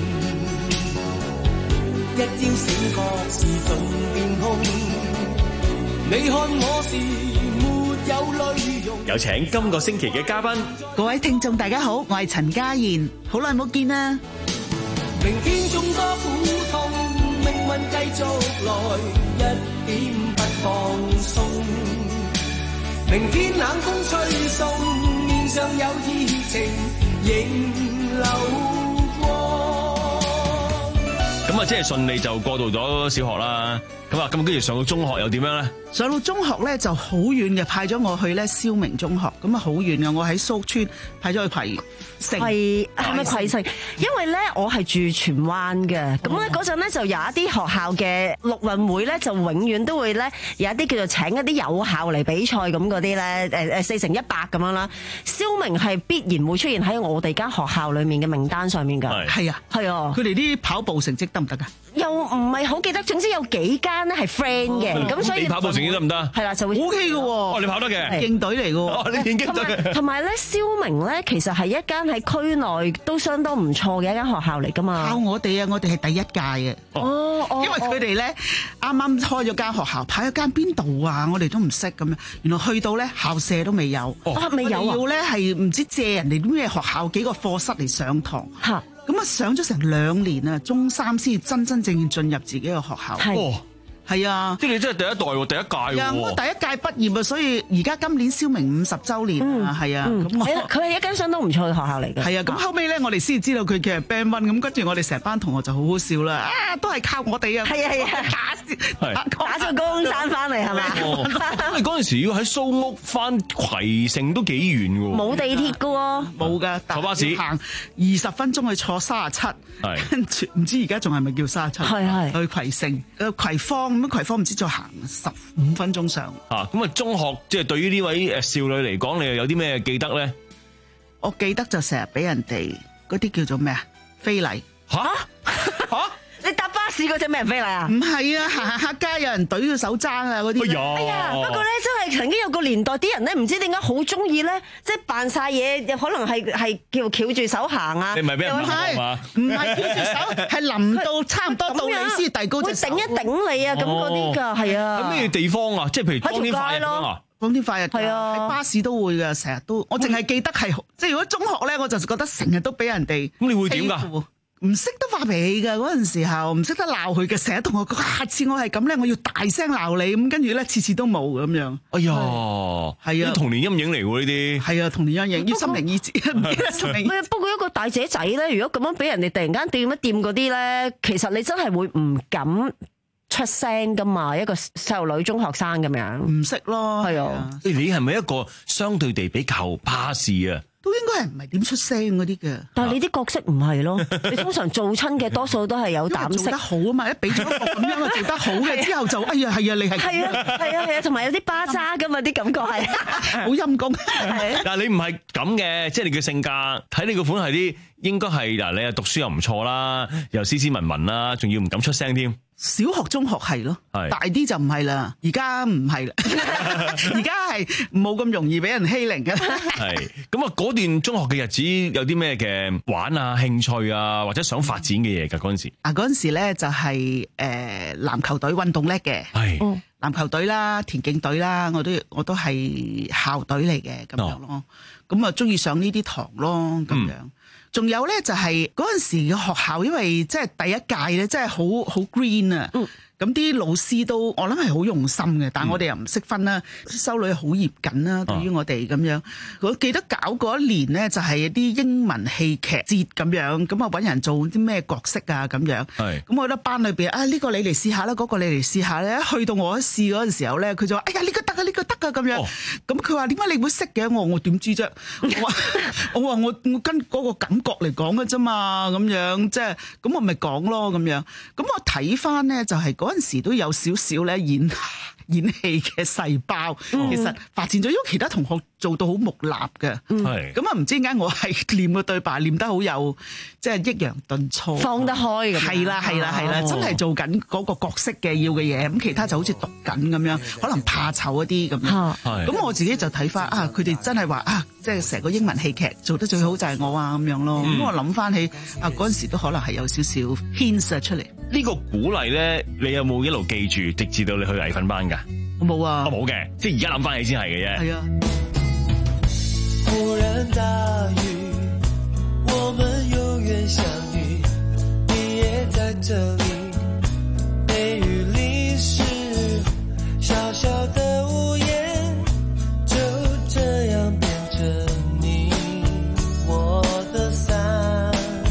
Speaker 25: 一朝醒覺是盡變空。你看我是沒有淚容。
Speaker 18: 有請今個星期嘅嘉賓，
Speaker 26: 各位聽眾大家好，我係陳嘉燕，好耐冇見啦。
Speaker 25: 明天縱多苦痛，命運繼續來，一點不放鬆。明天冷風吹送，面上有熱情仍流光。
Speaker 16: 咁啊，即係順利就過渡咗小學啦。咁啊，咁跟住上到中學又點樣咧？
Speaker 26: 上到中學咧就好遠嘅，派咗我去咧蕭明中學，咁啊好遠嘅，我喺蘇屋村派咗去葵盛，
Speaker 17: 係係咪葵盛？因為咧我係住荃灣嘅，咁咧嗰陣咧就有一啲學校嘅陸運會咧，就永遠都會咧有一啲叫做請一啲友校嚟比賽咁嗰啲咧，誒誒四乘一百咁樣啦。蕭明係必然會出現喺我哋間學校裡面嘅名單上面㗎。
Speaker 26: 係啊
Speaker 17: 係啊，
Speaker 26: 佢哋啲跑步成績得唔得㗎？
Speaker 17: 又唔係好記得，總之有幾間咧係 friend 嘅，咁所以
Speaker 16: 你跑步成績得唔得？
Speaker 17: 係啦，就會
Speaker 26: O K 嘅喎。
Speaker 16: 哦，你跑得嘅，
Speaker 26: 競隊嚟嘅喎。
Speaker 16: 哦，你練競隊。
Speaker 17: 同埋咧，蕭明咧其實係一間喺區內都相當唔錯嘅一間學校嚟㗎嘛。
Speaker 26: 靠我哋啊，我哋係第一屆嘅。
Speaker 17: 哦哦，
Speaker 26: 因為佢哋咧啱啱開咗間學校，派咗間邊度啊？我哋都唔識咁樣。原來去到咧校舍都未有。
Speaker 17: 哦，未有啊。
Speaker 26: 要咧係唔知借人哋啲咩學校幾個課室嚟上堂。
Speaker 17: 嚇！
Speaker 26: 咁啊上咗成兩年啊，中三先真真正正進入自己嘅學校。
Speaker 17: 係。
Speaker 26: 係啊，
Speaker 16: 即係你真係第一代喎，第一屆喎。
Speaker 26: 係啊，我第一屆畢業啊，所以而家今年蕭明五十週年啊，係啊。咁我
Speaker 17: 佢係一間相當唔錯嘅學校嚟嘅。
Speaker 26: 係啊，咁後尾咧，我哋先知道佢嘅 band one，咁跟住我哋成班同學就好好笑啦。啊，都係靠我哋啊！
Speaker 17: 係啊係啊，打打咗高峰山翻嚟係咪？
Speaker 16: 因為嗰陣時要喺蘇屋翻葵盛都幾遠嘅喎。
Speaker 17: 冇地鐵嘅喎，
Speaker 26: 冇㗎，
Speaker 16: 坐巴士
Speaker 26: 行二十分鐘去坐三十七，跟住唔知而家仲係咪叫三十七？
Speaker 17: 係係
Speaker 26: 去葵盛、誒葵芳咁，葵芳唔知再行十五分鐘上。
Speaker 16: 嚇咁啊！中學即係對於呢位誒少女嚟講，你又有啲咩記得咧？
Speaker 26: 我記得就成日俾人哋嗰啲叫做咩啊？非禮
Speaker 16: 嚇嚇！
Speaker 17: 你搭巴士嗰隻咩人非禮啊？
Speaker 26: 唔係啊，行行下街有人懟佢手踭啊嗰啲。
Speaker 17: 哎呀！不過咧，真係曾經有個年代，啲人咧唔知點解好中意咧，即係扮晒嘢，又可能係係叫翹住手行啊。
Speaker 16: 你唔係俾人鬧啊嘛？
Speaker 26: 唔係翹住手，係臨到差唔多到你先遞高隻手，
Speaker 17: 會頂一頂你啊！咁嗰啲㗎，係啊。
Speaker 16: 喺咩地方啊？即係譬如光天化日咯。
Speaker 26: 光天化日
Speaker 17: 係啊，
Speaker 26: 喺巴士都會㗎，成日都。我淨係記得係，即係如果中學咧，我就覺得成日都俾人哋。
Speaker 16: 咁你會點㗎？
Speaker 26: 唔識得發脾氣㗎，嗰陣時候唔識得鬧佢嘅，成日同我講，下次我係咁咧，我要大聲鬧你，咁跟住咧次次都冇咁樣。
Speaker 16: 哎呀，
Speaker 26: 係啊，
Speaker 16: 童年陰影嚟喎呢啲。
Speaker 26: 係啊，童年陰影，要心靈醫治，唔記得心靈醫治。
Speaker 17: 不過一個大姐仔咧，如果咁樣俾人哋突然間掂一掂嗰啲咧，其實你真係會唔敢出聲㗎嘛？一個細路女中學生咁樣，
Speaker 26: 唔識咯。
Speaker 17: 係啊，
Speaker 16: 你係咪一個相對地比較怕事啊？
Speaker 26: 都應該係唔係點出聲嗰啲嘅，
Speaker 17: 但係你啲角色唔係咯，你通常做親嘅多數都係有膽識，
Speaker 26: 做得好啊嘛，一俾咗一個咁樣嘅做得好嘅之後就，哎呀係啊，你係
Speaker 17: 係啊係啊係啊，同埋有啲巴渣㗎嘛，啲感覺係
Speaker 26: 好陰功。
Speaker 16: 但係你唔係咁嘅，即係你嘅性格睇你個款係啲應該係嗱，你又讀書又唔錯啦，又斯斯文文啦，仲要唔敢出聲添。
Speaker 26: 小學、中學係咯，大啲就唔係啦。而家唔係啦，而家係冇咁容易俾人欺凌嘅。
Speaker 16: 係咁啊！嗰段中學嘅日子有啲咩嘅玩啊、興趣啊，或者想發展嘅嘢㗎？嗰陣時啊，
Speaker 26: 嗰陣時咧就係誒籃球隊運動叻嘅，係籃球隊啦、田徑隊啦，我都我都係校隊嚟嘅咁樣咯。咁啊，中意上呢啲堂咯，咁樣。仲有咧就係嗰陣時嘅學校，因為即係第一屆咧，真係好好 green 啊！咁、 咁啲老師都我諗係好用心嘅，但係我哋又唔識分啦，修女好嚴謹啦，對於我哋咁樣。我記得搞過一年呢，就係啲英文戲劇節咁樣，咁啊揾人做啲咩角色啊咁樣。咁我覺得班裏邊啊呢個你嚟試下啦，嗰個你嚟試下咧。一去到我一試嗰陣時候咧，佢就話：哎呀呢個得啊，呢個得啊咁樣。咁佢話點解你會識嘅？我我點知啫？我話我話我我跟嗰個感覺嚟講嘅啫嘛，咁樣即係咁我咪講咯咁樣。咁我睇翻咧就係嗰陣時都有少少咧演演戲嘅細胞，
Speaker 17: 嗯、
Speaker 26: 其實發展咗，因為其他同學做到好木訥嘅，咁啊唔知點解我係念個對白念得好有即係抑揚頓挫，
Speaker 17: 放得開咁，
Speaker 26: 係啦係啦係啦，真係做緊嗰個角色嘅要嘅嘢，咁其他就好似讀緊咁樣，可能怕醜一啲咁樣。咁我自己就睇翻啊，佢哋真係話啊，即係成個英文戲劇做得最好就係我啊咁樣咯。咁、嗯、我諗翻起啊嗰陣時都可能係有少少牽涉出嚟。
Speaker 16: 呢個鼓勵咧，你有冇一路記住，直至到你去藝訓班㗎？
Speaker 26: 我冇啊，
Speaker 16: 我冇嘅，即係而家諗翻起先係嘅啫。
Speaker 26: 係啊。
Speaker 25: 忽然大雨，我們有緣相遇，你也在這裡。被雨淋濕，小小的屋檐，就這樣變成你我的傘。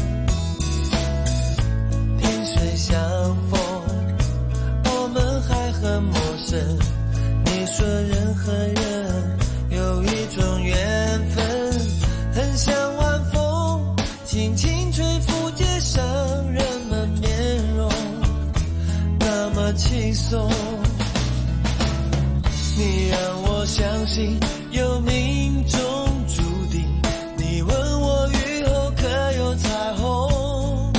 Speaker 25: 萍水相逢，我們還很陌生。你說人和人有一種緣分，很像晚風輕輕吹拂街上人們面容，那麼輕鬆。你讓我相信有命中注定，你問我雨後可有彩虹，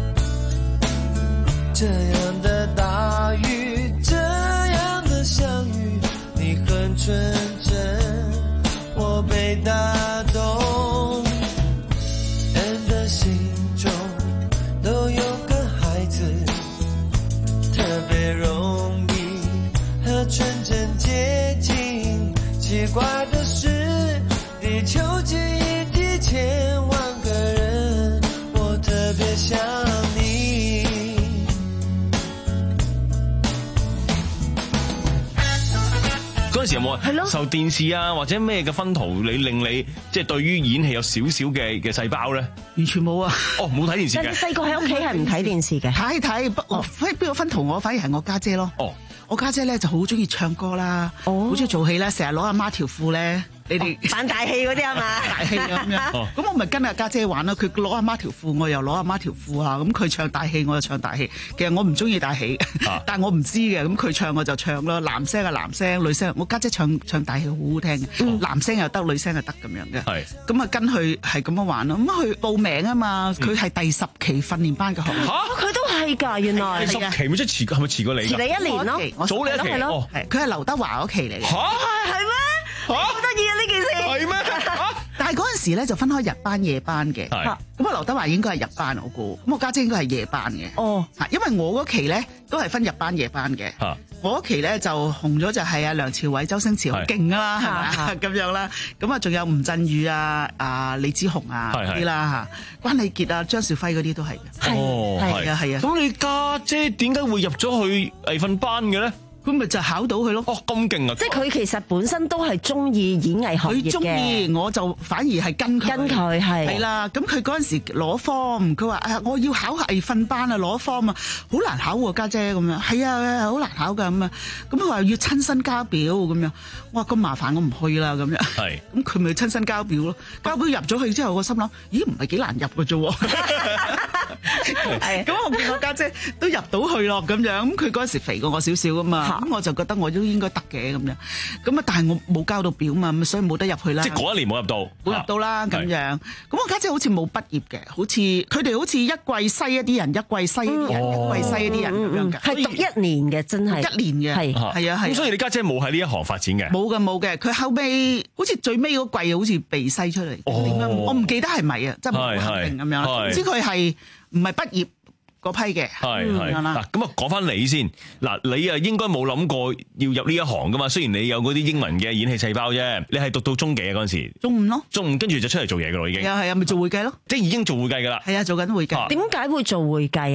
Speaker 25: 這樣的大雨，這樣的相遇，你很純真，我被打動。人的心中都有個孩子，特別容易和純真接近。奇怪的是，地球記憶幾千萬個人，我特別想你。
Speaker 16: 嗰陣時有冇受電視啊或者咩嘅薰陶，你令你即係對於演戲有少少嘅嘅細胞咧？
Speaker 26: 完全冇啊！
Speaker 16: 哦，冇睇電視嘅。
Speaker 17: 細個喺屋企係唔睇電視嘅，
Speaker 26: 睇睇不我邊個薰陶我反而係我家姐咯。哦，我家姐咧就好中意唱歌啦，好中意做戲咧，成日攞阿媽條褲咧。你哋
Speaker 17: 扮大戲嗰啲啊嘛，
Speaker 26: 大戲咁樣，咁我咪跟阿家姐玩咯。佢攞阿媽條褲，我又攞阿媽條褲啊。咁佢唱大戲，我就唱大戲。其實我唔中意大戲，啊、但係我唔知嘅。咁佢唱我就唱咯。男聲啊男聲，女聲。我家姐，姐唱唱大戲好好聽嘅，嗯、男聲又得，女聲又得咁樣嘅。係咁啊，跟佢係咁樣玩咯。咁佢報名啊嘛，佢係第十期訓練班嘅學員。
Speaker 17: 嚇、啊，佢都係㗎，原來。
Speaker 16: 第十期咪即係遲，係咪遲過你？
Speaker 17: 遲你一年咯，
Speaker 26: 我
Speaker 16: 早你一期
Speaker 26: 咯。係佢係劉德華嗰期嚟嘅。
Speaker 17: 嚇、啊，係咩？好得意啊！呢件事
Speaker 26: 係咩？但係嗰陣時咧就分開日班夜班嘅。咁啊，劉德華應該係日班我估，咁我家姐應該係夜班嘅。哦，因為我嗰期咧都係分日班夜班嘅。我嗰期咧就紅咗就係阿梁朝偉、周星馳好勁啦，係咪咁樣啦？咁啊，仲有吳鎮宇啊、啊李子雄啊嗰啲啦嚇，關禮傑啊、張兆輝嗰啲都係嘅。
Speaker 16: 哦，
Speaker 26: 係啊係啊。
Speaker 16: 咁你家姐點解會入咗去藝訓班嘅咧？
Speaker 26: 咁咪就考到佢咯。
Speaker 16: 哦，咁勁啊！
Speaker 17: 即係佢其實本身都係中意演藝學業嘅。佢中意，
Speaker 26: 我就反而係跟佢。
Speaker 17: 跟佢係。係
Speaker 26: 啦，咁佢嗰陣時攞 form，佢話啊，我要考藝訓班啊，攞 form 啊，好難考喎，家姐咁樣。係啊，好難考㗎咁啊。咁佢話要親身交表咁樣。我話咁麻煩，我唔去啦咁樣。係。咁佢咪親身交表咯？交表入咗去之後，我心諗，咦，唔係幾難入㗎啫喎。係。咁我見我家姐都入到去咯，咁樣。咁佢嗰陣時肥過我少少㗎嘛。咁我就覺得我都應該得嘅咁樣，咁啊但係我冇交到表嘛，咁所以冇得入去啦。
Speaker 16: 即係嗰一年冇入到，
Speaker 26: 冇入到啦咁樣。咁我家姐好似冇畢業嘅，好似佢哋好似一季西一啲人，一季西一啲人，一季西一啲人咁樣嘅。
Speaker 17: 係讀一年嘅，真係
Speaker 26: 一年嘅，係係啊係。
Speaker 16: 咁所以你家姐冇喺呢一行發展嘅？
Speaker 26: 冇嘅冇嘅，佢後尾好似最尾嗰季好似被西出嚟，點樣？我唔記得係咪啊，即係冇肯定咁樣。唔知佢係唔係畢業嗰批嘅，
Speaker 16: 係係嗱，咁啊講翻你先嗱，你啊應該冇諗過要入呢一行噶嘛？雖然你有嗰啲英文嘅演戲細胞啫，你係讀到中幾啊嗰陣時？
Speaker 26: 中五咯，
Speaker 16: 中五跟住就出嚟做嘢噶咯，已經。
Speaker 26: 係啊係啊，咪做會計咯，
Speaker 16: 即係已經做會計噶啦。
Speaker 26: 係啊，做緊會計。
Speaker 17: 點解會做會計啊？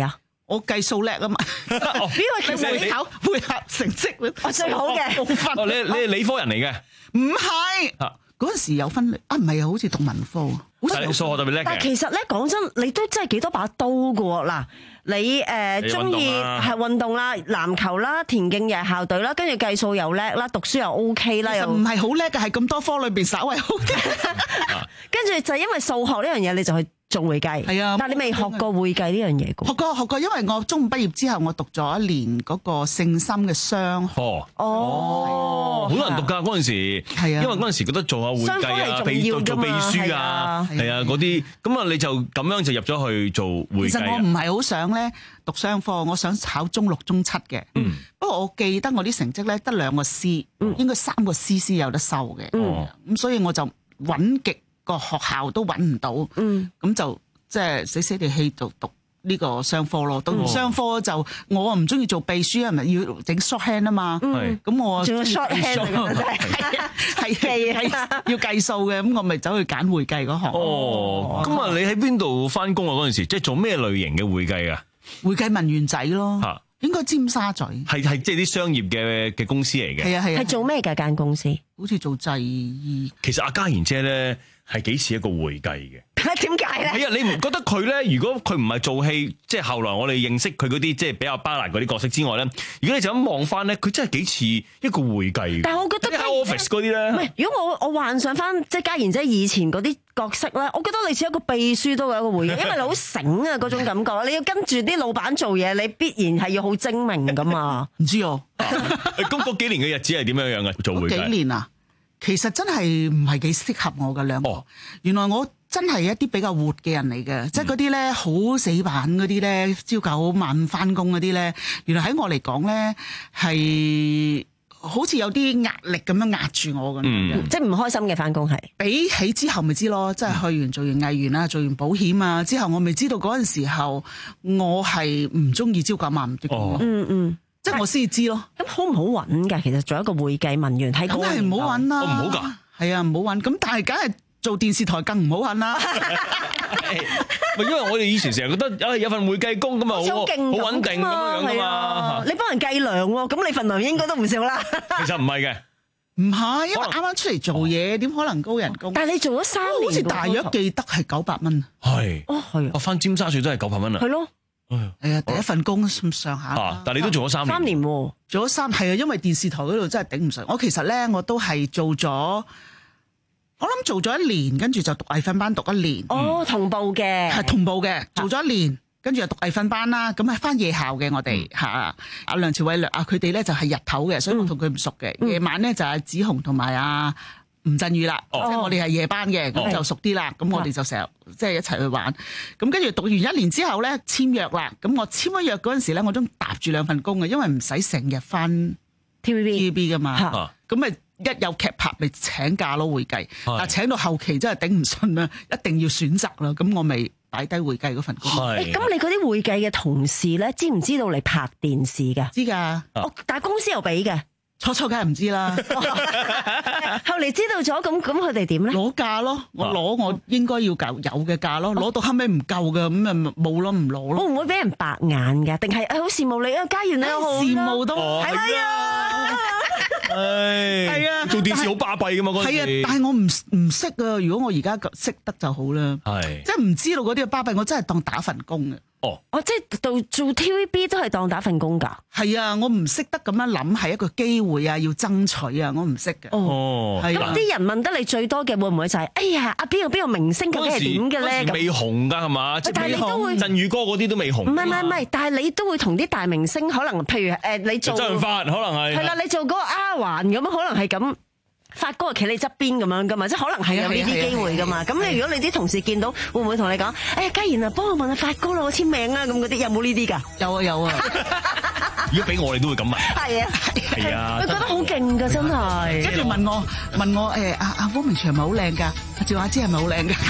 Speaker 26: 我計數叻啊嘛，因為佢會考會考成績我
Speaker 17: 最好嘅。
Speaker 16: 哦，你你係理科人嚟嘅？
Speaker 26: 唔係，嗰陣時有分啊，唔係啊，好似讀文科，好似
Speaker 16: 數學特別叻嘅。
Speaker 17: 但係其實咧，講真，你都真係幾多把刀㗎喎嗱。你誒中意係運動啦、籃球啦、田徑又係校隊啦，跟住計數又叻啦，讀書又 OK 啦，又
Speaker 26: 唔係好叻嘅，係咁多科裏邊稍為好啲。
Speaker 17: 跟住就係因為數學呢樣嘢，你就去做會計。係啊，但係你未學過會計呢樣嘢嘅。
Speaker 26: 學過學過，因為我中五畢業之後，我讀咗一年嗰個聖心嘅商學。
Speaker 16: 哦哦，好多人讀㗎嗰陣時，係啊，因為嗰陣時覺得做下會計啊，秘做做秘書啊，係啊嗰啲，咁啊你就咁樣就入咗去做會計。
Speaker 26: 其實我唔係好想咧讀商科，我想考中六中七嘅。嗯，不過我記得我啲成績咧得兩個 C，應該三個 C 先有得收嘅。嗯，咁所以我就揾極個學校都揾唔到。嗯，咁就即係死死地氣就讀呢個商科咯。讀完商科就我唔中意做秘書，係咪要整 shorthand 啊嘛？係，咁我
Speaker 17: 仲要 shorthand 真係
Speaker 26: 係係係要計數嘅，咁我咪走去揀會計嗰行。
Speaker 16: 哦，咁啊，你喺邊度翻工啊？嗰陣時即係做咩類型嘅會計啊？
Speaker 26: 會計文員仔咯，應該尖沙咀，
Speaker 16: 係係即係啲商業嘅嘅公司嚟嘅。
Speaker 26: 係啊係啊，
Speaker 17: 係做咩嘅間公司？
Speaker 26: 好似做製衣。
Speaker 16: 其實阿嘉賢姐咧係幾似一個會計嘅。
Speaker 17: 點解咧？
Speaker 16: 係啊，你唔覺得佢咧？如果佢唔係做戲，即係後來我哋認識佢嗰啲即係比較巴辣嗰啲角色之外咧，如果你就咁望翻咧，佢真係幾似一個會計。
Speaker 17: 但係我覺得
Speaker 16: 喺 office 嗰啲咧，
Speaker 17: 唔係。如果我我幻想翻即係嘉賢姐以前嗰啲角色咧，我覺得你似一個秘書都有一個會計，因為你好醒啊嗰種感覺，你要跟住啲老闆做嘢，你必然係要好精明噶嘛。
Speaker 26: 唔知啊，
Speaker 16: 咁嗰幾年嘅日子係點樣樣嘅做會計？
Speaker 26: 幾年啊？其實真係唔係幾適合我嘅兩個。哦、原來我真係一啲比較活嘅人嚟嘅，嗯、即係嗰啲咧好死板嗰啲咧，朝九晚翻工嗰啲咧，原來喺我嚟講咧係好似有啲壓力咁樣壓住我咁樣，
Speaker 17: 嗯、即係唔開心嘅翻工係。
Speaker 26: 比起之後咪知咯，即係去完做完藝員啦，做完保險啊之後，我咪知道嗰陣時候我係唔中意朝九晚啲工。
Speaker 17: 嗯嗯。
Speaker 26: 即係我先知咯，
Speaker 17: 咁好唔好揾㗎？其實做一個會計文員喺嗰個年代，
Speaker 26: 梗係唔好揾啦，
Speaker 16: 唔好㗎，
Speaker 26: 係啊，唔好揾。咁但係梗係做電視台更唔好揾啦。
Speaker 16: 因為我哋以前成日覺得啊有份會計工咁啊好好穩定咁樣樣㗎嘛。
Speaker 17: 你幫人計糧喎，咁你份糧應該都唔少啦。
Speaker 16: 其實唔係嘅，
Speaker 26: 唔係，因為啱啱出嚟做嘢，點可能高人工？
Speaker 17: 但係你做咗三年，
Speaker 26: 好似大約記得係九百蚊。
Speaker 16: 係，
Speaker 17: 哦係，
Speaker 16: 我翻尖沙咀都係九百蚊啊。
Speaker 17: 係咯。
Speaker 26: 係啊，第一份工咁上下，
Speaker 16: 啊。但係你都做咗三年。
Speaker 17: 三年喎，
Speaker 26: 做咗三係啊，因為電視台嗰度真係頂唔順。我其實咧，我都係做咗，我諗做咗一年，跟住就讀藝訓班讀一年。
Speaker 17: 哦，同步嘅，
Speaker 26: 係同步嘅，做咗一年，跟住又讀藝訓班啦。咁係翻夜校嘅，我哋嚇阿梁朝偉啊，佢哋咧就係日頭嘅，所以我同佢唔熟嘅。夜、嗯、晚咧就係子雄同埋阿吳鎮宇啦，哦、即係我哋係夜班嘅，咁、哦、就熟啲啦。咁、哦、我哋就成日即係一齊去玩。咁跟住讀完一年之後咧，簽約啦。咁我簽咗約嗰陣時咧，我都搭住兩份工嘅，因為唔使成日翻 T V B T V B 噶嘛。咁咪、啊、一有劇拍咪請假咯，會計。但係請到後期真係頂唔順啦，一定要選擇啦。咁我咪擺低會計嗰份工。
Speaker 17: 咁你嗰啲會計嘅同事咧，知唔知道你拍電視㗎？
Speaker 26: 知㗎。
Speaker 17: 哦，但係公司又俾嘅。
Speaker 26: 初初梗係唔知啦，
Speaker 17: 後嚟知道咗，咁咁佢哋點咧？
Speaker 26: 攞價咯，我攞我應該要夠有嘅價咯，攞到後尾唔夠嘅咁咪冇咯，唔攞咯。
Speaker 17: 會唔會俾人白眼㗎？定係誒好羨慕你啊？嘉賢你好
Speaker 26: 羨慕都
Speaker 17: 係啊！
Speaker 26: 係啊，
Speaker 16: 做電視好巴閉㗎嘛嗰陣時。
Speaker 26: 係啊，但係我唔唔識啊！如果我而家識得就好啦。係，即係唔知道嗰啲巴閉，我真係當打份工嘅。
Speaker 17: 哦，哦，即係到做 T V B 都係當打份工㗎。
Speaker 26: 係啊，我唔識得咁樣諗，係一個機會啊，要爭取啊，我唔識嘅。
Speaker 17: 哦，咁啲人問得你最多嘅會唔會就係，哎呀，阿邊個邊個明星究竟係點嘅咧？
Speaker 16: 嗰時未紅㗎係嘛？即係
Speaker 17: 你都會
Speaker 16: 振宇哥嗰啲都未紅。
Speaker 17: 唔係唔係唔係，但係你都會同啲大明星可能，譬如誒你做
Speaker 16: 周潤發可能係。
Speaker 17: 係啦，你做嗰個丫鬟咁，可能係咁。發哥企你側邊咁樣噶嘛，即係可能係有呢啲機會噶嘛。咁你如果你啲同事見到，會唔會同你講？哎，嘉賢啊，幫我問下發哥啦，我簽名啊，咁嗰啲有冇呢啲㗎？
Speaker 26: 有啊有啊。
Speaker 16: 如果俾我，你都會咁問。
Speaker 17: 係啊
Speaker 16: 係啊。
Speaker 17: 佢覺得好勁㗎，真係。
Speaker 26: 跟住問我問我誒阿阿汪明荃係咪好靚㗎？阿趙雅芝係咪好靚㗎？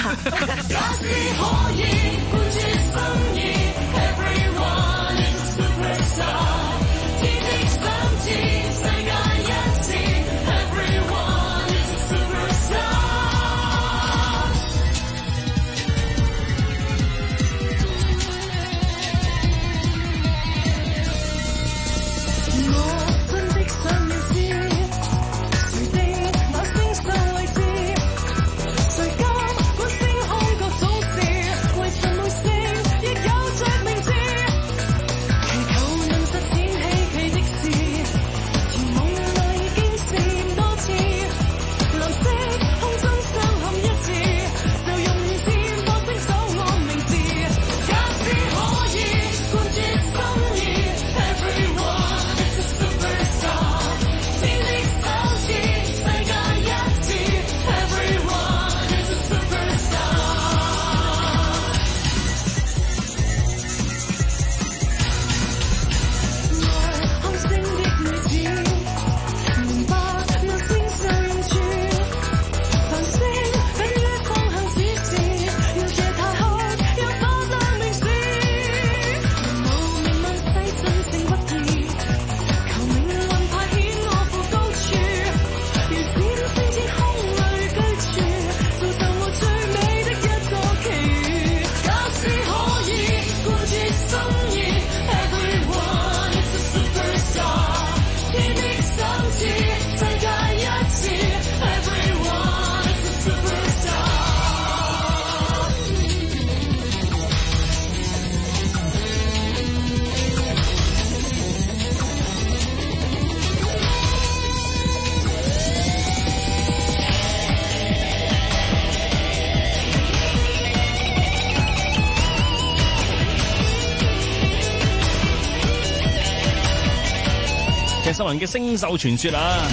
Speaker 16: 石秀文嘅星獸傳說啊！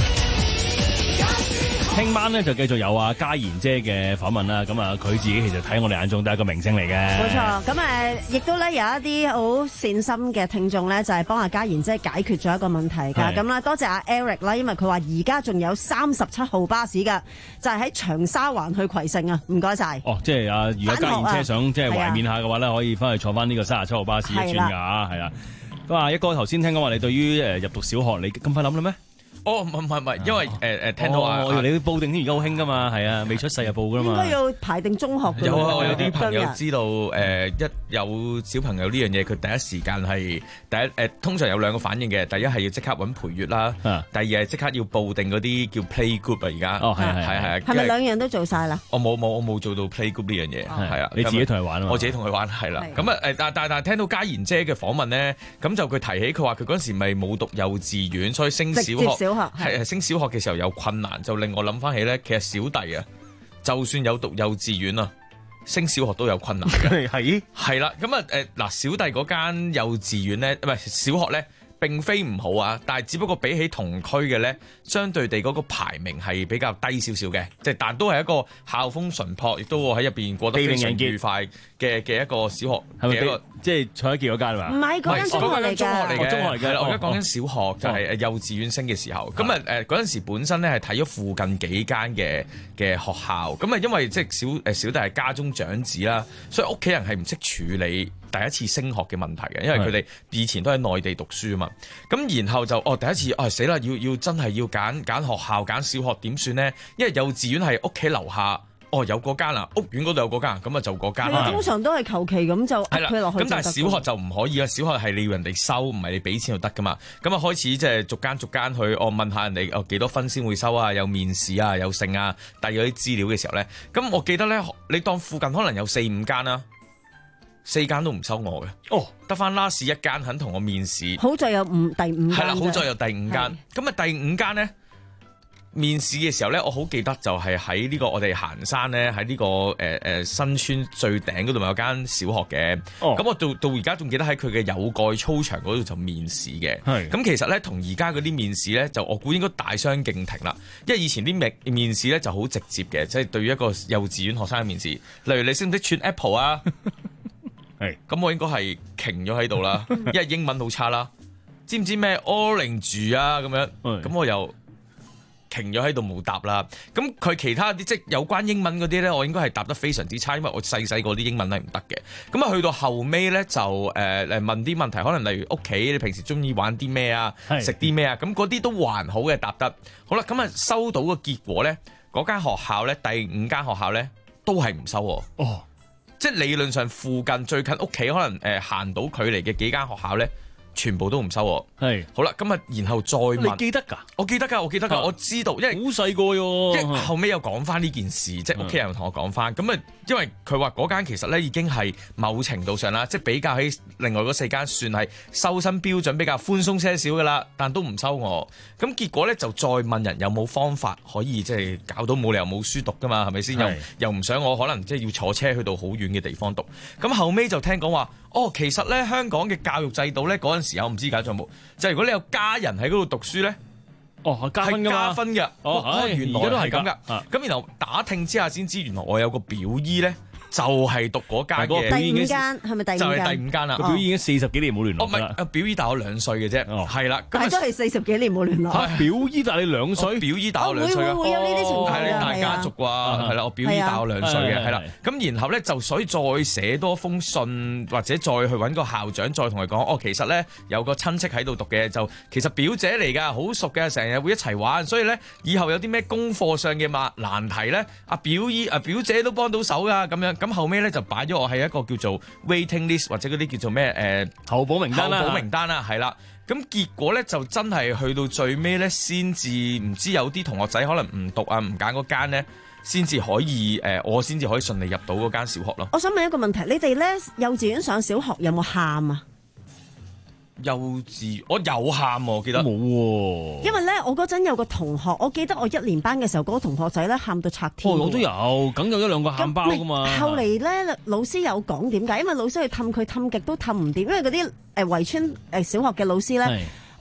Speaker 16: 聽晚咧就繼續有啊嘉賢姐嘅訪問啦，咁啊佢自己其實睇我哋眼中都係一個明星嚟嘅。
Speaker 17: 冇錯，咁誒亦都咧有一啲好善心嘅聽眾咧，就係幫阿嘉賢姐解決咗一個問題㗎。咁啦，多謝阿 Eric 啦，因為佢話而家仲有三十七號巴士㗎，就係喺長沙灣去葵盛啊。唔該晒。
Speaker 16: 哦，即係啊，如果嘉賢姐想即係懷緬下嘅話咧，可以翻去坐翻呢個三十七號巴士一轉㗎嚇，係啦。咁啊，一哥頭先聽講話你對於誒入讀小學你咁快諗啦咩？
Speaker 7: 哦，唔係唔係唔係，因為誒誒、呃、聽到啊，
Speaker 16: 哦、我以為你報定添，而家好興噶嘛，係啊，未出世就報噶嘛。
Speaker 17: 應該要排定中學㗎。
Speaker 7: 有啊，我有啲朋友知道誒、呃，一有小朋友呢樣嘢，佢第一時間係第一誒、呃，通常有兩個反應嘅，第一係要即刻揾陪月啦，啊、第二係即刻要報定嗰啲叫 play group 啊，而家
Speaker 16: 哦係係係係，
Speaker 17: 係咪兩樣都做晒啦？
Speaker 7: 我冇冇我冇做到 play group 呢樣嘢，係啊、哦，
Speaker 16: 你自己同佢玩啊嘛，
Speaker 7: 我自己同佢玩係啦。咁啊誒，但但但聽到嘉賢姐嘅訪問咧，咁就佢提起佢話佢嗰陣時咪冇讀幼稚園，所以升小學
Speaker 17: 小學
Speaker 7: 係係升小學嘅時候有困難，就令我諗翻起咧，其實小弟啊，就算有讀幼稚園啊，升小學都有困難嘅。係係啦，咁啊誒嗱，小弟嗰間幼稚園咧，唔係小學咧，並非唔好啊，但係只不過比起同區嘅咧，相對地嗰個排名係比較低少少嘅，即係但都係一個校風淳樸，亦都喺入邊過得非常愉快嘅嘅一個小學嘅一個。即係蔡一傑嗰間係嘛？
Speaker 17: 唔係嗰間中學嚟嘅，
Speaker 7: 中學嚟嘅，
Speaker 16: 中學嚟嘅。
Speaker 7: 我而家講緊小學，就係誒幼稚園升嘅時候。咁啊誒嗰陣時本身咧係睇咗附近幾間嘅嘅學校。咁啊因為即係小誒小弟係家中長子啦，所以屋企人係唔識處理第一次升學嘅問題嘅，因為佢哋以前都喺內地讀書啊嘛。咁然後就哦第一次啊死啦，要要真係要揀揀學校揀小學點算咧？因為幼稚園係屋企樓下。哦，有嗰間啦，屋苑嗰度有嗰間，咁啊就嗰間啦。
Speaker 17: 通常都係求其咁就壓佢落去。
Speaker 7: 咁但係小學就唔可以啊，小學係你要人哋收，唔係你俾錢就得噶嘛。咁啊開始即係逐間逐間去，我問下人哋哦幾多分先會收啊？有面試啊，有剩啊，遞咗啲資料嘅時候咧，咁我記得咧，你當附近可能有四五間啦，四間都唔收我嘅。哦，得翻 last 一間肯同我面試。
Speaker 17: 好在有五第五間。
Speaker 7: 係啦，好在有第五間。咁啊第五間咧。面試嘅時候咧，我好記得就係喺呢個我哋行山咧，喺呢、這個誒誒、呃、新村最頂嗰度咪有間小學嘅。哦，咁我到到而家仲記得喺佢嘅有蓋操場嗰度就面試嘅。係，咁其實咧同而家嗰啲面試咧，就我估應該大相徑庭啦。因為以前啲面面試咧就好直接嘅，即係對於一個幼稚園學生嘅面試，例如你識唔識串 Apple 啊？係，咁我應該係停咗喺度啦，因為英文好差啦。知唔知咩 orange 啊？咁樣，咁我又。停咗喺度冇答啦，咁佢其他啲即係有關英文嗰啲咧，我應該係答得非常之差，因為我細細個啲英文係唔得嘅。咁啊去到後尾咧就誒誒問啲問題，可能例如屋企你平時中意玩啲咩啊，食啲咩啊，咁嗰啲都還好嘅答得。好啦，咁啊收到個結果咧，嗰間學校咧第五間學校咧都係唔收喎。哦，即係理論上附近最近屋企可能誒行到距離嘅幾間學校咧。全部都唔收喎，係好啦，咁啊，然後再問，
Speaker 16: 你記得㗎？
Speaker 7: 我記得㗎，我記得㗎，我知道，因為
Speaker 16: 好細個喎，
Speaker 7: 即係後尾又講翻呢件事，即係屋企人同我講翻，咁啊，因為佢話嗰間其實咧已經係某程度上啦，即係比較起另外嗰四間算係收生標準比較寬鬆些少㗎啦，但都唔收我，咁結果咧就再問人有冇方法可以即係搞到冇理由冇書讀㗎嘛，係咪先？又又唔想我可能即係要坐車去到好遠嘅地方讀，咁後尾就聽講話。哦，其實咧香港嘅教育制度咧嗰陣時候我唔知解咗冇，就係、如果你有家人喺嗰度讀書咧，
Speaker 16: 哦加分㗎嘛，加分嘅，
Speaker 7: 哦，哦原來都係咁㗎，咁、啊、然後打聽之下先知，原來我有個表姨咧。就係讀嗰間嘅，
Speaker 17: 第五間係咪第五間？
Speaker 7: 就係第五間啦。
Speaker 16: 個表姨已經四十幾年冇聯絡啦。
Speaker 7: 哦，唔係，表姨大我兩歲嘅啫。哦，係啦。
Speaker 17: 但係都係四十幾年冇聯絡。
Speaker 16: 表姨大你兩歲？
Speaker 7: 表姨大我兩歲啊！
Speaker 17: 會會有呢啲情況㗎。
Speaker 7: 係大家族啩，係啦。我表姨大我兩歲嘅，係啦。咁然後咧就所以再寫多封信，或者再去揾個校長，再同佢講，哦，其實咧有個親戚喺度讀嘅，就其實表姐嚟㗎，好熟嘅，成日會一齊玩，所以咧以後有啲咩功課上嘅嘛難題咧，阿表姨、阿表姐都幫到手㗎，咁樣。咁後尾咧就擺咗我係一個叫做 waiting list 或者嗰啲叫做咩誒
Speaker 16: 候補名單啦，
Speaker 7: 候補名單啦，係啦。咁結果咧就真係去到最尾咧，先至唔知有啲同學仔可能唔讀啊，唔揀嗰間咧，先至可以誒、呃，我先至可以順利入到嗰間小學咯。
Speaker 17: 我想問一個問題，你哋咧幼稚園上小學有冇喊啊？
Speaker 7: 幼稚我有喊喎，我記得冇喎。
Speaker 17: 因為咧，我嗰陣有個同學，我記得我一年班嘅時候，嗰、那個同學仔咧喊到拆天。
Speaker 16: 哦，我都有，梗有一兩個喊包噶嘛。
Speaker 17: 後嚟咧，老師有講點解？因為老師去氹佢氹極都氹唔掂，因為嗰啲誒圍村誒小學嘅老師咧。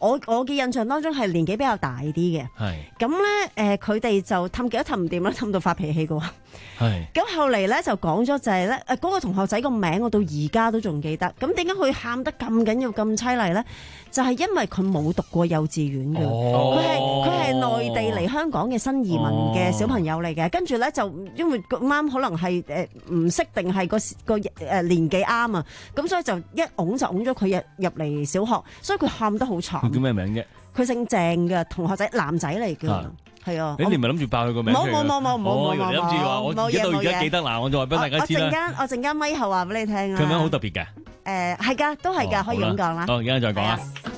Speaker 17: 我我嘅印象當中係年紀比較大啲嘅。
Speaker 16: 係
Speaker 17: 咁咧，誒佢哋就氹幾多氹唔掂啦，氹到發脾氣嘅喎。
Speaker 16: 係
Speaker 17: 咁後嚟咧就講咗就係咧，誒嗰個同學仔個名我到而家都仲記得。咁點解佢喊得咁緊要咁凄厲咧？就係、是、因為佢冇讀過幼稚園嘅，佢係佢係內地嚟香港嘅新移民嘅小朋友嚟嘅。跟住咧就因為咁啱可能係誒唔識定係個個誒年紀啱啊，咁所以就一擁就擁咗佢入入嚟小學，所以佢喊得好慘。
Speaker 16: 佢叫咩名啫？
Speaker 17: 佢姓鄭嘅同學仔，男仔嚟嘅。係啊！
Speaker 16: 你唔係諗住爆佢個名？
Speaker 17: 冇冇冇冇冇冇冇！
Speaker 16: 諗住話我而家到而家記得嗱，我就話俾大家知啦。
Speaker 17: 我陣間我陣間咪後話俾你聽啦。
Speaker 16: 佢名好特別嘅。
Speaker 17: 誒係㗎，都係㗎，可以咁講啦。
Speaker 16: 好，而家再講啊。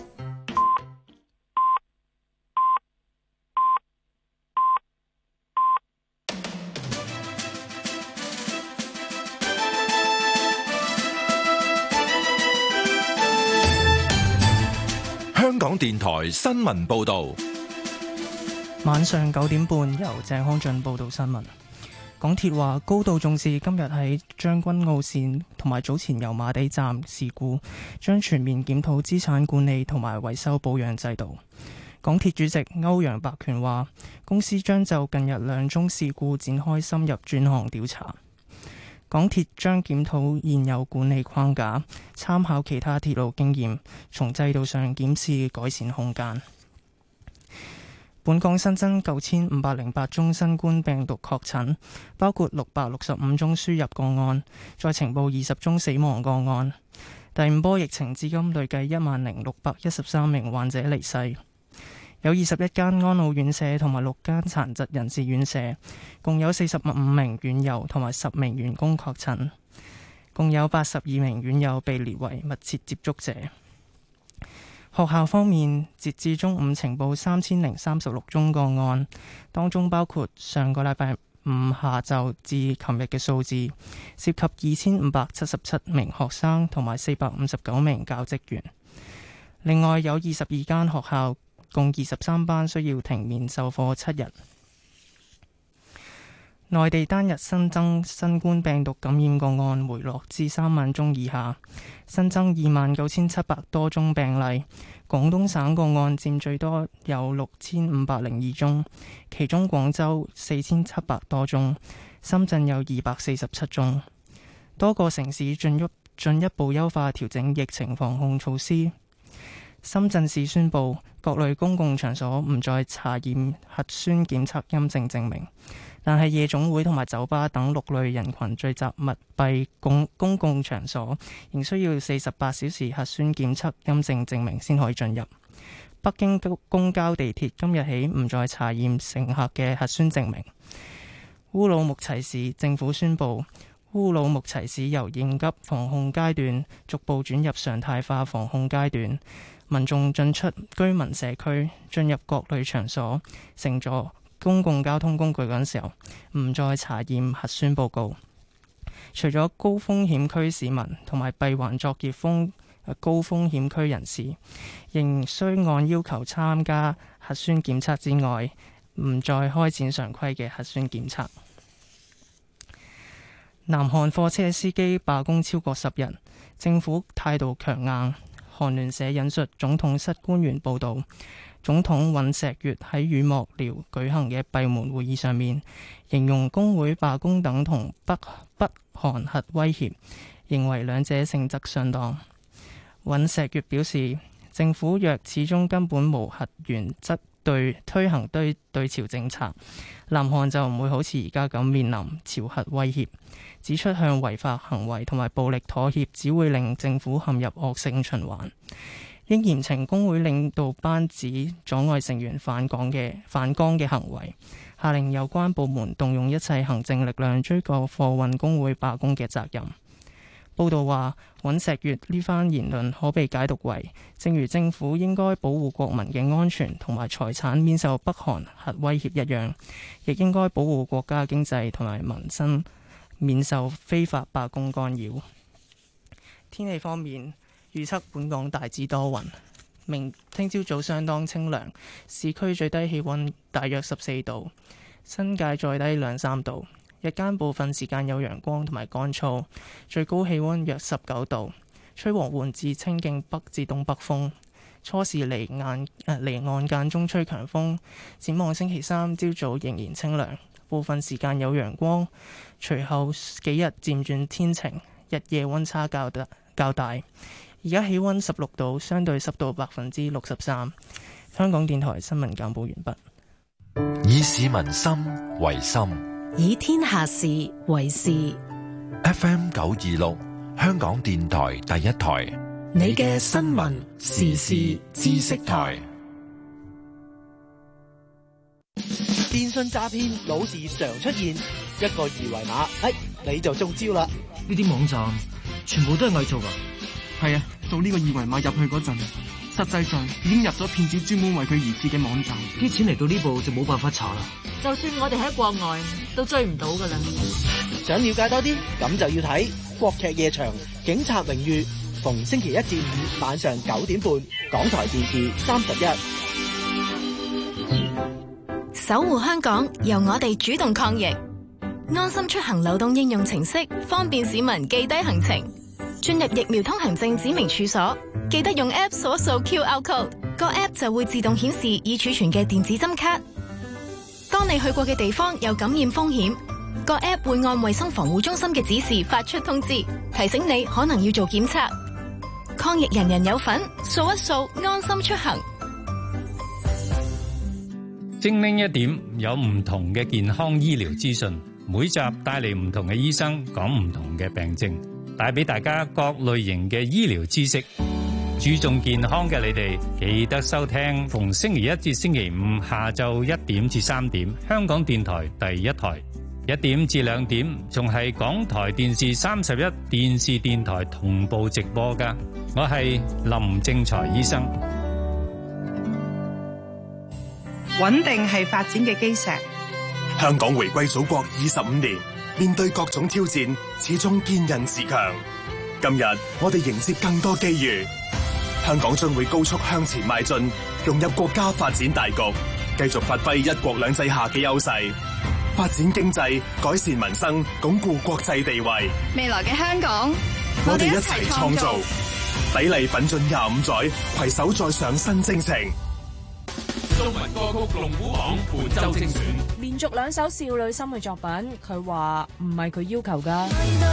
Speaker 4: 香港電台新聞報導。
Speaker 2: 晚上九點半，由鄭康俊報道新聞。港鐵話高度重視今日喺將軍澳線同埋早前油麻地站事故，將全面檢討資產管理同埋維修保養制度。港鐵主席歐陽伯權話，公司將就近日兩宗事故展開深入專項調查。港鐵將檢討現有管理框架，參考其他鐵路經驗，從制度上檢視改善空間。本港新增九千五百零八宗新冠病毒確診，包括六百六十五宗輸入個案，再呈報二十宗死亡個案。第五波疫情至今累計一萬零六百一十三名患者離世。有二十一間安老院舍同埋六間殘疾人士院舍，共有四十五名院友同埋十名員工確診，共有八十二名院友被列為密切接觸者。學校方面，截至中午呈報三千零三十六宗個案，當中包括上個禮拜五下晝至琴日嘅數字，涉及二千五百七十七名學生同埋四百五十九名教職員。另外有二十二間學校，共二十三班需要停面授課七日。內地單日新增新冠病毒感染個案回落至三萬宗以下，新增二萬九千七百多宗病例。廣東省個案佔最多，有六千五百零二宗，其中廣州四千七百多宗，深圳有二百四十七宗。多個城市進一進一步優化調整疫情防控措施。深圳市宣布各類公共場所唔再查驗核酸檢測陰性證明，但係夜總會同埋酒吧等六類人群聚集密閉公公共場所仍需要四十八小時核酸檢測陰性證明先可以進入。北京公交地鐵今日起唔再查驗乘客嘅核酸證明。烏魯木齊市政府宣布，烏魯木齊市由應急防控階段逐步轉入常態化防控階段。民眾進出居民社區、進入各類場所、乘坐公共交通工具嗰陣時候，唔再查驗核酸報告。除咗高風險區市民同埋閉環作業風高風險區人士，仍需按要求參加核酸檢測之外，唔再開展常規嘅核酸檢測。南韓貨車司機罷工超過十日，政府態度強硬。韓聯社引述總統室官員報導，總統尹錫悅喺與幕僚舉行嘅閉門會議上面，形容工會罷工等同北北韓核威脅，認為兩者性質相當。尹錫悅表示，政府若始終根本無核原則對推行對對朝政策，南韓就唔會好似而家咁面臨朝核威脅。指出向違法行為同埋暴力妥協，只會令政府陷入惡性循環。應嚴懲工會領導班子阻礙成員反港嘅反光嘅行為，下令有關部門動用一切行政力量追究貨運工會罷工嘅責任。報道話，尹錫悅呢番言論可被解讀為，正如政府應該保護國民嘅安全同埋財產免受北韓核威脅一樣，亦應該保護國家經濟同埋民生免受非法罷工干擾。天氣方面，預測本港大致多雲，明聽朝早相當清涼，市區最低氣溫大約十四度，新界再低兩三度。日間部分時間有陽光同埋乾燥，最高氣溫約十九度，吹和緩至清勁北至東北風。 初時離岸誒離岸間中吹強風。展望星期三朝早仍然清涼，部分時間有陽光，隨後幾日漸轉天晴，日夜溫差較大較大。而家氣溫十六度，相對濕度百分之六十三。香港電台新聞簡報完畢。
Speaker 4: 以市民心為心，
Speaker 5: 以天下事為事。
Speaker 4: F M 九二六，香港電台第一台，
Speaker 5: 你嘅新聞時事知識台。
Speaker 12: 電信詐騙老是常出現，一個二維碼，哎，你就中招啦！
Speaker 13: 呢啲網站全部都係偽造噶。係啊，到呢個二維碼入去嗰陣，實際上已經入咗騙子專門為佢而設嘅網站，啲錢嚟到呢步就冇辦法查啦。
Speaker 14: 就算我哋喺國外都追唔到噶啦。
Speaker 12: 想了解多啲，咁就要睇國劇夜場警察榮譽，逢星期一至五晚上九點半，港台電視三十一。
Speaker 22: 守護香港，由我哋主動抗疫。安心出行流動應用程式，方便市民記低行程。進入疫苗通行證指明處所，記得用 App 掃一掃 Q R code， 個 App 就會自動顯示已儲存嘅電子針卡。當你去過嘅地方有感染風險，個 App 會按衛生防護中心嘅指示發出通知，提醒你可能要做檢測。抗疫人人有份，掃一掃安心出行。
Speaker 15: 精靈一點，有唔同嘅健康醫療資訊，每集帶嚟唔同嘅醫生講唔同嘅病症，帶俾大家各類型嘅醫療知識。注重健康嘅你哋，記得收聽逢星期一至星期五下晝一點至三點，香港電台第一台；一點至兩點，仲係港台電視三十一電視電台同步直播㗎。我係林正財醫生。
Speaker 19: 穩定係發展嘅基石。
Speaker 20: 香港回歸祖國二十五年，面對各種挑戰，始終堅韌自強。今日我哋迎接更多機遇，香港將會高速向前邁進，融入國家發展大局，繼續發揮一國兩制下嘅優勢，發展經濟，改善民生，鞏固國際地位。
Speaker 27: 未來嘅香港，
Speaker 20: 我哋一齊創造，砥礪奮進廿五載，攜手再上新征程。
Speaker 18: 中文歌曲龍虎榜本周精選，
Speaker 28: 連續兩首少女心嘅作品，佢話唔係佢要求㗎。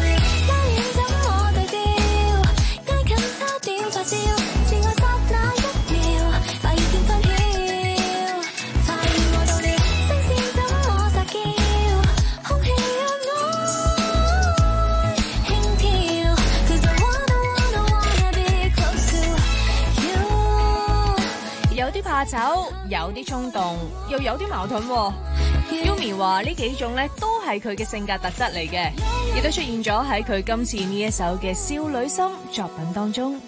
Speaker 28: 有啲怕醜，有啲衝動，又有啲矛盾。Yumi 話呢幾種咧都係佢嘅性格特質嚟嘅，亦都出現咗喺佢今次呢一首嘅少女心作品當中。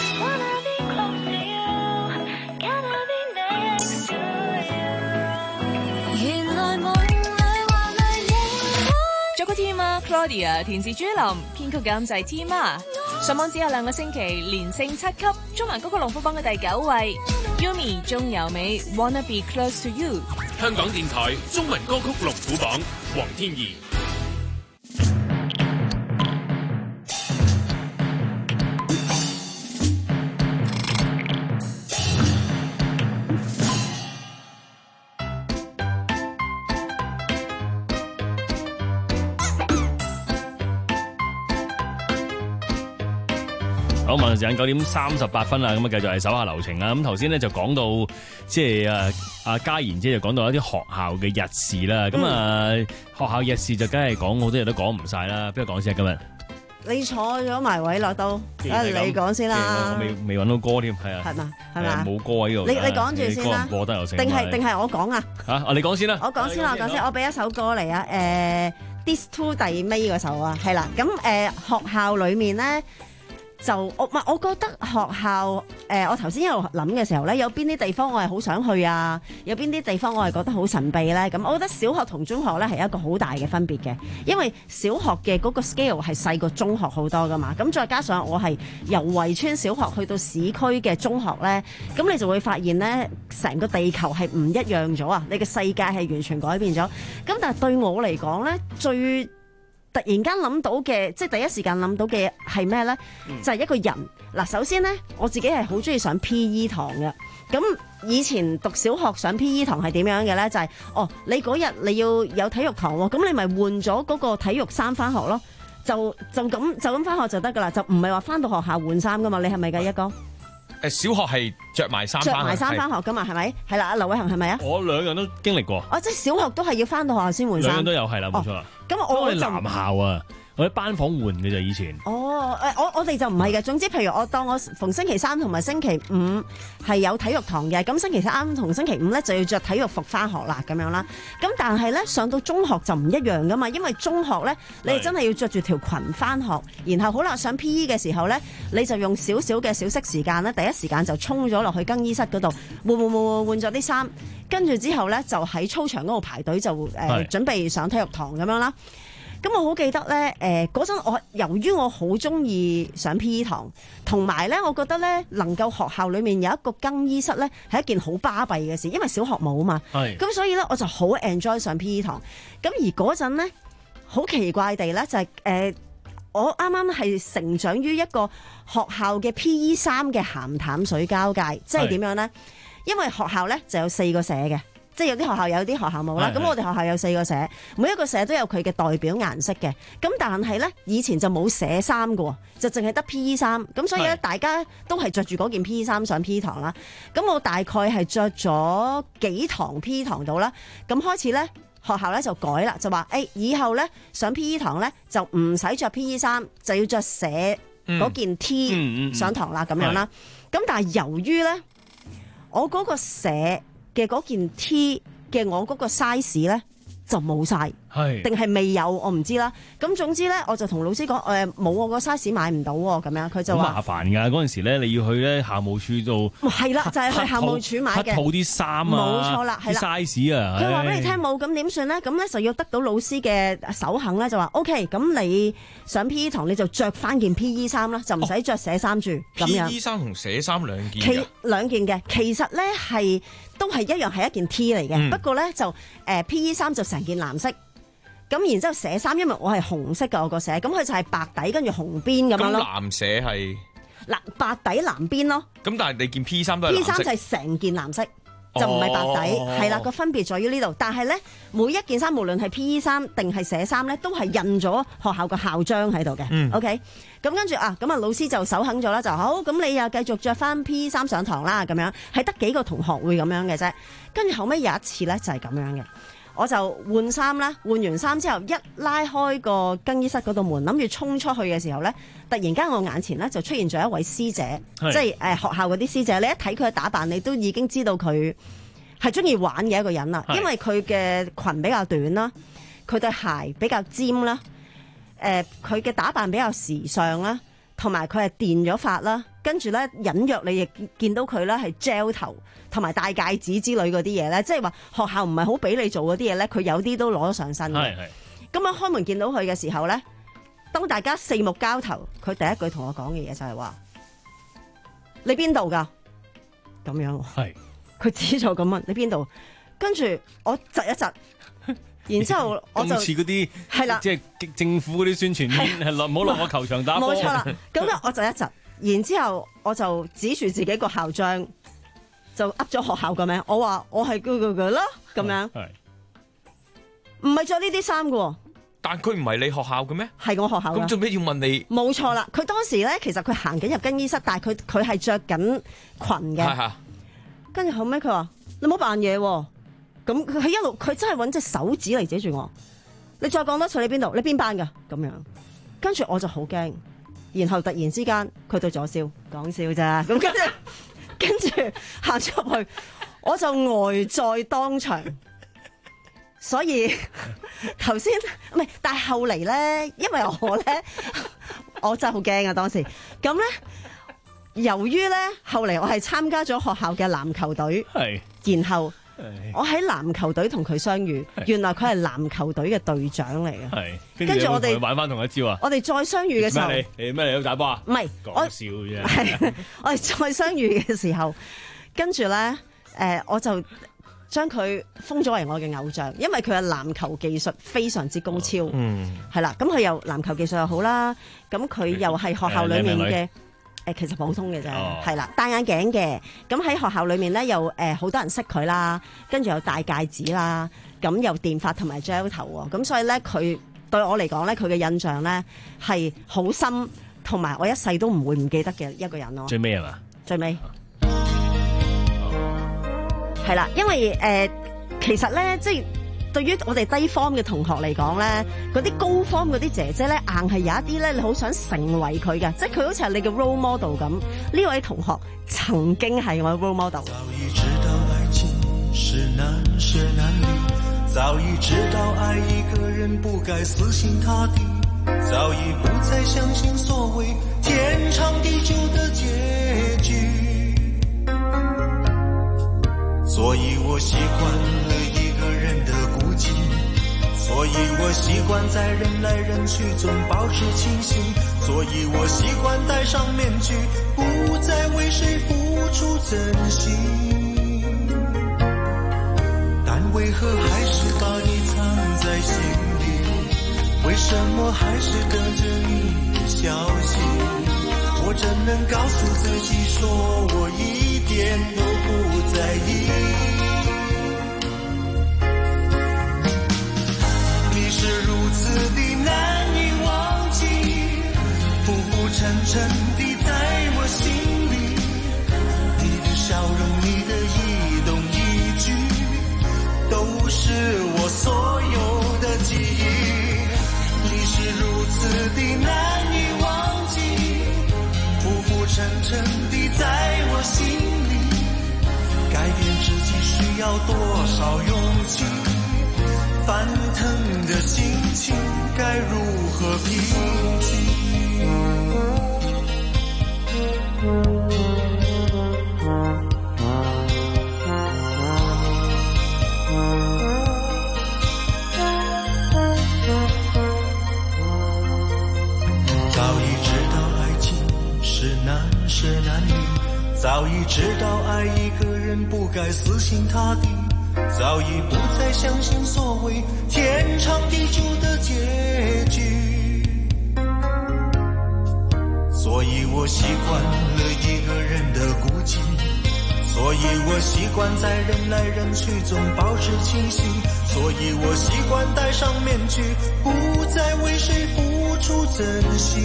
Speaker 28: 作曲 Tima Claudia， 填詞朱琳，編曲監製 Tima。上網只有兩個星期，連勝七級，中文歌曲龍虎榜嘅第九位。Yumi 鍾柔美 Wanna Be Close to You。
Speaker 18: 香港電台中文歌曲龍虎榜，黃天怡。
Speaker 16: 好，晚上時間九點三十八分啦，咁啊繼續係手下留情啦。咁頭先咧就講到即係誒阿嘉賢姐就講到一啲學校嘅日事啦。咁啊、嗯、學校日事就梗係講好多嘢都講唔晒啦。邊個講先啊？今日
Speaker 17: 你坐咗埋位落到，梗係你講先啦。
Speaker 16: 我未未揾到歌添，係啊，
Speaker 17: 係嘛係嘛，
Speaker 16: 冇歌喺度。
Speaker 17: 你你講住先啦，
Speaker 16: 播得又成。
Speaker 17: 定係定係我講啊？
Speaker 16: 嚇啊！你講先啦。
Speaker 17: 我講先啦，我講先。我俾一首歌嚟啊。誒 ，This Two 第尾嗰首啊，係啦。咁誒、呃、學校裡面咧。就我唔係，我覺得學校誒、呃，我頭先喺度諗嘅時候咧，有邊啲地方我係好想去啊？有邊啲地方我係覺得好神秘咧？咁我覺得小學同中學咧係一個好大嘅分別嘅，因為小學嘅嗰個 scale 係細過中學好多噶嘛。咁再加上我係由圍村小學去到市區嘅中學咧，咁你就會發現咧，成個地球係唔一樣咗啊！你嘅世界係完全改變咗。咁但係對我嚟講咧，最突然間諗到嘅，即係第一時間諗到嘅係咩咧？
Speaker 1: 嗯、
Speaker 17: 就係一個人嗱。首先咧，我自己係好中意上 P E 堂嘅。咁以前讀小學上 P E 堂係點樣嘅咧？就係、是、哦，你嗰日你要有體育堂喎，咁你咪換咗嗰個體育衫翻學咯。就就咁就咁翻學就得噶啦，就唔係話翻到學校換衫噶嘛。你係咪㗎一哥？
Speaker 7: 誒，小學係着埋衫
Speaker 17: 着埋衫翻學噶嘛？係咪？係啦，阿劉偉恒係咪啊？
Speaker 16: 我兩樣都經歷過。
Speaker 17: 哦，即係小學都係要翻到學校先換衫。
Speaker 16: 兩樣都有係啦，冇錯啦。
Speaker 17: 咁、哦、我
Speaker 16: 我哋男校啊。我喺班房換嘅就以前。
Speaker 17: 哦，誒，我我哋就唔係嘅。總之，譬如我當我逢星期三同埋星期五係有體育堂嘅，咁星期三同星期五咧就要着體育服翻學啦，咁樣啦。咁但係咧上到中學就唔一樣噶嘛，因為中學咧你係真係要着住條裙翻學，然後好啦上 P E 嘅時候咧，你就用少少嘅小息時間咧，第一時間就衝咗落去更衣室嗰度換換換換咗啲衫，跟住之後咧就喺操場嗰度排隊就誒、呃、準備上體育堂咁樣啦。咁我好記得咧，誒嗰陣我由於我好中意上 P E 堂，同埋咧，我覺得咧能夠學校裏面有一個更衣室咧係一件好巴閉嘅事，因為小學冇啊嘛。係。咁所以咧，我就好 enjoy 上 P E 堂。咁而嗰陣咧，好奇怪地咧，就係、是、誒、呃、我啱啱係成長於一個學校嘅 P E 衫嘅鹹淡水交界，即係點樣咧？因為學校咧就有四個社嘅。即係有啲學校有啲學校冇啦，咁我哋學校有四個社，每一個社都有佢嘅代表顏色嘅。咁但係咧，以前就冇社衫嘅，就淨係得 P E 衫。咁所以咧，大家都係着住嗰件 P E 衫上 P E 堂啦。咁我大概係着咗幾堂 P E 堂到啦。咁開始咧，學校咧就改啦，就話誒、欸，以後咧上 P E 堂咧就唔使着 P E 衫，就要着社嗰件 T 上堂啦，咁、嗯嗯嗯、樣啦。咁但係由於咧，我嗰個社嘅嗰件 T 嘅我嗰個 size 咧就冇晒，係定係未有我唔知啦。咁總之咧，我就同老師講誒冇我個 size 買唔到喎，咁樣佢就話
Speaker 16: 好麻煩㗎。嗰陣時咧，你要去咧校務處度
Speaker 17: 係啦，就係、是、去校務處買嘅，
Speaker 16: 套啲衫啊，冇錯啦，係啦 size 啊。
Speaker 17: 佢話俾你聽冇，咁點算咧？咁咧就要得到老師嘅首肯咧，就話 OK，咁你上 P E 堂你就着翻件 P E 衫啦，就唔使着社衫住咁樣。
Speaker 7: P E 衫同社衫兩件
Speaker 17: 其兩件嘅，其實咧係都係一樣係一件 T 嚟嘅、嗯，不過咧就誒、呃、P E 衫就成件藍色。咁然之後社衫，因為我係紅色嘅我個社，咁佢就係白底跟住紅邊咁樣咯。
Speaker 7: 咁藍社係
Speaker 17: 嗱白底藍邊咯。
Speaker 7: 咁但係你件 P 衫都係藍色。P 衫就係成件藍色，就唔係白底，係、哦、啦個分別在於呢度。但係咧每一件衫，無論係 P E 衫定係社衫咧，都係印咗學校個校章喺度嘅。嗯、OK，咁跟住啊，咁啊老師就首肯咗啦，就好，咁你又繼續着翻 P E 衫上堂啦，咁樣係得幾個同學會咁樣嘅啫。跟住後尾有一次咧就係咁樣嘅。我就換衫啦，換完衫之後一拉開個更衣室嗰道門，諗住衝出去嘅時候咧，突然間我眼前咧就出現咗一位師姐，即係誒學校嗰啲師姐。你一睇佢嘅打扮，你都已經知道佢係中意玩嘅一個人啦。因為佢嘅裙比較短啦，佢對鞋比較尖啦，誒佢嘅打扮比較時尚啦，同埋佢係電咗髮啦，跟住咧隱約你亦見到佢咧係 gel 頭。同埋戴戒指之類嗰啲嘢咧，即係話學校唔係好俾你做嗰啲嘢咧，佢有啲都攞咗上身嘅。係係。咁樣開門見到佢嘅時候咧，當大家四目交投，佢第一句同我講嘅嘢就係話：你邊度㗎？咁樣。係。佢指咗咁問：你邊度？跟住我窒一窒，然之後我就
Speaker 16: 似嗰啲係啦，即係政府嗰啲宣傳片係落唔好落我球場打波。
Speaker 17: 冇錯啦。咁咧我窒一窒，然之後我就指住自己個校章。就噏咗學校個名，我話我係嗰個個啦，咁樣，唔係着呢啲衫嘅。
Speaker 7: 但佢唔係你學校嘅咩？
Speaker 17: 係我學校。
Speaker 7: 咁做咩要問你？
Speaker 17: 冇錯啦，佢當時咧，其實佢行緊入更衣室，但係佢佢係着緊裙嘅。跟住後尾佢話：你唔好扮嘢。咁佢一路佢真係揾隻手指嚟指住我。你再講多次你邊度？你邊班㗎？咁樣。跟住我就好驚，然後突然之間佢對咗笑，講笑咋？咁跟住。跟住行出去，我就呆在當場。所以頭先唔係，但係後嚟咧，因為我咧，我真係好驚啊！當時咁咧，由於咧後嚟我係參加咗學校嘅籃球隊，係，然後我喺籃球隊同佢相遇，原來佢係籃球隊嘅隊長嚟嘅，係。跟住我哋
Speaker 16: 玩翻同一招啊！
Speaker 17: 我哋再相遇嘅時候，
Speaker 16: 你你咩嚟都打波啊？
Speaker 17: 唔係
Speaker 16: 講笑啫。
Speaker 17: 係我哋再相遇嘅時候，跟住咧，誒、呃，我就將佢封咗為我嘅偶像，因為佢嘅籃球技術非常之高超，
Speaker 16: 嗯，
Speaker 17: 係啦，咁佢又籃球技術又好啦，咁佢又係學校裡面嘅。誒其實普通嘅啫，係啦、哦，戴眼鏡嘅，咁喺學校裏面咧又誒好多人識佢啦，跟住有戴戒指啦，咁又電髮同埋 gel 頭喎，咁所以咧佢對我嚟講咧，佢嘅印象咧係好深，同埋我一世都唔會唔記得嘅一個人咯。
Speaker 16: 最尾係嘛？最
Speaker 17: 尾係啦，因為誒、呃、其實咧即係。對於我哋低 form 嘅同學嚟講咧，嗰啲高 form 嗰啲姐姐咧，硬係有一啲咧，你好想成為佢嘅，即係佢好似係你嘅 role model 咁。呢位同學曾經係我嘅 role model。
Speaker 25: 早已知道愛情是難捨難離，早已知道愛一個人不該死心塌地，早已不再相信所謂天長地久的結局，所以我習慣了一個人的孤寂，所以我習慣在人來人去中保持清醒，所以我習慣戴上面具，不再為誰付出真心，但為何還是把你藏在心裡，為什麼還是等着你的消息，我怎能告訴自己說我一點都不在意，是如此的難以忘記，浮浮沉沉地在我心裡，你的笑容，你的一動一舉，都是我所有的記憶，你是如此的難以忘記，浮浮沉沉地在我心裡，改變自己需要多少勇氣，翻騰的心情該如何平靜？早已知道愛情是難捨難離，早已知道愛一個人不該死心塌地，早已不再相信所謂天長地久的結局，所以我習慣了一個人的孤寂，所以我習慣在人來人去中保持清醒，所以我習慣戴上面具，不再為誰付出真心，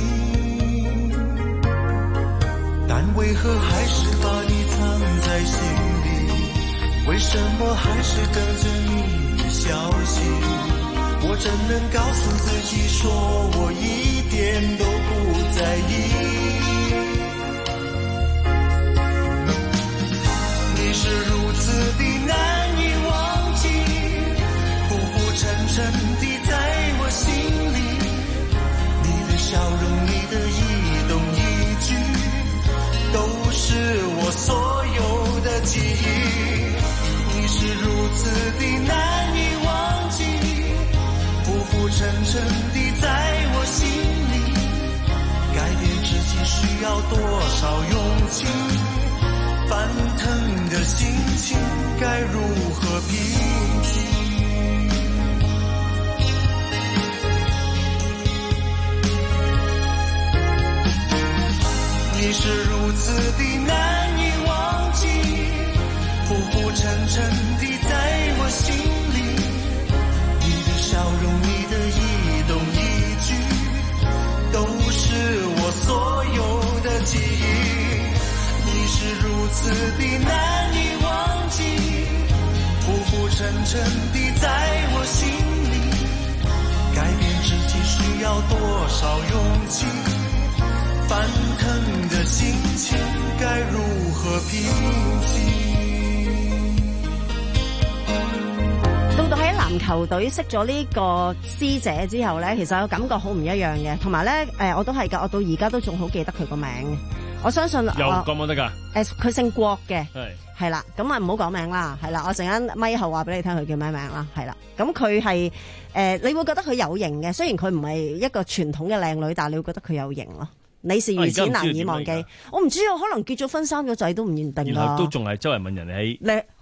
Speaker 25: 但為何還是把你藏在心裡，為什麼還是等着你的消息，我怎能告訴自己說我一點都不在意，你是如此的難以忘記，浮浮沉沉地在我心裡，你的笑容，你的一動一舉，都是我所有的記憶，你是如此的難以忘記，浮浮沉沉地在我心裡，改變自己需要多少勇氣，翻騰的心情該如何平靜？你是如此的難以忘記，浮浮沉沉地在我心裡，你的笑容，你的一動一舉，都是我所有的記憶，你是如此的難以忘記，浮浮沉沉地在我心裡，改變自己需要多少勇氣，翻騰的心情該如何平靜？
Speaker 17: 到到喺籃球隊識咗呢個師姐之後咧，其實我感覺好唔一樣嘅，同埋咧誒，我都係噶，我到而家都仲好記得佢個名嘅。我相信
Speaker 16: 有講唔講得㗎？
Speaker 17: 誒，佢姓郭嘅，
Speaker 16: 係
Speaker 17: 係啦，咁啊唔好講名啦，係啦，我陣間咪後話俾你聽佢叫咩名啦，係啦，咁佢係誒，你會覺得佢有型嘅，雖然佢唔係一個傳統嘅靚女，但係你會覺得佢有型咯。你是如此難以忘記，我唔知啊，可能結咗婚生咗仔都唔認定啦，
Speaker 16: 都仲係周圍問人喺。
Speaker 17: 你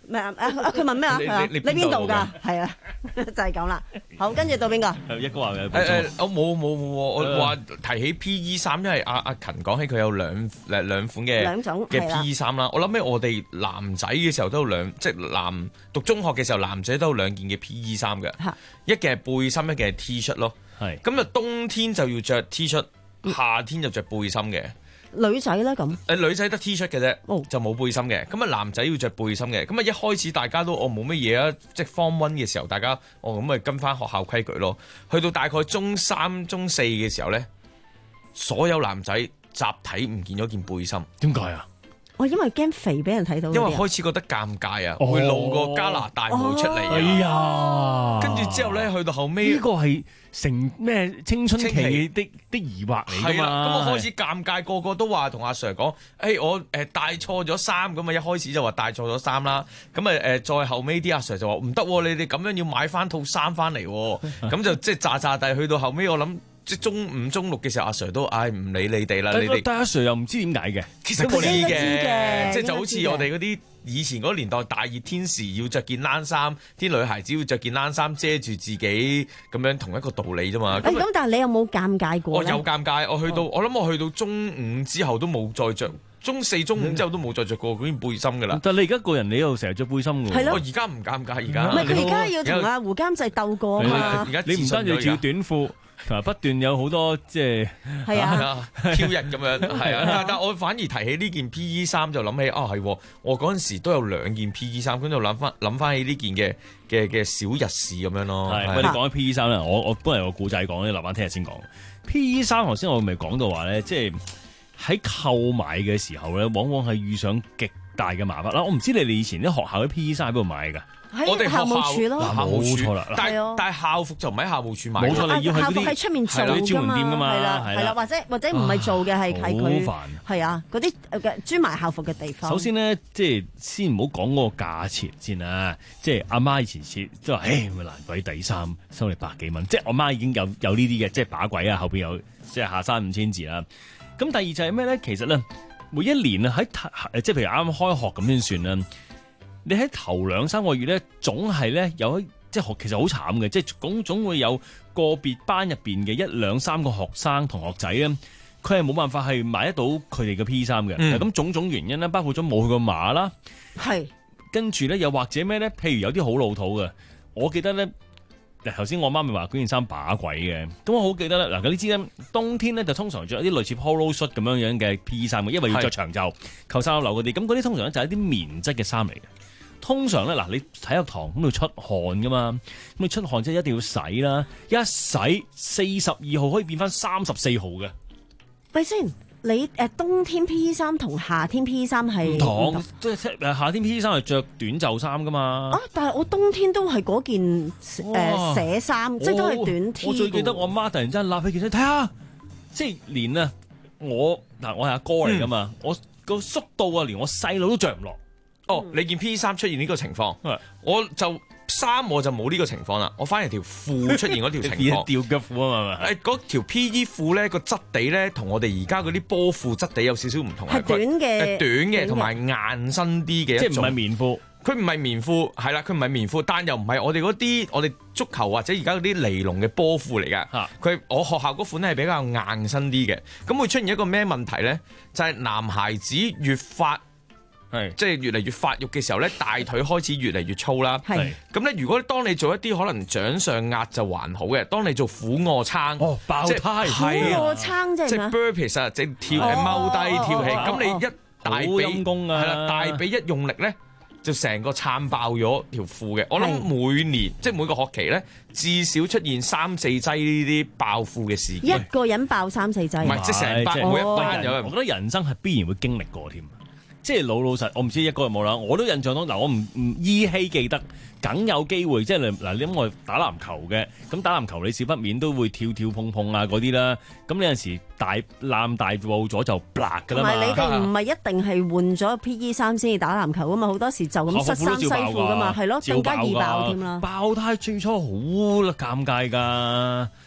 Speaker 17: 咩啊？佢問咩啊？
Speaker 7: 你
Speaker 17: 係啊
Speaker 7: 你
Speaker 17: 你邊度㗎
Speaker 7: 邊度㗎？
Speaker 17: 係啊，就係咁啦。好，跟住到邊個？
Speaker 16: 一哥話嘅。
Speaker 7: 誒誒，我冇冇冇，我話提起 P E 衫，因為阿阿勤講起佢有兩誒兩款嘅
Speaker 17: 兩種
Speaker 7: 嘅
Speaker 17: 係啦
Speaker 7: P E 衫啦。我諗起我哋男仔嘅時候都有兩，即係男讀中學嘅時候，男仔都有兩件嘅 P E 衫嘅，一件係背心，一件係 T 恤咯。係咁啊，冬天就要着 T 恤，夏天就着背心嘅。
Speaker 17: 女仔咧咁？
Speaker 7: 誒女仔得 T 恤嘅啫，就冇背心嘅。咁啊男仔要着背心嘅。咁啊一開始大家都我冇乜嘢啊，即係 Form One 嘅時候，大家哦咁咪跟翻學校規矩咯。去到大概中三、中四嘅時候咧，所有男仔集體唔見咗件背心。
Speaker 16: 點解啊？
Speaker 17: 我因為驚肥俾人睇到嗰啲啊，
Speaker 7: 因為開始覺得尷尬啊，會露個加拿大帽出嚟啊。
Speaker 16: 哎呀！
Speaker 7: 跟住之後咧，去到後尾
Speaker 16: 呢個係成咩青春期的的疑惑嚟㗎
Speaker 7: 係啦，
Speaker 16: 嘛？
Speaker 7: 咁我開始尷尬，個個都話同阿 Sir 講，誒、欸、我誒帶錯咗衫，咁啊一開始就話帶錯咗衫啦，咁啊誒再後尾啲阿 Sir 就話唔得，你哋咁樣要買翻套衫翻嚟，咁就即係炸炸地去到後尾，我諗即係中五中六嘅時候，阿 Sir 都唉唔理你哋啦，你哋
Speaker 16: 但阿 Sir 又唔知點解嘅，
Speaker 7: 其實佢知
Speaker 16: 應該
Speaker 7: 嘅，即係就好似
Speaker 16: 應該知嘅
Speaker 7: 我哋嗰啲以前嗰個年代大熱天時要着件冷衫，啲女孩子要着件冷衫遮住自己，咁樣同一個道理啫嘛。
Speaker 17: 誒咁，但係你有冇尷尬過咧？
Speaker 7: 我有尷尬，我去到、哦、我諗我去到中五之後都冇再着，中四中五之後都冇再着過嗰件背心噶啦。
Speaker 16: 但係你而家個人你又成日着背心㗎喎。
Speaker 17: 係咯
Speaker 7: 我而家唔尷尬，而家
Speaker 17: 唔係佢而家要同阿胡監製鬥過啊嘛。
Speaker 7: 而家
Speaker 16: 你唔單止要短褲。同埋不斷有好多即係
Speaker 17: 係啊
Speaker 7: 飄逸咁樣，係啊！但係我反而提起呢件 P E 衫就諗起啊，係我嗰陣時都有兩件 P E 衫，咁就諗翻諗翻起呢件嘅嘅嘅小日事咁樣咯。
Speaker 16: 係，喂，你講起 P E 衫咧，我我本嚟個故仔講，你留翻聽日先講。P E 衫頭先我咪講到話咧，即係喺購買嘅時候咧，往往係遇上極大嘅麻煩啦。我唔知你哋以前啲學校啲 P E 衫喺邊度買㗎？
Speaker 7: 我哋
Speaker 17: 校務處咯，
Speaker 7: 校務處
Speaker 16: 冇錯啦。
Speaker 7: 但係但係校服就唔喺校務處買，
Speaker 16: 冇錯，你要去
Speaker 17: 校服喺出面做
Speaker 16: 啲專門店㗎嘛，
Speaker 17: 係啦係啦，或者或者唔係做嘅係係佢，
Speaker 16: 好煩。
Speaker 17: 係啊，嗰啲嘅專賣校服嘅地方。
Speaker 16: 首先咧，即係先唔好講嗰個價錢先啦。即係阿媽以前設即係話，誒咪難鬼底衫收你百幾蚊。即係我媽已經有有呢啲嘅，即係把鬼啊，後邊有即係下山五千字啦。咁第二就係咩咧？其實咧，每一年啊喺即係譬如啱啱開學咁先算啦。你喺頭兩三個月咧，總係咧有即係學，其實好慘嘅，即係總總會有個別班入邊嘅一兩三個學生同學仔咧，佢係冇辦法係買得到佢哋嘅 P 衫嘅。咁、嗯、種種原因咧，包括咗冇去過碼啦，
Speaker 17: 係
Speaker 16: 跟住咧又或者咩咧？譬如有啲好老土嘅，我記得咧，嗱頭先我媽咪話嗰件衫把鬼嘅，咁我好記得咧。嗱，你知咧，冬天咧就通常着一啲類似 polo shirt 咁樣樣嘅 P 衫嘅，因為要着長袖、扣衫褸嗰啲，咁嗰啲通常咧就係一啲棉質嘅衫嚟嘅。通常咧，嗱你體育堂咁要出汗噶嘛，咁你出汗即係一定要洗啦，一洗四十二號可以變翻三十四號嘅。
Speaker 17: 喂先，你誒冬天 P E 衫同夏天 P E 衫係
Speaker 16: 唔同，即係誒夏天 P E 衫係着短袖衫噶嘛。
Speaker 17: 啊，但係我冬天都係嗰件誒寫衫，即係都係短 T。
Speaker 16: 我最記得我媽突然之間揦起件衫睇下，即係連啊我嗱我係阿哥嚟噶嘛，嗯、我個縮到啊連我細佬都着唔落。
Speaker 7: 哦，你件 P 衫出現呢個情況，嗯、我就衫我就冇呢個情況啦。我反而條褲出現嗰條情況，
Speaker 16: 吊腳褲啊嘛。
Speaker 7: 誒，嗰條 P E 褲咧個質地咧，同我哋而家嗰啲波褲質地有少少唔同。
Speaker 17: 係短嘅，
Speaker 7: 短嘅同埋硬身啲嘅，
Speaker 16: 即係唔係棉褲。
Speaker 7: 佢唔係棉褲，係啦，佢唔係棉褲，但又唔係我哋嗰啲我哋足球或者而家嗰啲尼龍嘅波褲嚟㗎。佢、啊、我學校嗰款咧係比較硬身啲嘅，咁會出現一個咩問題咧？就係、是、男孩子越發。係，即係越嚟越發育嘅時候咧，大腿開始越嚟越粗啦。係，咁咧如果當你做一啲可能掌上壓就還好嘅，當你做俯臥撐，
Speaker 16: 哦，爆胎，
Speaker 17: 俯臥撐即係
Speaker 7: 即係 burpees 啊，即係跳係踎低跳起，咁你一大髀係啦，大髀一用力咧，就成個撐爆咗條褲嘅。我諗每年即係每個學期咧，至少出現三四劑呢啲爆褲嘅事件。
Speaker 17: 一個人爆三四劑，
Speaker 7: 唔係即係成班每一班有人。
Speaker 16: 我覺得人生係必然會經歷過添。即係老老實，我唔知一個有冇啦。我都印象中嗱，我唔唔依稀記得，梗有機會。即係嗱，你諗我打籃球嘅，咁打籃球你少不免都會跳跳碰碰啊嗰啲啦。咁有陣時大攬大步咗就啪㗎啦嘛。
Speaker 17: 同埋你哋唔係一定係換咗 P E 衫先至打籃球㗎嘛，好多時就咁恤衫西褲㗎嘛，係咯，更加易爆添啦。
Speaker 16: 爆胎最初好尷尬㗎。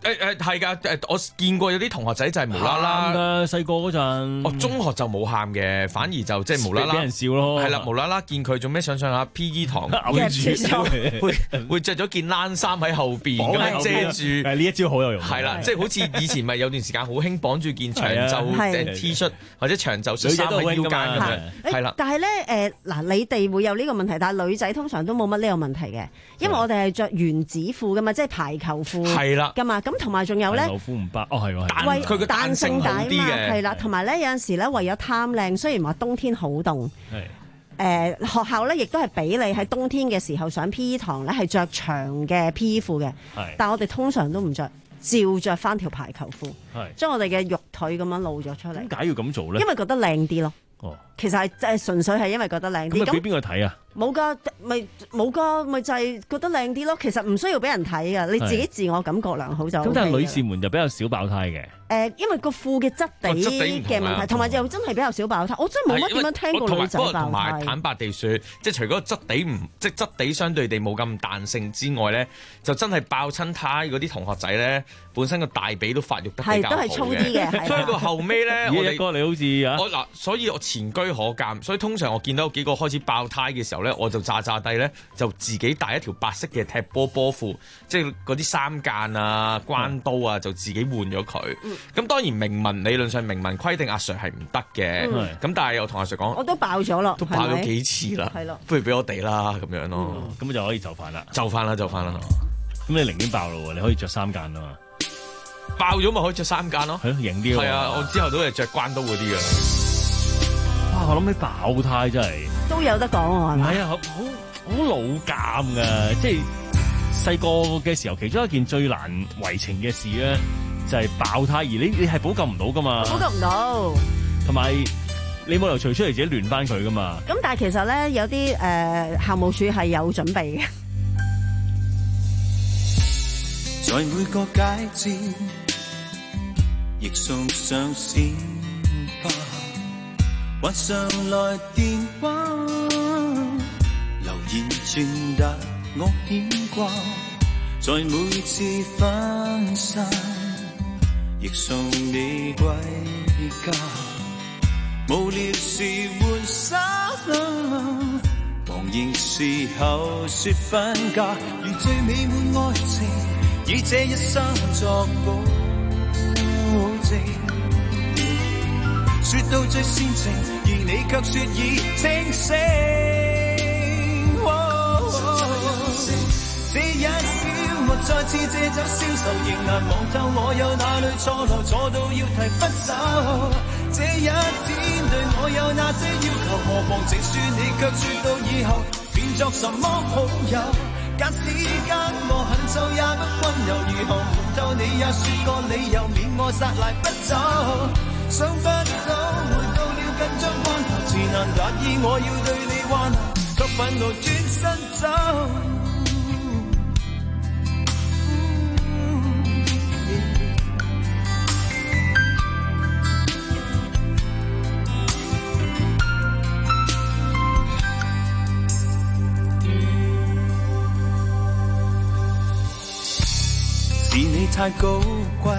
Speaker 7: 誒誒係㗎，誒我見過有啲同學仔就係無啦啦
Speaker 16: 㗎，細個嗰陣。
Speaker 7: 哦，中學就冇喊嘅，反而就即係無啦啦
Speaker 16: 俾人笑咯。
Speaker 7: 係啦，無啦啦見佢做咩上上下 P E 堂嘔住，會會著咗件冷衫喺後邊咁樣遮住。
Speaker 16: 係呢一招好有用。
Speaker 7: 係啦，即係好似以前咪有段時間好興綁住件長袖 T 恤或者長袖恤衫喺腰間咁樣。係啦，
Speaker 17: 但係咧誒嗱，你哋會有呢個問題，但係女仔通常都冇乜呢個問題嘅，因為我哋係着原子褲噶嘛，即係排球褲係啦噶嘛，咁同埋仲有咧，
Speaker 16: 排球褲唔白哦係喎，
Speaker 17: 為
Speaker 7: 佢個
Speaker 17: 彈性帶嘛，係啦，同埋咧有陣時咧為咗貪靚，雖然話冬天好凍，誒學校咧亦都係俾你喺冬天嘅時候上 P E 堂咧係着長嘅 P E 褲嘅，但係我哋通常都唔着。照着翻條排球褲，將我哋嘅肉腿咁樣露咗出嚟。
Speaker 16: 點解要咁做咧？
Speaker 17: 因為覺得靚啲咯。
Speaker 16: 哦，
Speaker 17: 其實係即係純粹係因為覺得靚啲。
Speaker 16: 咁俾邊個睇啊？
Speaker 17: 冇噶，咪冇噶，咪就係覺得靚啲咯。其實唔需要俾人睇噶，你自己自我感覺良好就 OK。咁
Speaker 16: 但係女士們就比較少爆胎嘅。
Speaker 17: 誒，因為個褲嘅質地嘅問題，同埋又真係比較少爆胎。我真係冇乜點樣聽過女仔爆胎。
Speaker 7: 同埋坦白地説，即係除咗質地唔，即係質地相對地冇咁彈性之外咧，就真係爆親胎嗰啲同學仔咧，本身個大髀都發育得比較好嘅。係都係粗啲嘅。所以到後尾咧，
Speaker 16: 我哋哥你好似啊，
Speaker 7: 我嗱，所以我前居可鑑。所以通常我見到幾個開始爆胎嘅時候咧，我就炸炸低咧，就自己帶一條白色嘅踢波波褲，即係嗰啲三間啊、關刀啊，就自己換咗佢。咁、嗯、當然明文理論上明文規定阿 Sir 係唔得嘅。咁、嗯、但係我同阿 Sir 講，
Speaker 17: 我都爆咗咯，
Speaker 7: 都爆咗幾次啦。係咯，不如俾我哋啦咁樣咯。
Speaker 16: 咁、嗯、就可以就範啦，
Speaker 7: 就範啦，就範啦。
Speaker 16: 咁你寧願爆咯，你可以着三間啊嘛。
Speaker 7: 爆咗咪可以着三間咯，
Speaker 16: 係咯，型啲。
Speaker 7: 係啊，我之後都係着關刀嗰啲噶。
Speaker 16: 哇！我諗起爆胎真係
Speaker 17: 都有得講喎，係咪？
Speaker 16: 係啊，好好好老尷噶，即係細個嘅時候，其中一件最難為情嘅事咧，就係爆胎，而你你係補救唔到噶嘛，
Speaker 17: 補救唔到，
Speaker 16: 同埋你冇理由除出嚟自己亂翻佢噶嘛。
Speaker 17: 咁但係其實咧，有啲誒、呃、校務處係有準備嘅。
Speaker 25: 在每個街節，亦送上鮮花。還上來電話，留言傳達我牽掛，在每次分散，亦送你歸家。無聊時換衫，茫然時候說分家，如最美滿愛情，以這一生作保證。說到最煽情，而你卻說已清醒。哦哦、這一宵，我再次借酒消愁，仍難望透我有哪裏錯漏，錯到要提分手。這一天對我有那些要求，何妨直說，你卻說到以後變作什麼好友？假使間我很皺也不溫柔，如何瞞透你也說個理由，免我撒賴不走。想不到，回到了緊張關頭，自難達意，我要對你挽留，卻憤怒轉身走。是你太高貴，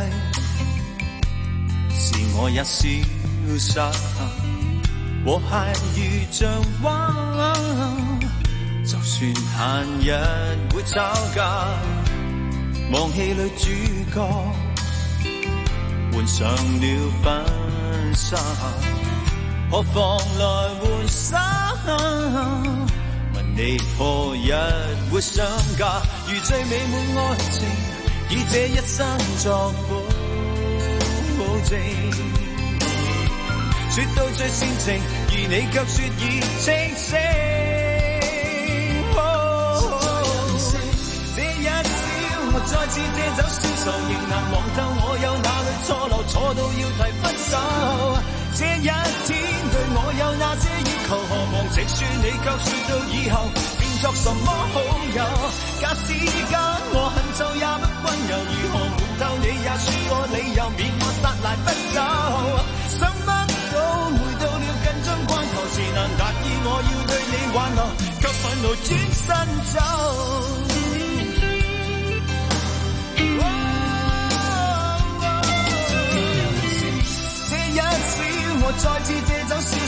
Speaker 25: 我也瀟灑，和諧如像畫，就算閒日會吵架，望戲裏主角換上了婚紗，何妨來換衫？問你何日會想家？如最美滿愛情，以這一生作保證。說到最煽情，而你卻說已清醒。哦哦、這一宵，我再次借酒消愁，仍難望透我有哪裏錯漏，錯到要提分手。這一天對我有那些要求，何妨直說，你卻說到以後變作什麼好友？假使間我很皺也不溫柔，如何瞞透你也說個理由，免我撒賴不走。想不到回到了緊張關頭，自難達意，我要對你挽留，卻憤怒轉身走。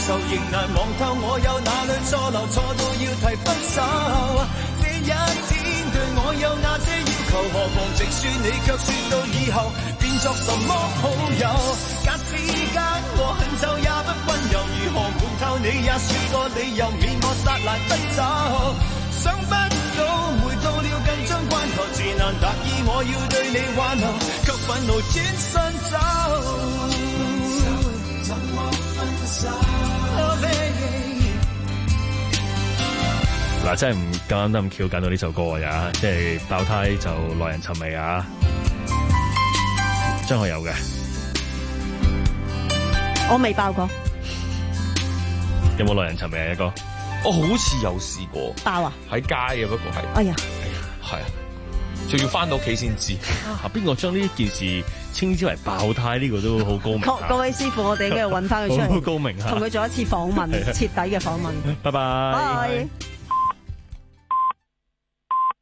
Speaker 25: 愁仍難望透，我有哪裏錯漏，錯到要提分手。這一天對我有那些要求，何妨直說，你卻說到以後變作什麼好友。假使間我很醜也不溫柔，如何瞞透你也說個理由，免我剎那不走。想不到回到了緊張關頭，自難達意我要對你挽留，卻憤怒轉身走。怎麼分手？
Speaker 16: 嗱，真係唔咁啱得咁巧揀到呢首歌啊！呀，即係爆胎就耐人尋味啊！張學友嘅，
Speaker 17: 我未爆過，
Speaker 16: 有冇耐人尋味啊？一哥，
Speaker 7: 我好似有試過
Speaker 17: 爆啊！
Speaker 7: 喺街嘅，不過係，
Speaker 17: 哎呀，
Speaker 7: 係啊，仲要翻到屋企先知。
Speaker 16: 啊，邊個將呢件事稱之為爆胎？呢個都好高明。
Speaker 17: 各位師傅，我哋應該要揾翻佢出嚟，
Speaker 16: 好高明啊！
Speaker 17: 同佢做一次訪問，徹底嘅訪問。
Speaker 16: 拜拜。
Speaker 17: 拜。